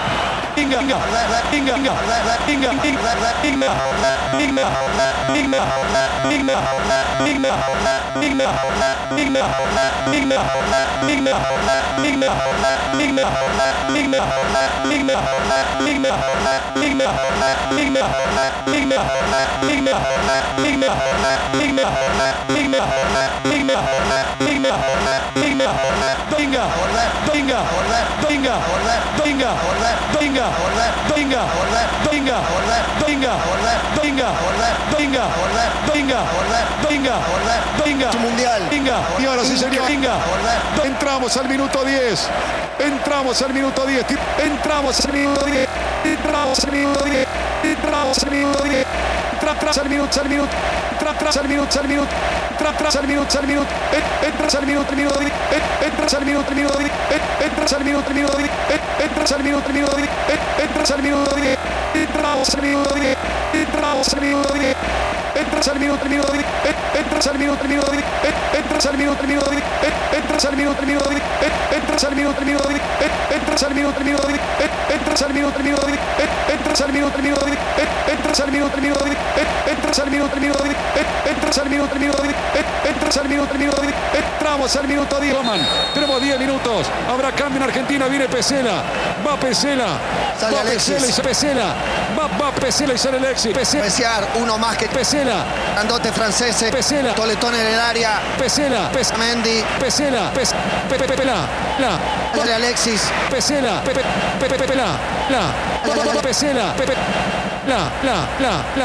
Mundial. Y ahora sí, señor. Entramos al minuto 10. Entramos al minuto 10. Entramos al minuto 10. Entramos al minuto 10. Entramos al minuto 10. Entras al minuto. Entras al minuto. Entras al minuto. Entras al minuto. Entras al minuto. Entras al minuto. Entras al minuto. Entras al minuto 10. Entramos al minuto 10. Entramos al minuto 10. Entras al minuto 10. Entras al minuto 10. Entras al minuto 10. Entras al minuto 10. Entras al minuto 10. Entras al minuto 10. Entras al minuto 10. Entras al minuto 10. Entras al minuto 10. Entras al minuto 10. Entras al minuto 10. Entras al minuto 10. Entramos al minuto 10. Tenemos 10 minutos. Habrá cambio en Argentina. Viene Pesela. Va Pesela. Sale Alexis. Pesela. Va Pesela y sale Alexis. Pesela. Uno más que Pesela. Grandote franceses. Pesela. Toletón en el área. Pesela. Mendy. Pesela. Sale Alexis. Pesela. Pesela.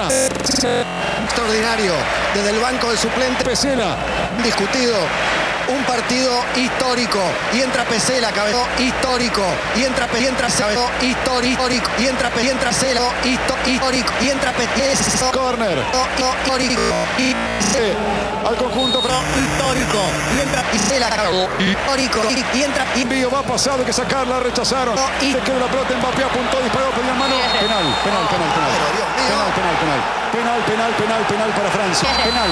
Extraordinario. Desde el banco de suplente. Pesela. Discutido. un partido histórico. Y entra Pesela, cabezón histórico. Y entra Cabezón histórico. Y entra Celo histórico. Y entra Pesela. Corner. Histórico. Y al conjunto histórico. Y entra Pesela, histórico. Y entra. Envío va pasado, hay que sacarla, rechazaron. Se quedó la pelota, Mbappé apuntó, disparó, pedía mano. Penal para Francia. Penal.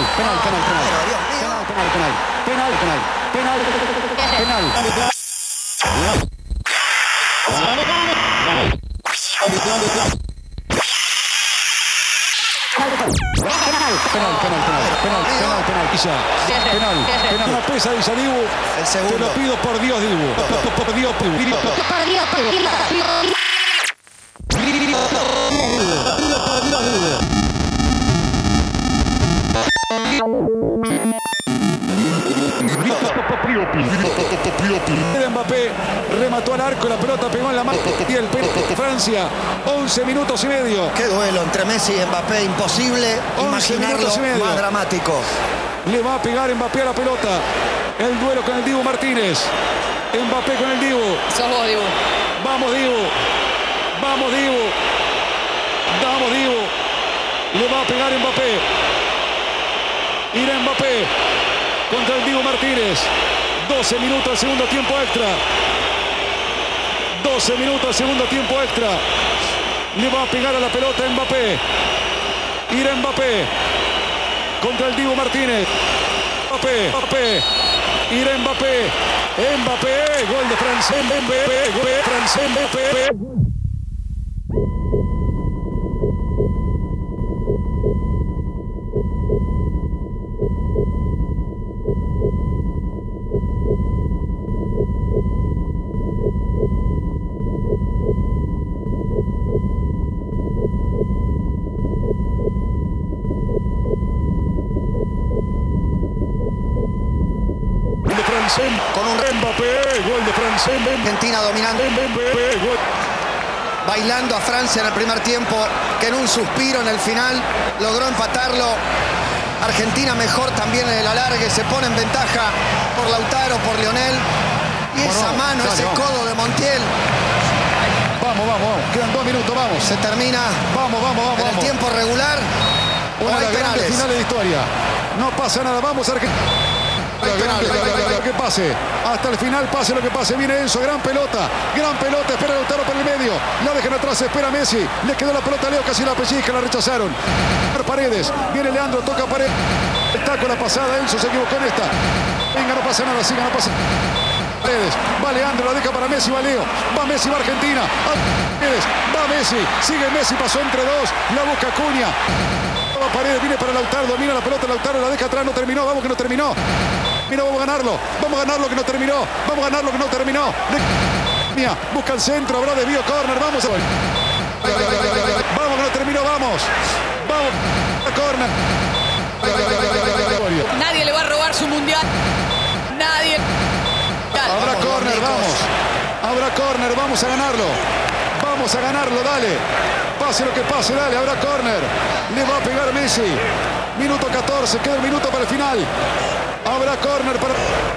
Una pesadilla, Dibu. El segundo. Te lo pido por Dios, Dibu. Por Dios. Mbappé remató al arco, la pelota pegó en la mano y el Francia, 11 minutos y medio. Qué duelo entre Messi y Mbappé, imposible imaginarlo más dramático. Le va a pegar Mbappé a la pelota. El duelo con el Dibu Martínez. Mbappé con el Dibu. Sos vos, Dibu. Vamos, Dibu. Le va a pegar Mbappé. Irá Mbappé contra el Dibu Martínez. 12 minutos del segundo tiempo extra. 12 minutos del segundo tiempo extra. Le va a pegar a la pelota Mbappé. Irá Mbappé contra el Dibu Martínez. Mbappé. Irá Mbappé. Gol de Francia. Mbappé. Con un Mbappé, gol de Francia. Argentina dominando. Bailando a Francia en el primer tiempo, que en un suspiro en el final logró empatarlo. Argentina mejor también en el alargue, se pone en ventaja por Lautaro, por Lionel. Y esa mano, ese codo de Montiel. Vamos. Quedan 2 minutos, vamos. Se termina. Vamos. En el tiempo regular. Una de las grandes finales de historia. No pasa nada, vamos Argentina. Lo que pase, hasta el final pase lo que pase, viene Enzo, gran pelota, espera Lautaro por el medio, la dejan atrás, espera Messi, le quedó la pelota a Leo, casi la pellizca, la rechazaron. Paredes, viene Leandro, toca Paredes, está con la pasada, Enzo se equivocó en esta. Venga, no pasa nada, siga, no pasa Paredes, va Leandro, la deja para Messi, va Leo, va Messi, va Argentina, Paredes, va Messi, sigue Messi, pasó entre dos, la busca Acuña. Paredes, viene para Lautaro, domina la pelota, Lautaro la deja atrás, no terminó, vamos que no terminó. Mira, vamos a ganarlo que no terminó. Busca el centro, habrá desvío, córner, vamos. Vamos que no terminó, vamos. Córner. Nadie le va a robar su mundial. Nadie. Habrá córner, vamos a ganarlo, dale. Pase lo que pase, dale, habrá córner. Le va a pegar Messi. Minuto 14, queda un minuto para el final. Habrá córner para.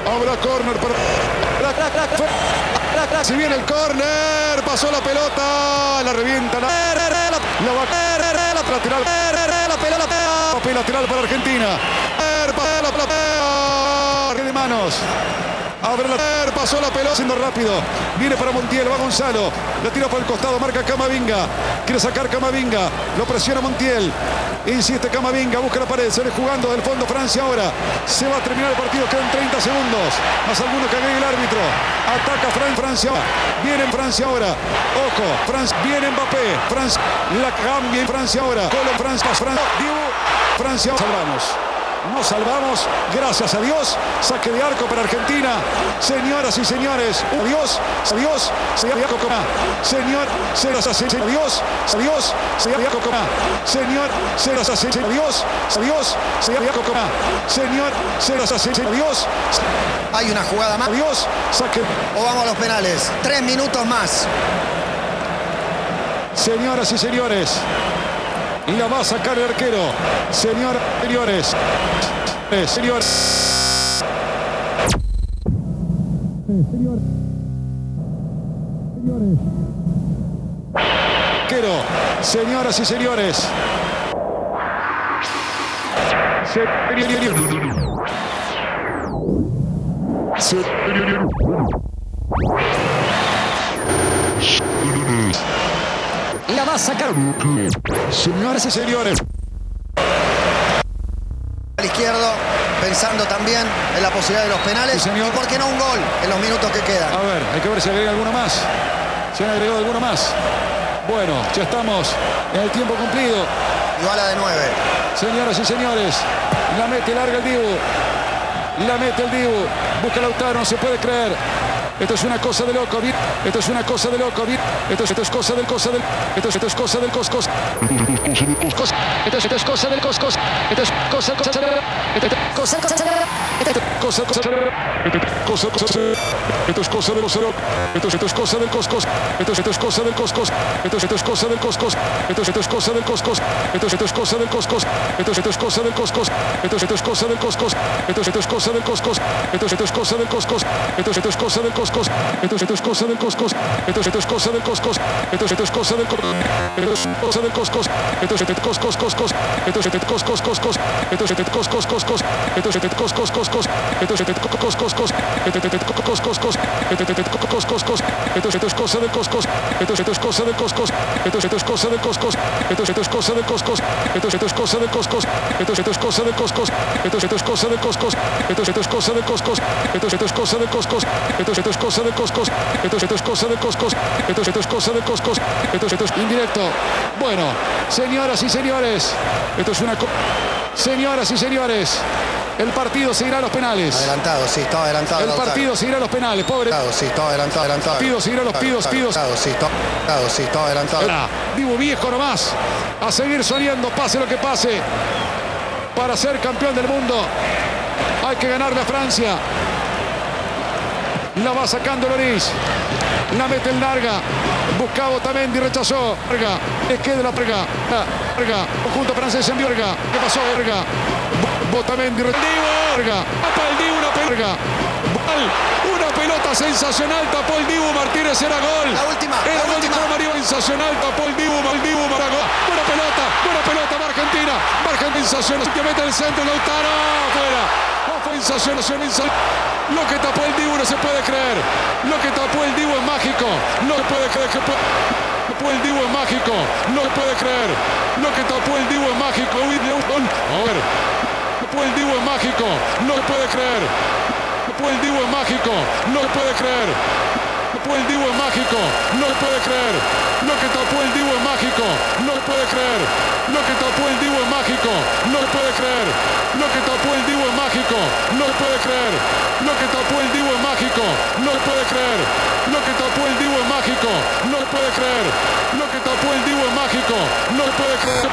Si viene el córner, pasó la pelota, la revienta, la lateral para Argentina. De manos. Pasó la pelota, siendo rápido. Viene para Montiel, va Gonzalo. La tira por el costado, marca Camavinga. Quiere sacar Camavinga. Lo presiona Montiel. Insiste Camavinga, busca la pared. Se ve jugando del fondo Francia ahora. Se va a terminar el partido, quedan 30 segundos. Más alguno que agregue el árbitro. Ataca Francia. Viene en Francia ahora. Ojo, Francia. Viene Mbappé. Francia. La cambia en Francia ahora. Colón, Francia. Francia. Nos salvamos, gracias a Dios. Saque de arco para Argentina. Señoras y señores, adiós. Señor, adiós. Hay una jugada más. Adiós. Saque. O vamos a los penales. 3 minutos más. Señoras y señores. Y la va a sacar el arquero. Señores. Señoras y señores. La va a sacar. Señoras y señores. Al izquierdo, pensando también en la posibilidad de los penales. Sí, señor. ¿Y por qué no un gol en los minutos que quedan? A ver, hay que ver si agrega alguno más. ¿Se han agregado alguno más? Bueno, ya estamos en el tiempo cumplido. Iguala de 9. Señoras y señores, la mete larga el Dibu. La mete el Dibu. Busca Lautaro, no se puede creer. Esto es una cosa de loco. Esto es una cosa de loco. Esto es cosa del cosa del. Esto es cosa del coscos. Esto es cosa del coscos. Esto es cosa cosa del. Esto es cosa cosa del. Cosa cosa del. Cosa cosa. Esto es cosa del cosero. Esto es cosa del coscos. Esto es cosa del coscos. Esto es cosa del coscos. Esto es cosa del coscos. Esto es cosa del coscos. Esto es cosa del coscos. Esto es cosa del coscos. Esto es cosa del coscos. Esto es cosa del coscos. Esto es cosa del coscos. Esto es cosa del coscos. Esto es cosa del coscos. Esto es cosa del coscos. Esto es cosa del coscos. Esto es coscos coscos. Esto es coscos coscos. Esto es coscos coscos. Esto es coscos coscos. Esto es coscos coscos. Esto es coscos coscos. Esto es coscos coscos. Esto es cosa del coscos. Esto es cosa del coscos. Esto es cosa del coscos. Esto es cosa del coscos. Esto es cosa del coscos. Esto es cosa del coscos. Esto es cosa del coscos. Esto es cosa del coscos. Esto es cosa del coscos. Esto es cosa del coscos. Esto es cosa del coscos. Esto es cosa del coscos. Esto es indirecto. Bueno, señoras y señores, esto es una. Señoras y señores, el partido seguirá a los penales. Adelantado, sí, está adelantado. El partido seguirá a los penales, pobre. Sí, está adelantado. Pido seguirá a los pidos. Sí, está adelantado. Dibu viejo nomás. A seguir soñando, pase lo que pase. Para ser campeón del mundo hay que ganarle a Francia. La va sacando Loris. La mete el larga. Buscaba Otamendi, rechazó. Verga. Es que de la Verga. Verga. Conjunto francés en Verga. ¿Qué pasó? Verga. Otamendi, Verga. Tapa el Dibu, una pelota. Una pelota sensacional. Tapó el Dibu Martínez. Era gol. La última. Era la gol última. de María. Sensacional. Tapó el Dibu. El Dibu para gol. Buena pelota. Va Argentina. Sensacional. Que mete el centro. Lautaro. Fuera. Sensacional. Lo que tapó el Dibu no se puede creer. Lo que tapó el Dibu es mágico. No se puede creer que tapó el Dibu es mágico. No se puede creer. Lo que tapó el Dibu es mágico. A ver. Tapó el Dibu es mágico. No se puede creer. Tapó el Dibu es mágico. No se puede creer. Tapó el Dibu es mágico. No se puede creer. Lo que tapó el Dibu es mágico. No se puede creer. Lo que tapó el Dibu es mágico. No se puede creer. Lo que tapó el Dibu es mágico. No se puede creer. Lo que tapó el Dibu es mágico. No se puede creer. Lo que tapó el Dibu es mágico. No se puede creer. Lo que tapó el Dibu es mágico. No se puede creer.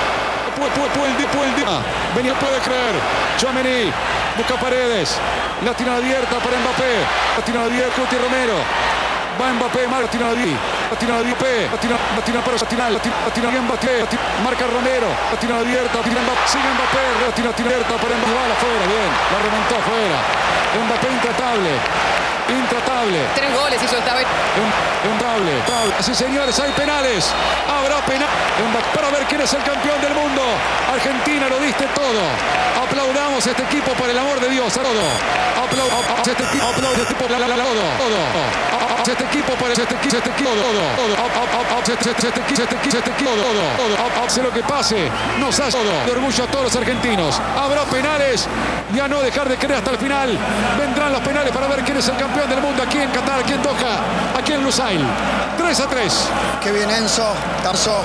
Venía, puede creer. Tchouaméni busca Paredes. La tira abierta para Mbappé. La tira abierta Cuti Romero. Va Mbappé, marca tira Mbappé. La tira para Satinal. La tira Mbappé. Marca Romero. La tira abierta. Sigue Mbappé. La tira abierta para Mbappé. Va afuera, bien. La remontó afuera. Mbappé intratable. 3 goles hizo esta vez. Intratable. Sí, señores, hay penales. Habrá penal para ver quién es el campeón del mundo. Argentina, lo diste todo. Aplaudamos a este equipo, por el amor de Dios. Todo. Aplaudamos a este equipo. Aplaudamos a este equipo. Todo. Este equipo, por este equipo. Todo. Hace lo que pase. Nos hace todo. De orgullo a todos los argentinos. Habrá penales. Y a no dejar de creer hasta el final. Vendrán los penales para ver quién es el campeón del mundo aquí en Qatar, aquí en Doha, aquí en Lusail. 3-3. Qué bien Enzo. Tarzó.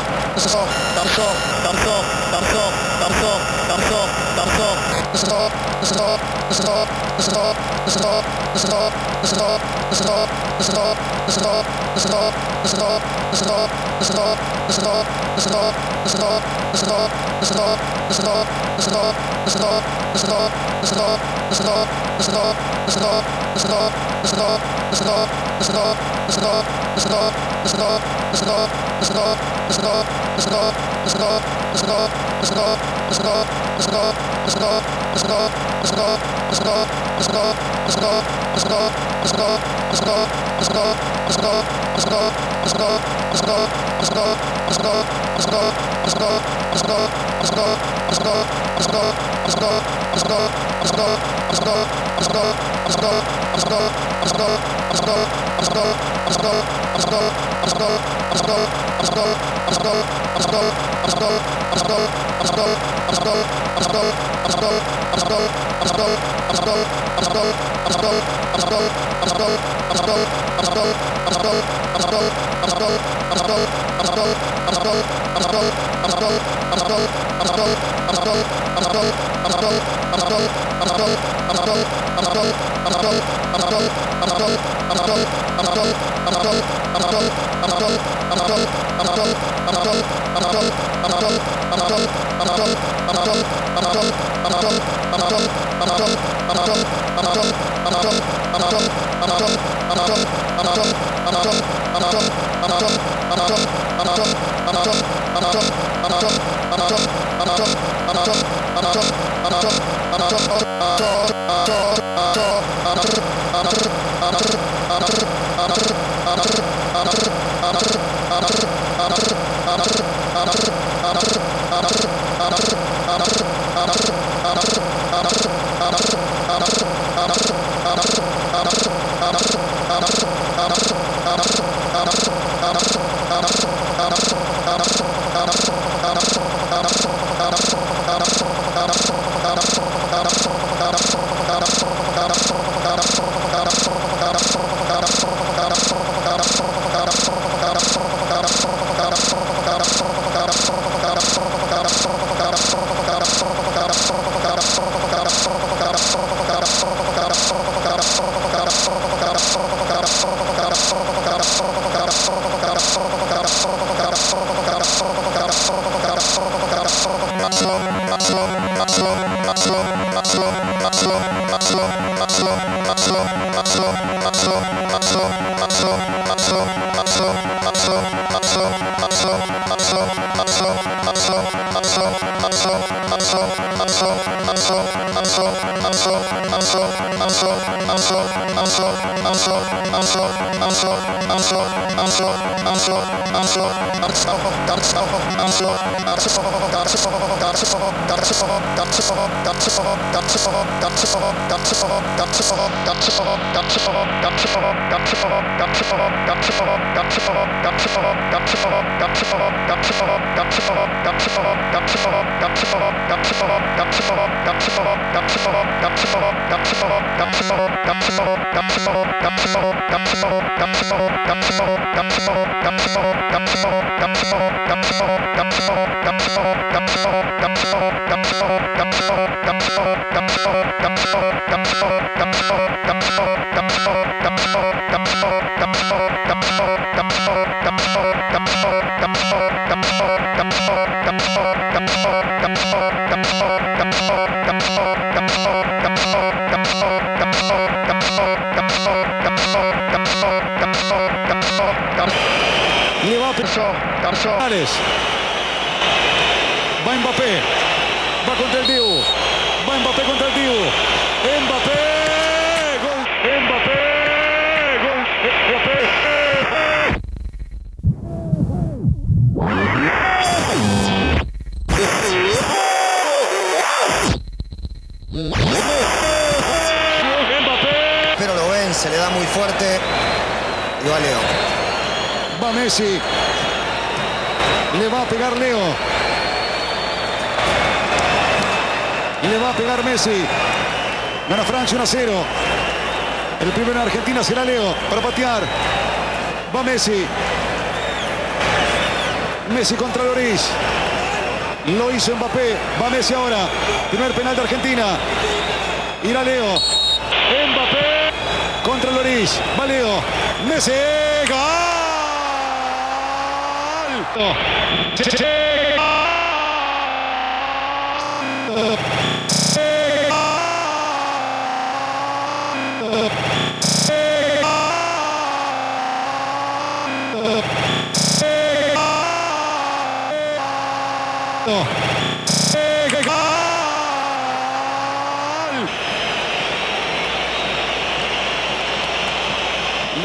Va Mbappé, va contra el Dibu, va Mbappé contra el Dibu, Mbappé, gol, Mbappé, gol, Mbappé. Pero lo ven, se le da muy fuerte y va Leo. Va Messi. Le va a pegar Leo. Le va a pegar Messi. Gana Francia 1-0. El primero en Argentina será Leo para patear. Va Messi. Messi contra Lloris. Lo hizo Mbappé. Va Messi ahora. Primer penal de Argentina. Irá Leo. Mbappé contra Lloris. Va Leo. Messi. ¡Gol!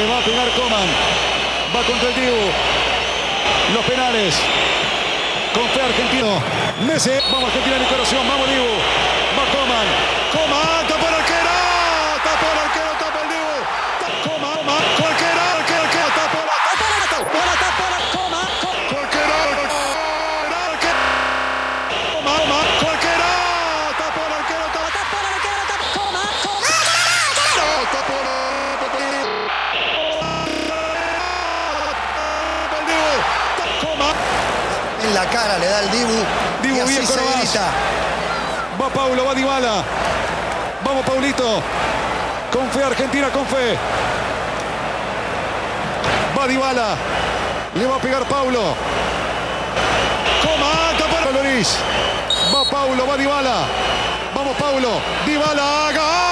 Le va a pegar Coman. Va contra el Dibu. Los penales. Con fe argentino. Messi. Vamos Argentina en mi corazón. Vamos Dibu. Va Coman. Coman. Tapa el arquero. Tapa el arquero. Tapa el Dibu. Coman. Cualquiera. Arquero. Tapa la. Tapa la. Coman. Cualquiera. Coman. Cualquiera. Tapa el arquero. Tapa el arquero. Coman. En la cara le da el Dibu. Dibu y así viejo se nomás. grita. Va Paulo, va Dybala. Vamos Paulito. Con fe Argentina, con fe. Va Dybala. Le va a pegar Paulo. Coman, tapa Loris. Va Paulo, va Dybala. Vamos Paulo. Dybala. ¡Gol!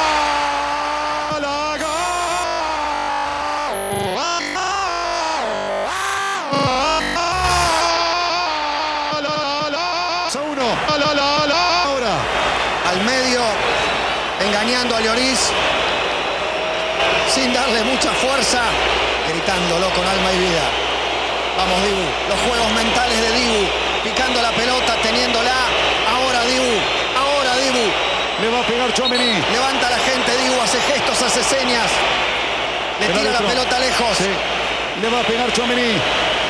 Al medio, engañando a Lloris, sin darle mucha fuerza, gritándolo con alma y vida. Vamos Dibu, los juegos mentales de Dibu, picando la pelota, teniéndola. Ahora Dibu, ahora Dibu. Le va a pegar Tchouaméni. Levanta a la gente Dibu, hace gestos, hace señas. Le tira la pelota lejos. Sí. Le va a pegar Tchouaméni.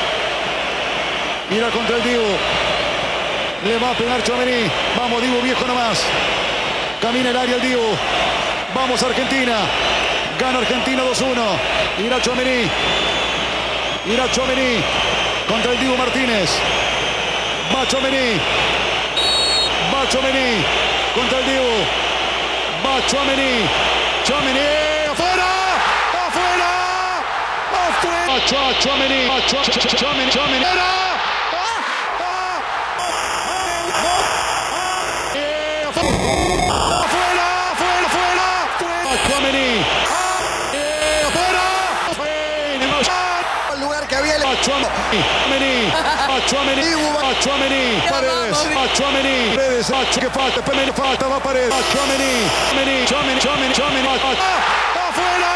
Mira contra el Dibu. Le va a pegar Tchouaméni. Vamos Dibu, viejo nomás. Camina el área el Dibu. Vamos Argentina. Gana Argentina 2-1. Irá Tchouaméni. Irá Tchouaméni. Contra el Dibu Martínez. Va Tchouaméni. Va Tchouaméni. Contra el Dibu. Va Tchouaméni. Tchouaméni. ¡Afuera! ¡Afuera! ¡Afuera! Tchouaméni. Tchouaméni. Tchouaméni. Tchouaméni. El lugar que había el Tchouaméni. Tchouaméni. Paredes. Tchouaméni. Paredes. Que falta. Primero falta. Va Paredes. Tchouaméni. Tchouaméni. Afuera.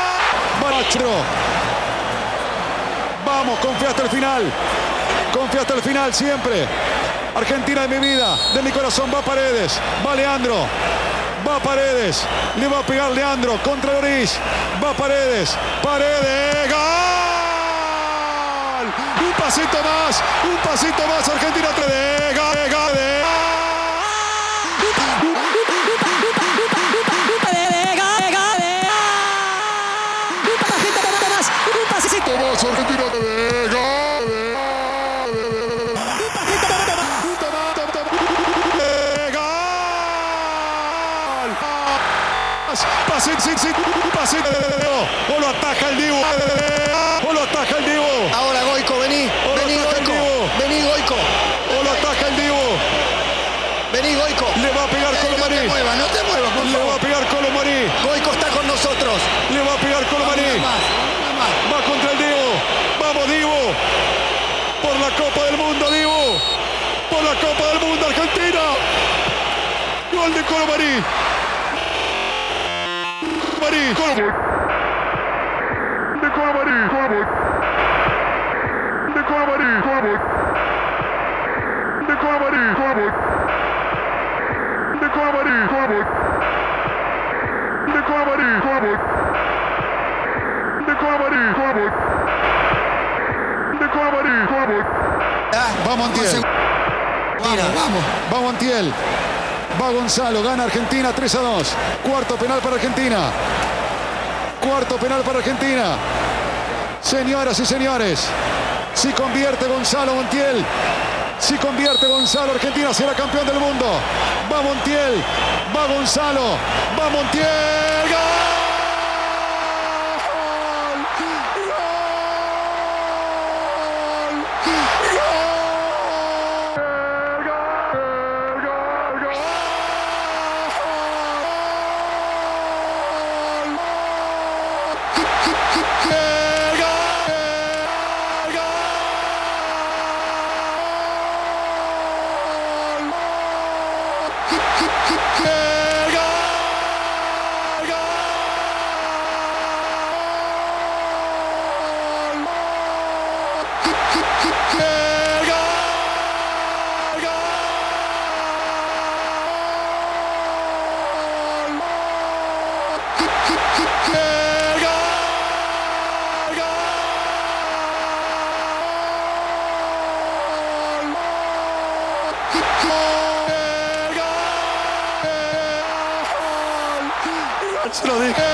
Vamos, confía hasta el final. Confía hasta el final siempre. Argentina de mi vida, de mi corazón. Va Paredes. Va Leandro. Va Paredes. Le va a pegar Leandro contra Lloris. Va Paredes. Paredes. ¡Gol! Un pasito más. Un pasito más. Argentina 3D. ¡Gol! Argentina pase, o lo ataja el Dibu, o lo ataja el Dibu. Ahora Goico, vení, vení Goico, vení Goico. O lo ataja el Dibu. Vení Goico. Le va a pegar Colomarí. No te muevas, no te muevas, por favor. Le va a pegar Colomarí. Goico está con nosotros. Le va a pegar Colomarí. Va contra el Dibu. Vamos Dibu. Por la Copa del Mundo, Dibu. Por la Copa del Mundo, Argentina. Gol de Colomarí. De Colomarí. De Colomarí. De Colomarí. De Colomarí. De Colomarí. De Colomarí. De Colomarí. De Colomarí. Va Montiel. Vamos. Va Montiel. Va Gonzalo, gana Argentina 3-2. Cuarto penal para Argentina. Cuarto penal para Argentina. Señoras y señores, si convierte Gonzalo Montiel, si convierte Gonzalo, Argentina será campeón del mundo. Va Montiel, va Gonzalo, va Montiel. ¡Gol! Se lo dije.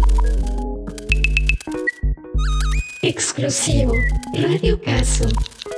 Exclusivo Radio Caso.